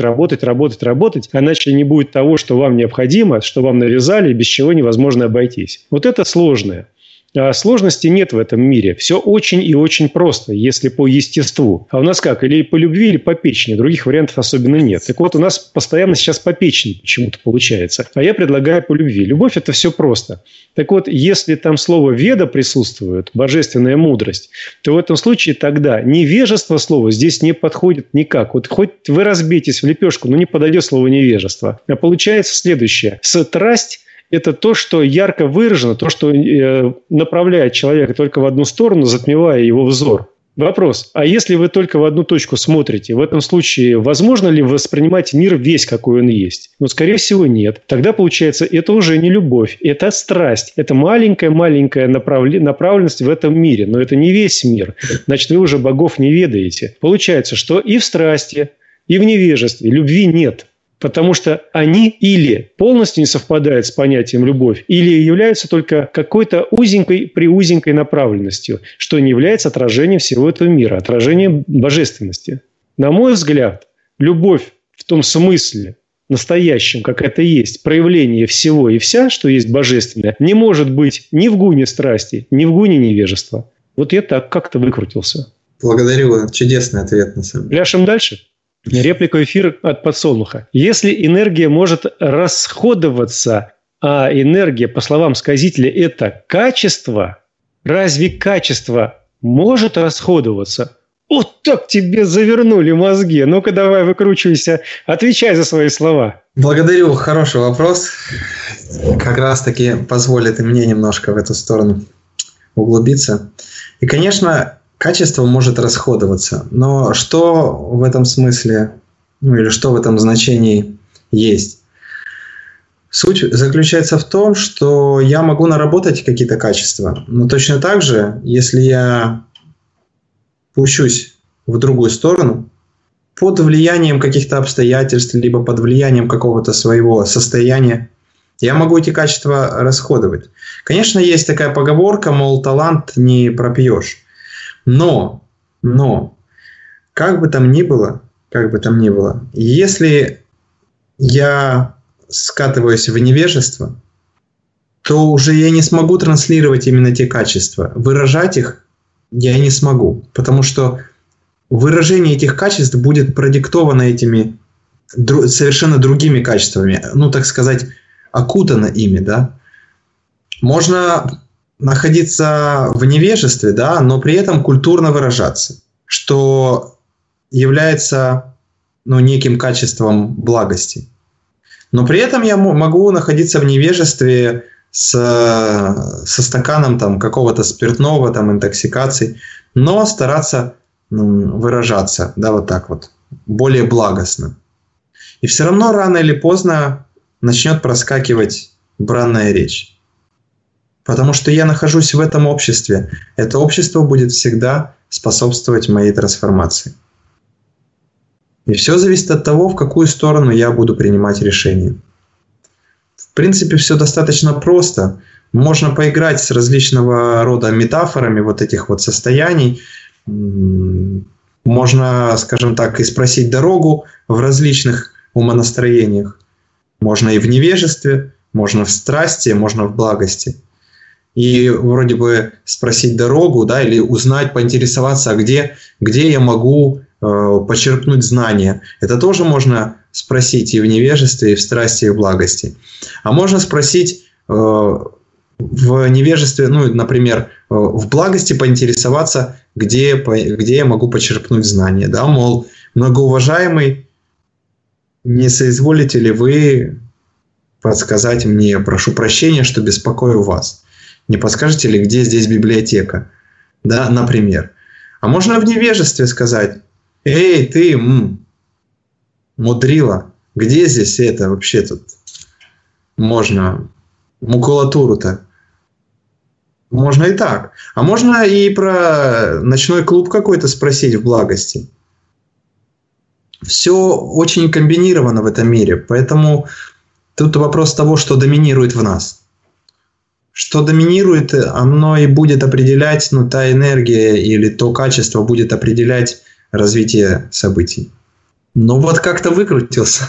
иначе не будет того, что вам необходимо, что вам навязали, без чего невозможно обойтись. Вот это сложное. А сложности нет в этом мире. Все очень и очень просто, если по естеству. А у нас как? Или по любви, или по печени. Других вариантов особенно нет. Так вот, у нас постоянно сейчас по печени почему-то получается. А я предлагаю по любви. Любовь – это все просто. Так вот, если там слово «веда» присутствует, божественная мудрость, то в этом случае тогда невежество слова здесь не подходит никак. Вот хоть вы разбейтесь в лепешку, но не подойдет слово «невежество». А получается следующее. Страсть – это то, что ярко выражено, то, что направляет человека только в одну сторону, затмевая его взор. Вопрос. А если вы только в одну точку смотрите, в этом случае возможно ли воспринимать мир весь, какой он есть? Ну, скорее всего, нет. Тогда, получается, это уже не любовь, это страсть. Это маленькая направленность в этом мире. Но это не весь мир. Значит, вы уже богов не ведаете. Получается, что и в страсти, и в невежестве любви нет. Потому что они или полностью не совпадают с понятием «любовь», или являются только какой-то преузенькой направленностью, что не является отражением всего этого мира, отражением божественности. На мой взгляд, любовь в том смысле настоящем, как это есть, проявление всего и вся, что есть божественное, не может быть ни в гуне страсти, ни в гуне невежества. Вот я так как-то выкрутился. Благодарю. Чудесный ответ, на самом деле. Пляшем дальше. Реплика в эфир от подсолнуха. Если энергия может расходоваться, а энергия, по словам сказителя, это качество, разве качество может расходоваться? Вот так тебе завернули мозги. Ну-ка давай выкручивайся, отвечай за свои слова. Благодарю, хороший вопрос. Как раз-таки позволит и мне немножко в эту сторону углубиться. И, конечно, качество может расходоваться, но что в этом смысле, или что в этом значении есть? Суть заключается в том, что я могу наработать какие-то качества, но точно так же, если я пущусь в другую сторону, под влиянием каких-то обстоятельств, либо под влиянием какого-то своего состояния, я могу эти качества расходовать. Конечно, есть такая поговорка, мол, талант не пропьешь. Но, как бы там ни было, если я скатываюсь в невежество, то уже я не смогу транслировать именно те качества. Выражать их я не смогу, потому что выражение этих качеств будет продиктовано этими совершенно другими качествами, ну, так сказать, окутано ими, да. Можно находиться в невежестве, да, но при этом культурно выражаться, что является, ну, неким качеством благости. Но при этом я могу находиться в невежестве со стаканом там какого-то спиртного, там, интоксикации, но стараться выражаться, да, вот так вот, более благостно. И все равно рано или поздно начнет проскакивать бранная речь. Потому что я нахожусь в этом обществе. Это общество будет всегда способствовать моей трансформации. И все зависит от того, в какую сторону я буду принимать решение. В принципе, все достаточно просто. Можно поиграть с различного рода метафорами вот этих вот состояний. Можно, скажем так, и спросить дорогу в различных умонастроениях. Можно и в невежестве, можно в страсти, можно в благости. И вроде бы спросить дорогу, да, или узнать, поинтересоваться, а где я могу почерпнуть знания. Это тоже можно спросить и в невежестве, и в страсти, и в благости. А можно спросить в невежестве, ну, например, в благости поинтересоваться, где я могу почерпнуть знания. Да? Мол, многоуважаемый, не соизволите ли вы подсказать мне, прошу прощения, что беспокою вас. Не подскажете ли, где здесь библиотека? Да, например. А можно в невежестве сказать: эй, ты, мудрила, где здесь это вообще тут можно макулатуру-то? Можно и так. А можно и про ночной клуб какой-то спросить в благости. Все очень комбинировано в этом мире, поэтому тут вопрос того, что доминирует в нас. Что доминирует, оно и будет определять, ну, та энергия или то качество будет определять развитие событий. Ну вот как-то выкрутился.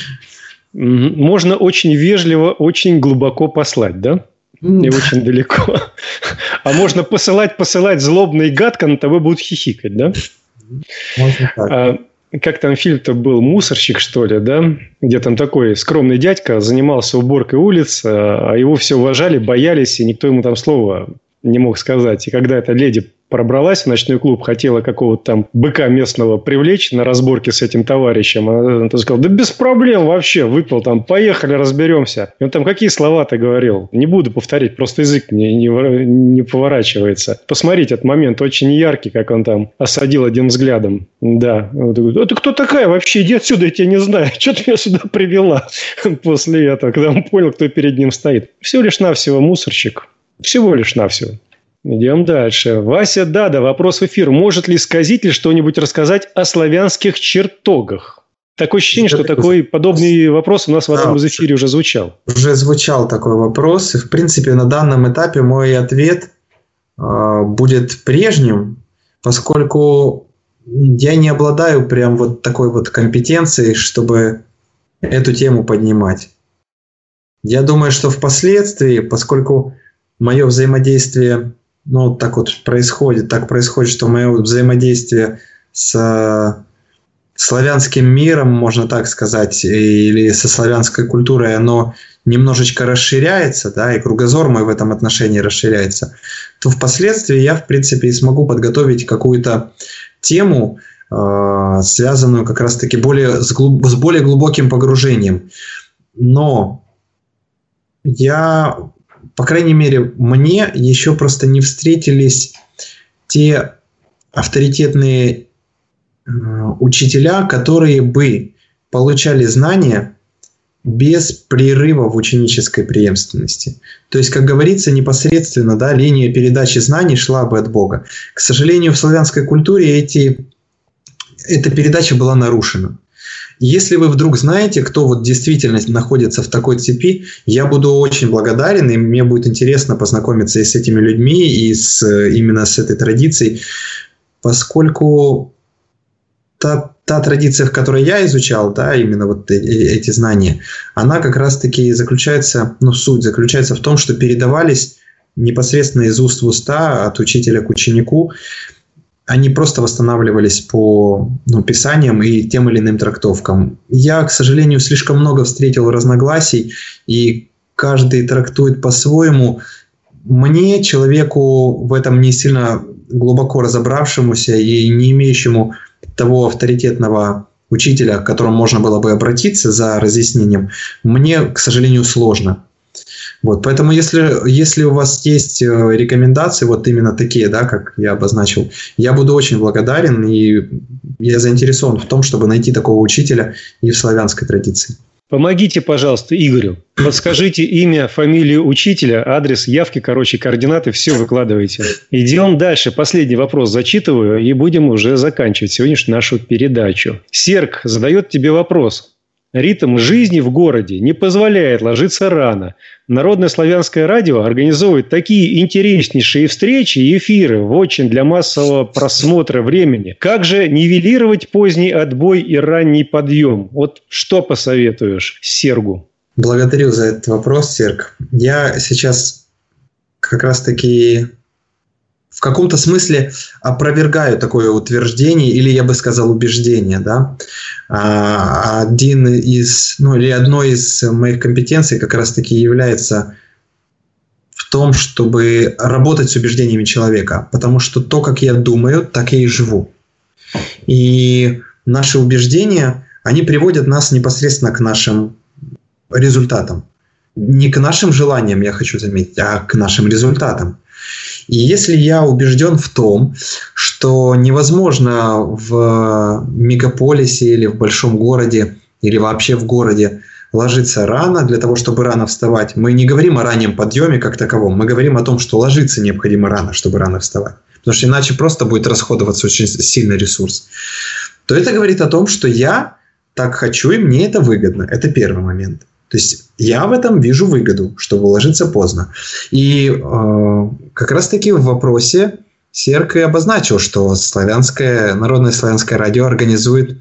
Можно очень вежливо, очень глубоко послать, да? И очень далеко. А можно посылать злобно и гадко, на того будут хихикать, да? Можно так. Как там фильм-то был, «Мусорщик», что ли, да? Где там такой скромный дядька занимался уборкой улиц, а его все уважали, боялись, и никто ему там слова не мог сказать. И когда эта леди пробралась в ночной клуб, хотела какого-то там быка местного привлечь на разборке с этим товарищем, она сказала: да без проблем вообще, выпил там, поехали, разберемся. И он там какие слова-то говорил? Не буду повторить, просто язык не поворачивается. Посмотрите, этот момент очень яркий, как он там осадил одним взглядом. Да. Ты кто такая вообще? Иди отсюда, я тебя не знаю. Что ты меня сюда привела? После этого, когда он понял, кто перед ним стоит. Всего лишь навсего мусорщик. Всего лишь навсего. Идем дальше. Вася Дада. Вопрос в эфир. Может ли сказитель что-нибудь рассказать о славянских чертогах? Такое ощущение, что такой подобный вопрос у нас в одном из эфире уже звучал. Уже звучал такой вопрос. И, в принципе, на данном этапе мой ответ будет прежним, поскольку я не обладаю прям вот такой вот компетенцией, чтобы эту тему поднимать. Я думаю, что впоследствии, поскольку мое взаимодействие, ну, так происходит, что мое взаимодействие с славянским миром, можно так сказать, или со славянской культурой, оно немножечко расширяется, да, и кругозор мой в этом отношении расширяется, то впоследствии я, в принципе, и смогу подготовить какую-то тему, связанную как раз-таки с более глубоким погружением. Но по крайней мере, мне еще просто не встретились те авторитетные учителя, которые бы получали знания без прерыва в ученической преемственности. То есть, как говорится, непосредственно, да, линия передачи знаний шла бы от Бога. К сожалению, в славянской культуре эта передача была нарушена. Если вы вдруг знаете, кто вот действительно находится в такой цепи, я буду очень благодарен, и мне будет интересно познакомиться и с этими людьми, и именно с этой традицией, поскольку та традиция, в которой я изучал, да, именно вот эти знания, она как раз-таки суть заключается в том, что передавались непосредственно из уст в уста, от учителя к ученику, они просто восстанавливались по писаниям и тем или иным трактовкам. Я, к сожалению, слишком много встретил разногласий, и каждый трактует по-своему. Мне, человеку в этом не сильно глубоко разобравшемуся и не имеющему того авторитетного учителя, к которому можно было бы обратиться за разъяснением, мне, к сожалению, сложно. Вот, поэтому если у вас есть рекомендации, вот именно такие, да, как я обозначил, я буду очень благодарен, и я заинтересован в том, чтобы найти такого учителя и в славянской традиции. Помогите, пожалуйста, Игорю. Подскажите имя, фамилию учителя, адрес, явки, координаты, все выкладывайте. Идем дальше. Последний вопрос зачитываю, и будем уже заканчивать сегодняшнюю нашу передачу. Серг задает тебе вопрос. Ритм жизни в городе не позволяет ложиться рано. Народное славянское радио организовывает такие интереснейшие встречи и эфиры в очень для массового просмотра времени. Как же нивелировать поздний отбой и ранний подъем? Вот что посоветуешь Сергу? Благодарю за этот вопрос, Серг. Я сейчас как раз-таки в каком-то смысле опровергаю такое утверждение, или я бы сказал убеждение, да. Одной из моих компетенций как раз-таки является в том, чтобы работать с убеждениями человека, потому что то, как я думаю, так я и живу. И наши убеждения, они приводят нас непосредственно к нашим результатам. Не к нашим желаниям, я хочу заметить, а к нашим результатам. И если я убежден в том, что невозможно в мегаполисе или в большом городе, или вообще в городе ложиться рано для того, чтобы рано вставать, мы не говорим о раннем подъеме как таковом, мы говорим о том, что ложиться необходимо рано, чтобы рано вставать. Потому что иначе просто будет расходоваться очень сильный ресурс. То это говорит о том, что я так хочу, и мне это выгодно. Это первый момент. То есть я в этом вижу выгоду, чтобы ложиться поздно. И как раз-таки в вопросе Серг и обозначил, что Народное славянское радио организует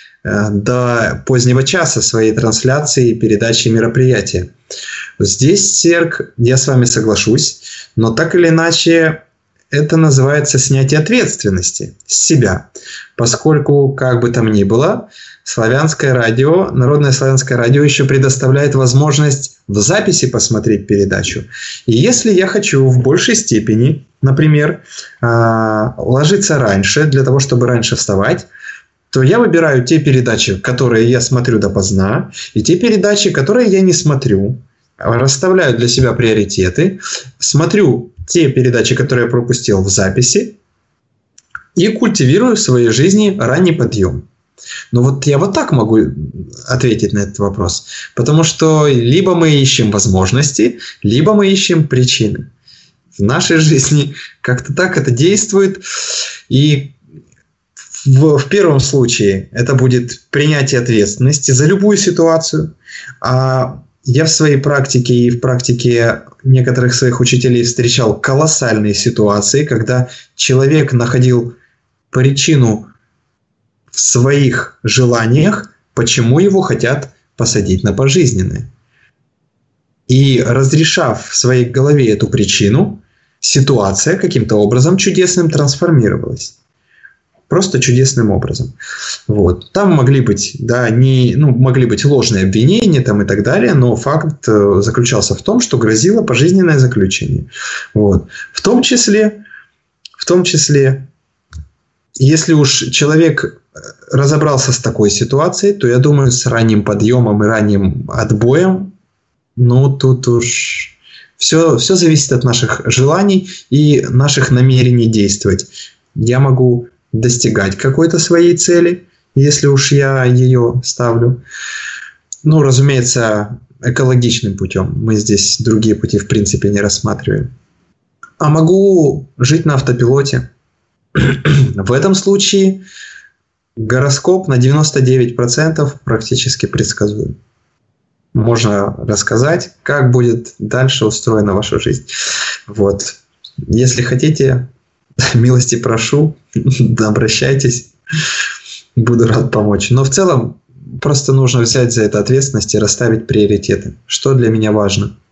до позднего часа свои трансляции, передачи и мероприятия. Здесь, Серг, я с вами соглашусь, но так или иначе это называется снятие ответственности с себя, поскольку, как бы там ни было, славянское радио, Народное славянское радио еще предоставляет возможность в записи посмотреть передачу. И если я хочу в большей степени, например, ложиться раньше, для того, чтобы раньше вставать, то я выбираю те передачи, которые я смотрю допоздна, и те передачи, которые я не смотрю. Расставляю для себя приоритеты, смотрю те передачи, которые я пропустил в записи, и культивирую в своей жизни ранний подъем. Но вот я вот так могу ответить на этот вопрос. Потому что либо мы ищем возможности, либо мы ищем причины. В нашей жизни как-то так это действует. И в первом случае это будет принятие ответственности за любую ситуацию. А я в своей практике и в практике некоторых своих учителей встречал колоссальные ситуации, когда человек находил причину в своих желаниях, почему его хотят посадить на пожизненное. И разрешав в своей голове эту причину, ситуация каким-то образом чудесным трансформировалась. Просто чудесным образом. Вот. Там могли быть, могли быть ложные обвинения там, и так далее, но факт заключался в том, что грозило пожизненное заключение. Вот. В том числе, если уж человек разобрался с такой ситуацией, то я думаю, с ранним подъемом и ранним отбоем, тут уж все зависит от наших желаний и наших намерений действовать. Я могу достигать какой-то своей цели, если уж я ее ставлю. Разумеется, экологичным путем. Мы здесь другие пути в принципе не рассматриваем. А могу жить на автопилоте. В этом случае гороскоп на 99% практически предсказуем. Можно рассказать, как будет дальше устроена ваша жизнь. Вот. Если хотите, милости прошу, обращайтесь, буду рад помочь. Но в целом просто нужно взять за это ответственность и расставить приоритеты. Что для меня важно?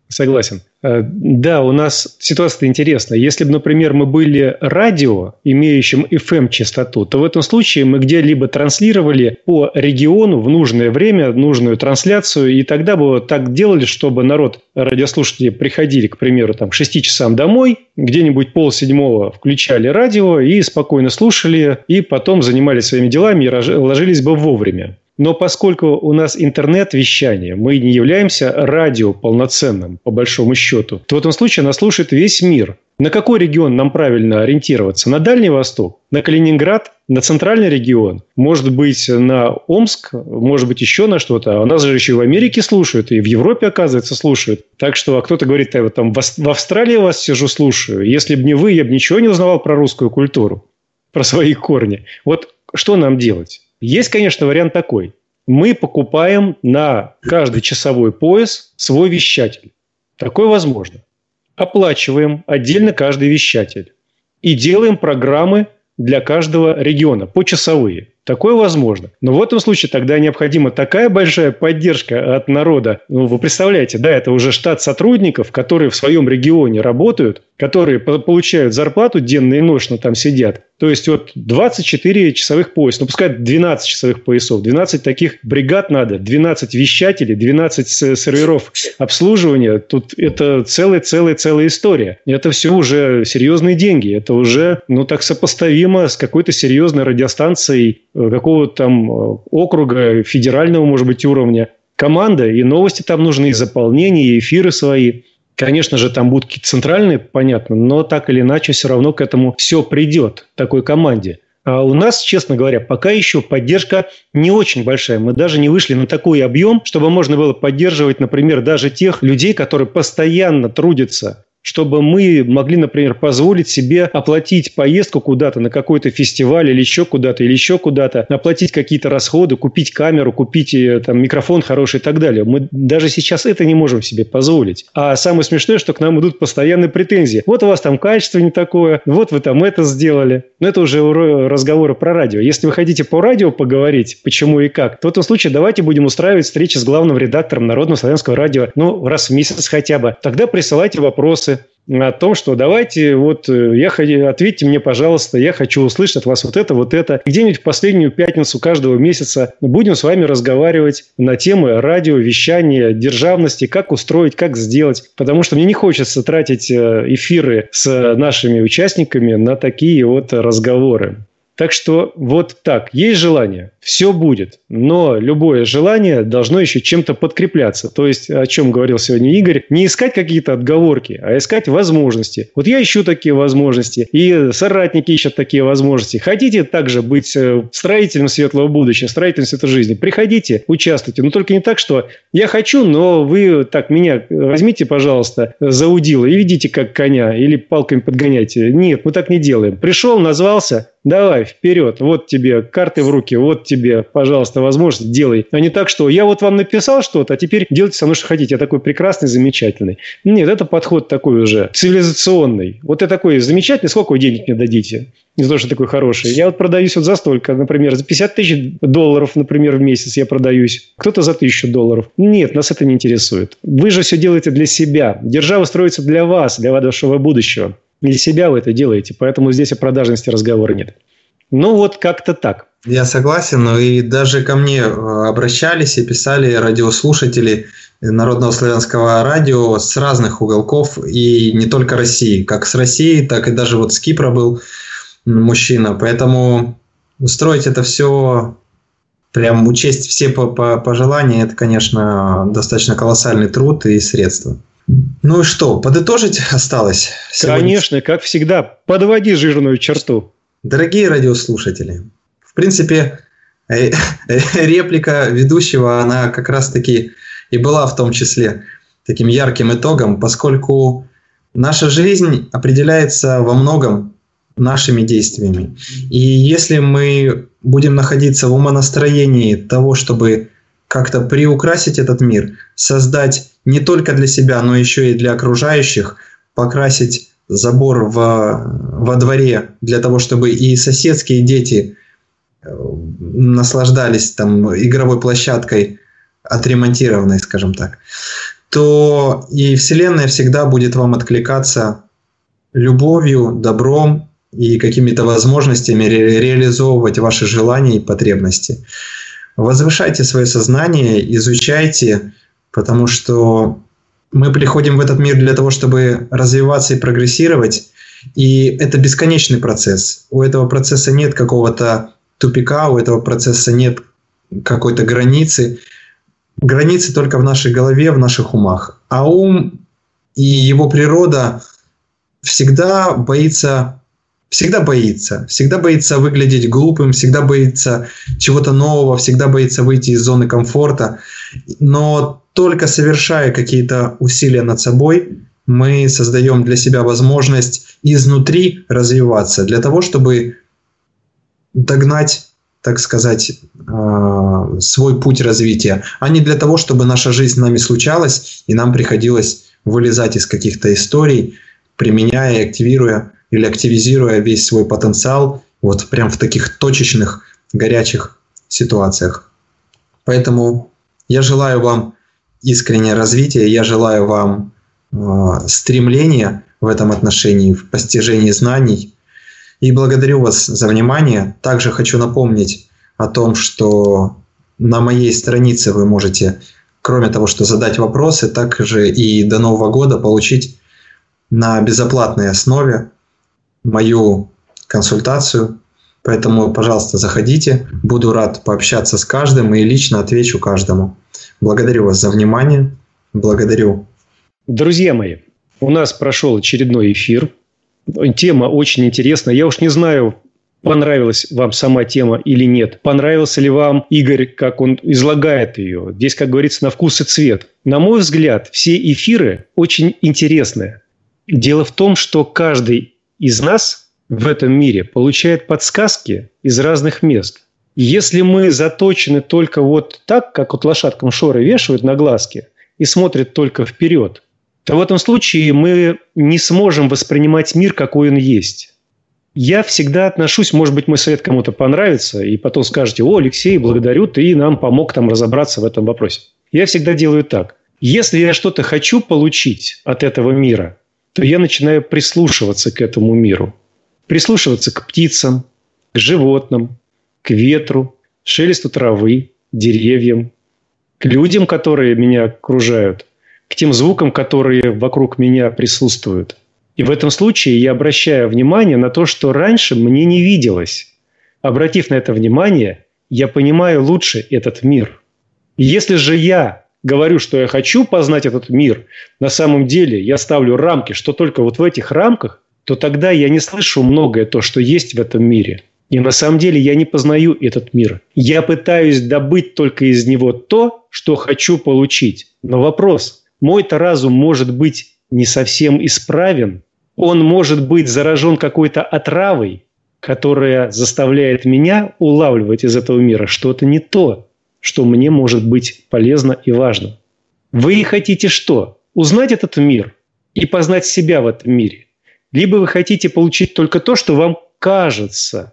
Согласен. Да, у нас ситуация интересная. Если бы, например, мы были радио, имеющим FM-частоту, то в этом случае мы где-либо транслировали по региону в нужное время нужную трансляцию, и тогда бы вот так делали, чтобы народ, радиослушатели, приходили, к примеру, к 6 часам домой, где-нибудь 6:30 включали радио и спокойно слушали, и потом занимались своими делами и ложились бы вовремя. Но поскольку у нас интернет-вещание, мы не являемся радио полноценным, по большому счету, то в этом случае нас слушает весь мир. На какой регион нам правильно ориентироваться? На Дальний Восток? На Калининград? На Центральный регион? Может быть, на Омск? Может быть, еще на что-то? А нас же еще и в Америке слушают, и в Европе, оказывается, слушают. Так что кто-то говорит, я там в Австралии вас сижу, слушаю. Если бы не вы, я бы ничего не узнавал про русскую культуру, про свои корни. Вот что нам делать? Есть, конечно, вариант такой. Мы покупаем на каждый часовой пояс свой вещатель. Такое возможно. Оплачиваем отдельно каждый вещатель. И делаем программы для каждого региона, почасовые. Такое возможно. Но в этом случае тогда необходима такая большая поддержка от народа. Вы представляете, да, это уже штат сотрудников, которые в своем регионе работают, которые получают зарплату денно и ночно там сидят. То есть, 24 часовых пояса, пускай 12 часовых поясов, 12 таких бригад надо, 12 вещателей, 12 серверов обслуживания. Тут это целая история. Это все уже серьезные деньги. Это уже, так сопоставимо с какой-то серьезной радиостанцией какого-то там округа, федерального, может быть, уровня. Команда, и новости там нужны, и заполнения, и эфиры свои. Конечно же, там будут какие-то центральные, понятно, но так или иначе все равно к этому все придет, такой команде. А у нас, честно говоря, пока еще поддержка не очень большая. Мы даже не вышли на такой объем, чтобы можно было поддерживать, например, даже тех людей, которые постоянно трудятся, чтобы мы могли, например, позволить себе оплатить поездку куда-то на какой-то фестиваль или еще куда-то, оплатить какие-то расходы, купить камеру, купить микрофон хороший и так далее. Мы даже сейчас это не можем себе позволить. А самое смешное, что к нам идут постоянные претензии. Вот у вас там качество не такое, вот вы там это сделали. Но это уже разговоры про радио. Если вы хотите по радио поговорить, почему и как, то в этом случае давайте будем устраивать встречи с главным редактором Народного славянского радио, раз в месяц хотя бы. Тогда присылайте вопросы о том, что давайте, ответьте мне, пожалуйста, я хочу услышать от вас вот это. Где-нибудь в последнюю пятницу каждого месяца будем с вами разговаривать на темы радио, вещания, державности, как устроить, как сделать. Потому что мне не хочется тратить эфиры с нашими участниками на такие разговоры. Так что так, есть желание, все будет, но любое желание должно еще чем-то подкрепляться. То есть, о чем говорил сегодня Игорь, не искать какие-то отговорки, а искать возможности. Вот я ищу такие возможности, и соратники ищут такие возможности. Хотите также быть строителем светлого будущего, строителем светлой жизни? Приходите, участвуйте. Но только не так, что я хочу, но вы меня возьмите, пожалуйста, за удило и ведите как коня или палками подгоняйте. Нет, мы так не делаем. Пришел, назвался. Давай, вперед, вот тебе карты в руки, вот тебе, пожалуйста, возможность, делай. А не так, что я вам написал что-то, а теперь делайте со мной, что хотите. Я такой прекрасный, замечательный. Нет, это подход такой уже цивилизационный. Вот я такой замечательный, сколько вы денег мне дадите? Не за то, что такой хороший. Я продаюсь за столько, например, за $50 тысяч, например, в месяц я продаюсь. Кто-то за $1000. Нет, нас это не интересует. Вы же все делаете для себя. Держава строится для вас, для вашего будущего. Для себя вы это делаете, поэтому здесь о продажности разговора нет. Как-то так. Я согласен, и даже ко мне обращались и писали радиослушатели Народного славянского радио с разных уголков, и не только России. Как с России, так и даже с Кипра был мужчина. Поэтому устроить это все, прям учесть все пожелания, это, конечно, достаточно колоссальный труд и средства. Ну и что, подытожить осталось? Конечно, как всегда, подводи жирную черту. Дорогие радиослушатели, в принципе, реплика ведущего, она как раз-таки и была в том числе таким ярким итогом, поскольку наша жизнь определяется во многом нашими действиями. И если мы будем находиться в умонастроении того, чтобы как-то приукрасить этот мир, создать не только для себя, но еще и для окружающих, покрасить забор во дворе для того, чтобы и соседские дети наслаждались игровой площадкой, отремонтированной, скажем так, то и Вселенная всегда будет вам откликаться любовью, добром и какими-то возможностями реализовывать ваши желания и потребности. Возвышайте свое сознание, изучайте, потому что мы приходим в этот мир для того, чтобы развиваться и прогрессировать, и это бесконечный процесс. У этого процесса нет какого-то тупика, у этого процесса нет какой-то границы. Границы только в нашей голове, в наших умах. А ум и его природа всегда боится выглядеть глупым, всегда боится чего-то нового, всегда боится выйти из зоны комфорта. Но только совершая какие-то усилия над собой, мы создаем для себя возможность изнутри развиваться, для того, чтобы догнать, так сказать, свой путь развития, а не для того, чтобы наша жизнь с нами случалась, и нам приходилось вылезать из каких-то историй, применяя, активируя или активизируя весь свой потенциал вот прям в таких точечных, горячих ситуациях. Поэтому я желаю вам искреннего развития, я желаю вам стремления в этом отношении, в постижении знаний. И благодарю вас за внимание. Также хочу напомнить о том, что на моей странице вы можете, кроме того, что задать вопросы, также и до Нового года получить на безоплатной основе мою консультацию. Поэтому, пожалуйста, заходите. Буду рад пообщаться с каждым и лично отвечу каждому. Благодарю вас за внимание. Благодарю. Друзья мои, у нас прошел очередной эфир. Тема очень интересная. Я уж не знаю, понравилась вам сама тема или нет. Понравился ли вам Игорь, как он излагает ее. Здесь, как говорится, на вкус и цвет. На мой взгляд, все эфиры очень интересные. Дело в том, что каждый из нас в этом мире получает подсказки из разных мест. Если мы заточены только вот так, как вот лошадкам шоры вешают на глазки и смотрят только вперед, то в этом случае мы не сможем воспринимать мир, какой он есть. Я всегда отношусь, может быть, мой совет кому-то понравится, и потом скажете: «О, Алексей, благодарю, ты нам помог там разобраться в этом вопросе». Я всегда делаю так. Если я что-то хочу получить от этого мира, то я начинаю прислушиваться к этому миру. Прислушиваться к птицам, к животным, к ветру, шелесту травы, деревьям, к людям, которые меня окружают, к тем звукам, которые вокруг меня присутствуют. И в этом случае я обращаю внимание на то, что раньше мне не виделось. Обратив на это внимание, я понимаю лучше этот мир. И если же я говорю, что я хочу познать этот мир, на самом деле я ставлю рамки, что только вот в этих рамках, то тогда я не слышу многое то, что есть в этом мире. И на самом деле я не познаю этот мир. Я пытаюсь добыть только из него то, что хочу получить. Но вопрос: мой-то разум может быть не совсем исправен. Он может быть заражен какой-то отравой, которая заставляет меня улавливать из этого мира что-то не то, что мне может быть полезно и важно. Вы хотите что? Узнать этот мир и познать себя в этом мире? Либо вы хотите получить только то, что вам кажется.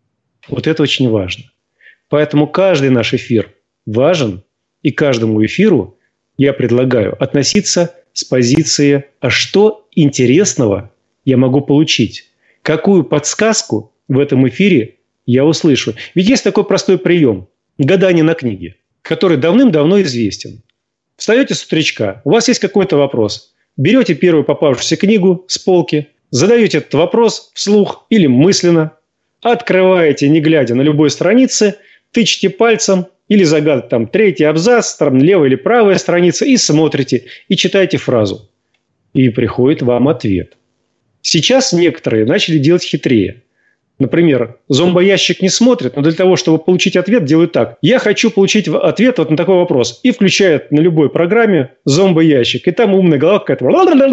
Вот это очень важно. Поэтому каждый наш эфир важен, и каждому эфиру я предлагаю относиться с позиции: а что интересного я могу получить? Какую подсказку в этом эфире я услышу? Ведь есть такой простой прием – гадание на книге, который давным-давно известен. Встаете с утречка, у вас есть какой-то вопрос. Берете первую попавшуюся книгу с полки, задаете этот вопрос вслух или мысленно, открываете, не глядя, на любой странице, тычете пальцем или загадываете там третий абзац, там левая или правая страница, и смотрите, и читаете фразу. И приходит вам ответ. Сейчас некоторые начали делать хитрее. Например, зомбоящик не смотрит, но для того, чтобы получить ответ, делают так. Я хочу получить ответ вот на такой вопрос. И включает на любой программе зомбоящик. И там умная голова какая-то.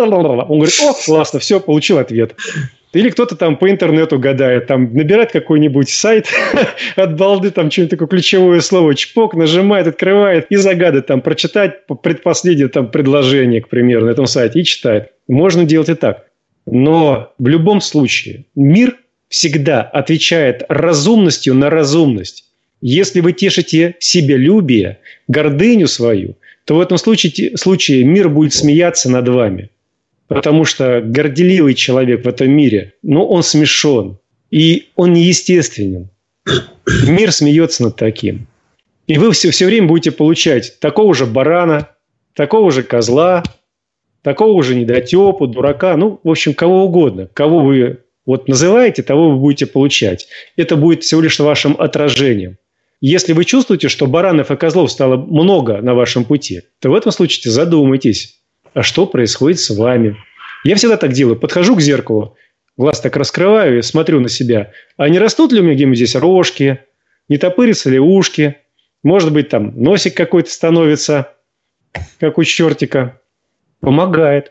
Он говорит: о, классно, все, получил ответ. Или кто-то там по интернету гадает, там набирает какой-нибудь сайт от балды, там что-нибудь такое ключевое слово, чпок, нажимает, открывает и загадывает, там прочитать предпоследнее там предложение, к примеру, на этом сайте и читает. Можно делать и так. Но в любом случае мир всегда отвечает разумностью на разумность. Если вы тешите себялюбие, гордыню свою, то в этом случае мир будет смеяться над вами. Потому что горделивый человек в этом мире, он смешон. И он неестественен. Мир смеется над таким. И вы все время будете получать такого же барана, такого же козла, такого же недотепу, дурака, в общем, кого угодно. Кого вы называете, того вы будете получать. Это будет всего лишь вашим отражением. Если вы чувствуете, что баранов и козлов стало много на вашем пути, то в этом случае задумайтесь, а что происходит с вами. Я всегда так делаю. Подхожу к зеркалу, глаз так раскрываю и смотрю на себя. А не растут ли у меня где-нибудь здесь рожки? Не топырятся ли ушки? Может быть, там носик какой-то становится, как у чертика. Помогает.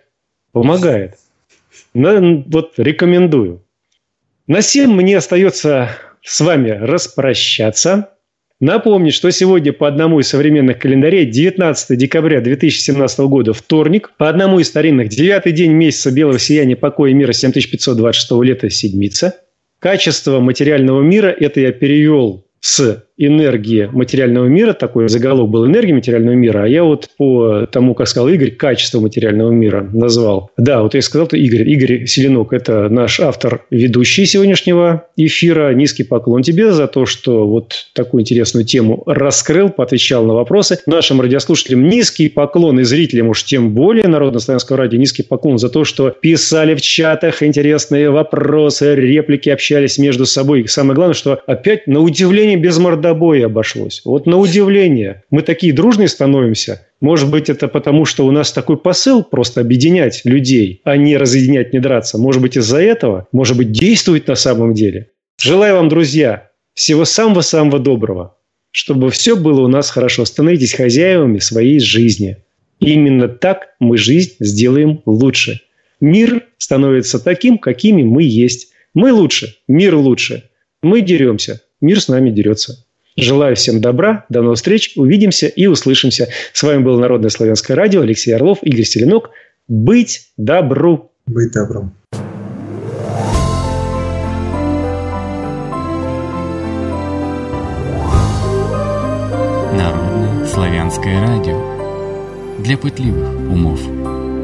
Рекомендую. На сим мне остается с вами распрощаться. Напомнить, что сегодня по одному из современных календарей 19 декабря 2017 года вторник, по одному из старинных 9-й день месяца белого сияния покоя мира 7526 лета седмица. Качество материального мира, это я перевел с энергии материального мира, такой заголовок был энергия материального мира, а я по тому, как сказал Игорь, качество материального мира назвал. Да, я сказал, что Игорь Селенок – это наш автор, ведущий сегодняшнего эфира. Низкий поклон тебе за то, что такую интересную тему раскрыл, поотвечал на вопросы. Нашим радиослушателям низкий поклон, и зрителям уж тем более Народно-славянского радио низкий поклон за то, что писали в чатах интересные вопросы, реплики, общались между собой. И самое главное, что опять на удивление без мордобоя обошлось. На удивление. Мы такие дружные становимся. Может быть, это потому, что у нас такой посыл просто объединять людей, а не разъединять, не драться. Может быть, из-за этого. Может быть, действует на самом деле. Желаю вам, друзья, всего самого-самого доброго. Чтобы все было у нас хорошо. Становитесь хозяевами своей жизни. Именно так мы жизнь сделаем лучше. Мир становится таким, какими мы есть. Мы лучше, мир лучше. Мы деремся, мир с нами дерется. Желаю всем добра, до новых встреч, увидимся и услышимся. С вами был Народное славянское радио, Алексей Орлов, Игорь Селенок. Быть добру. Быть добром. Народное славянское радио. Для пытливых умов.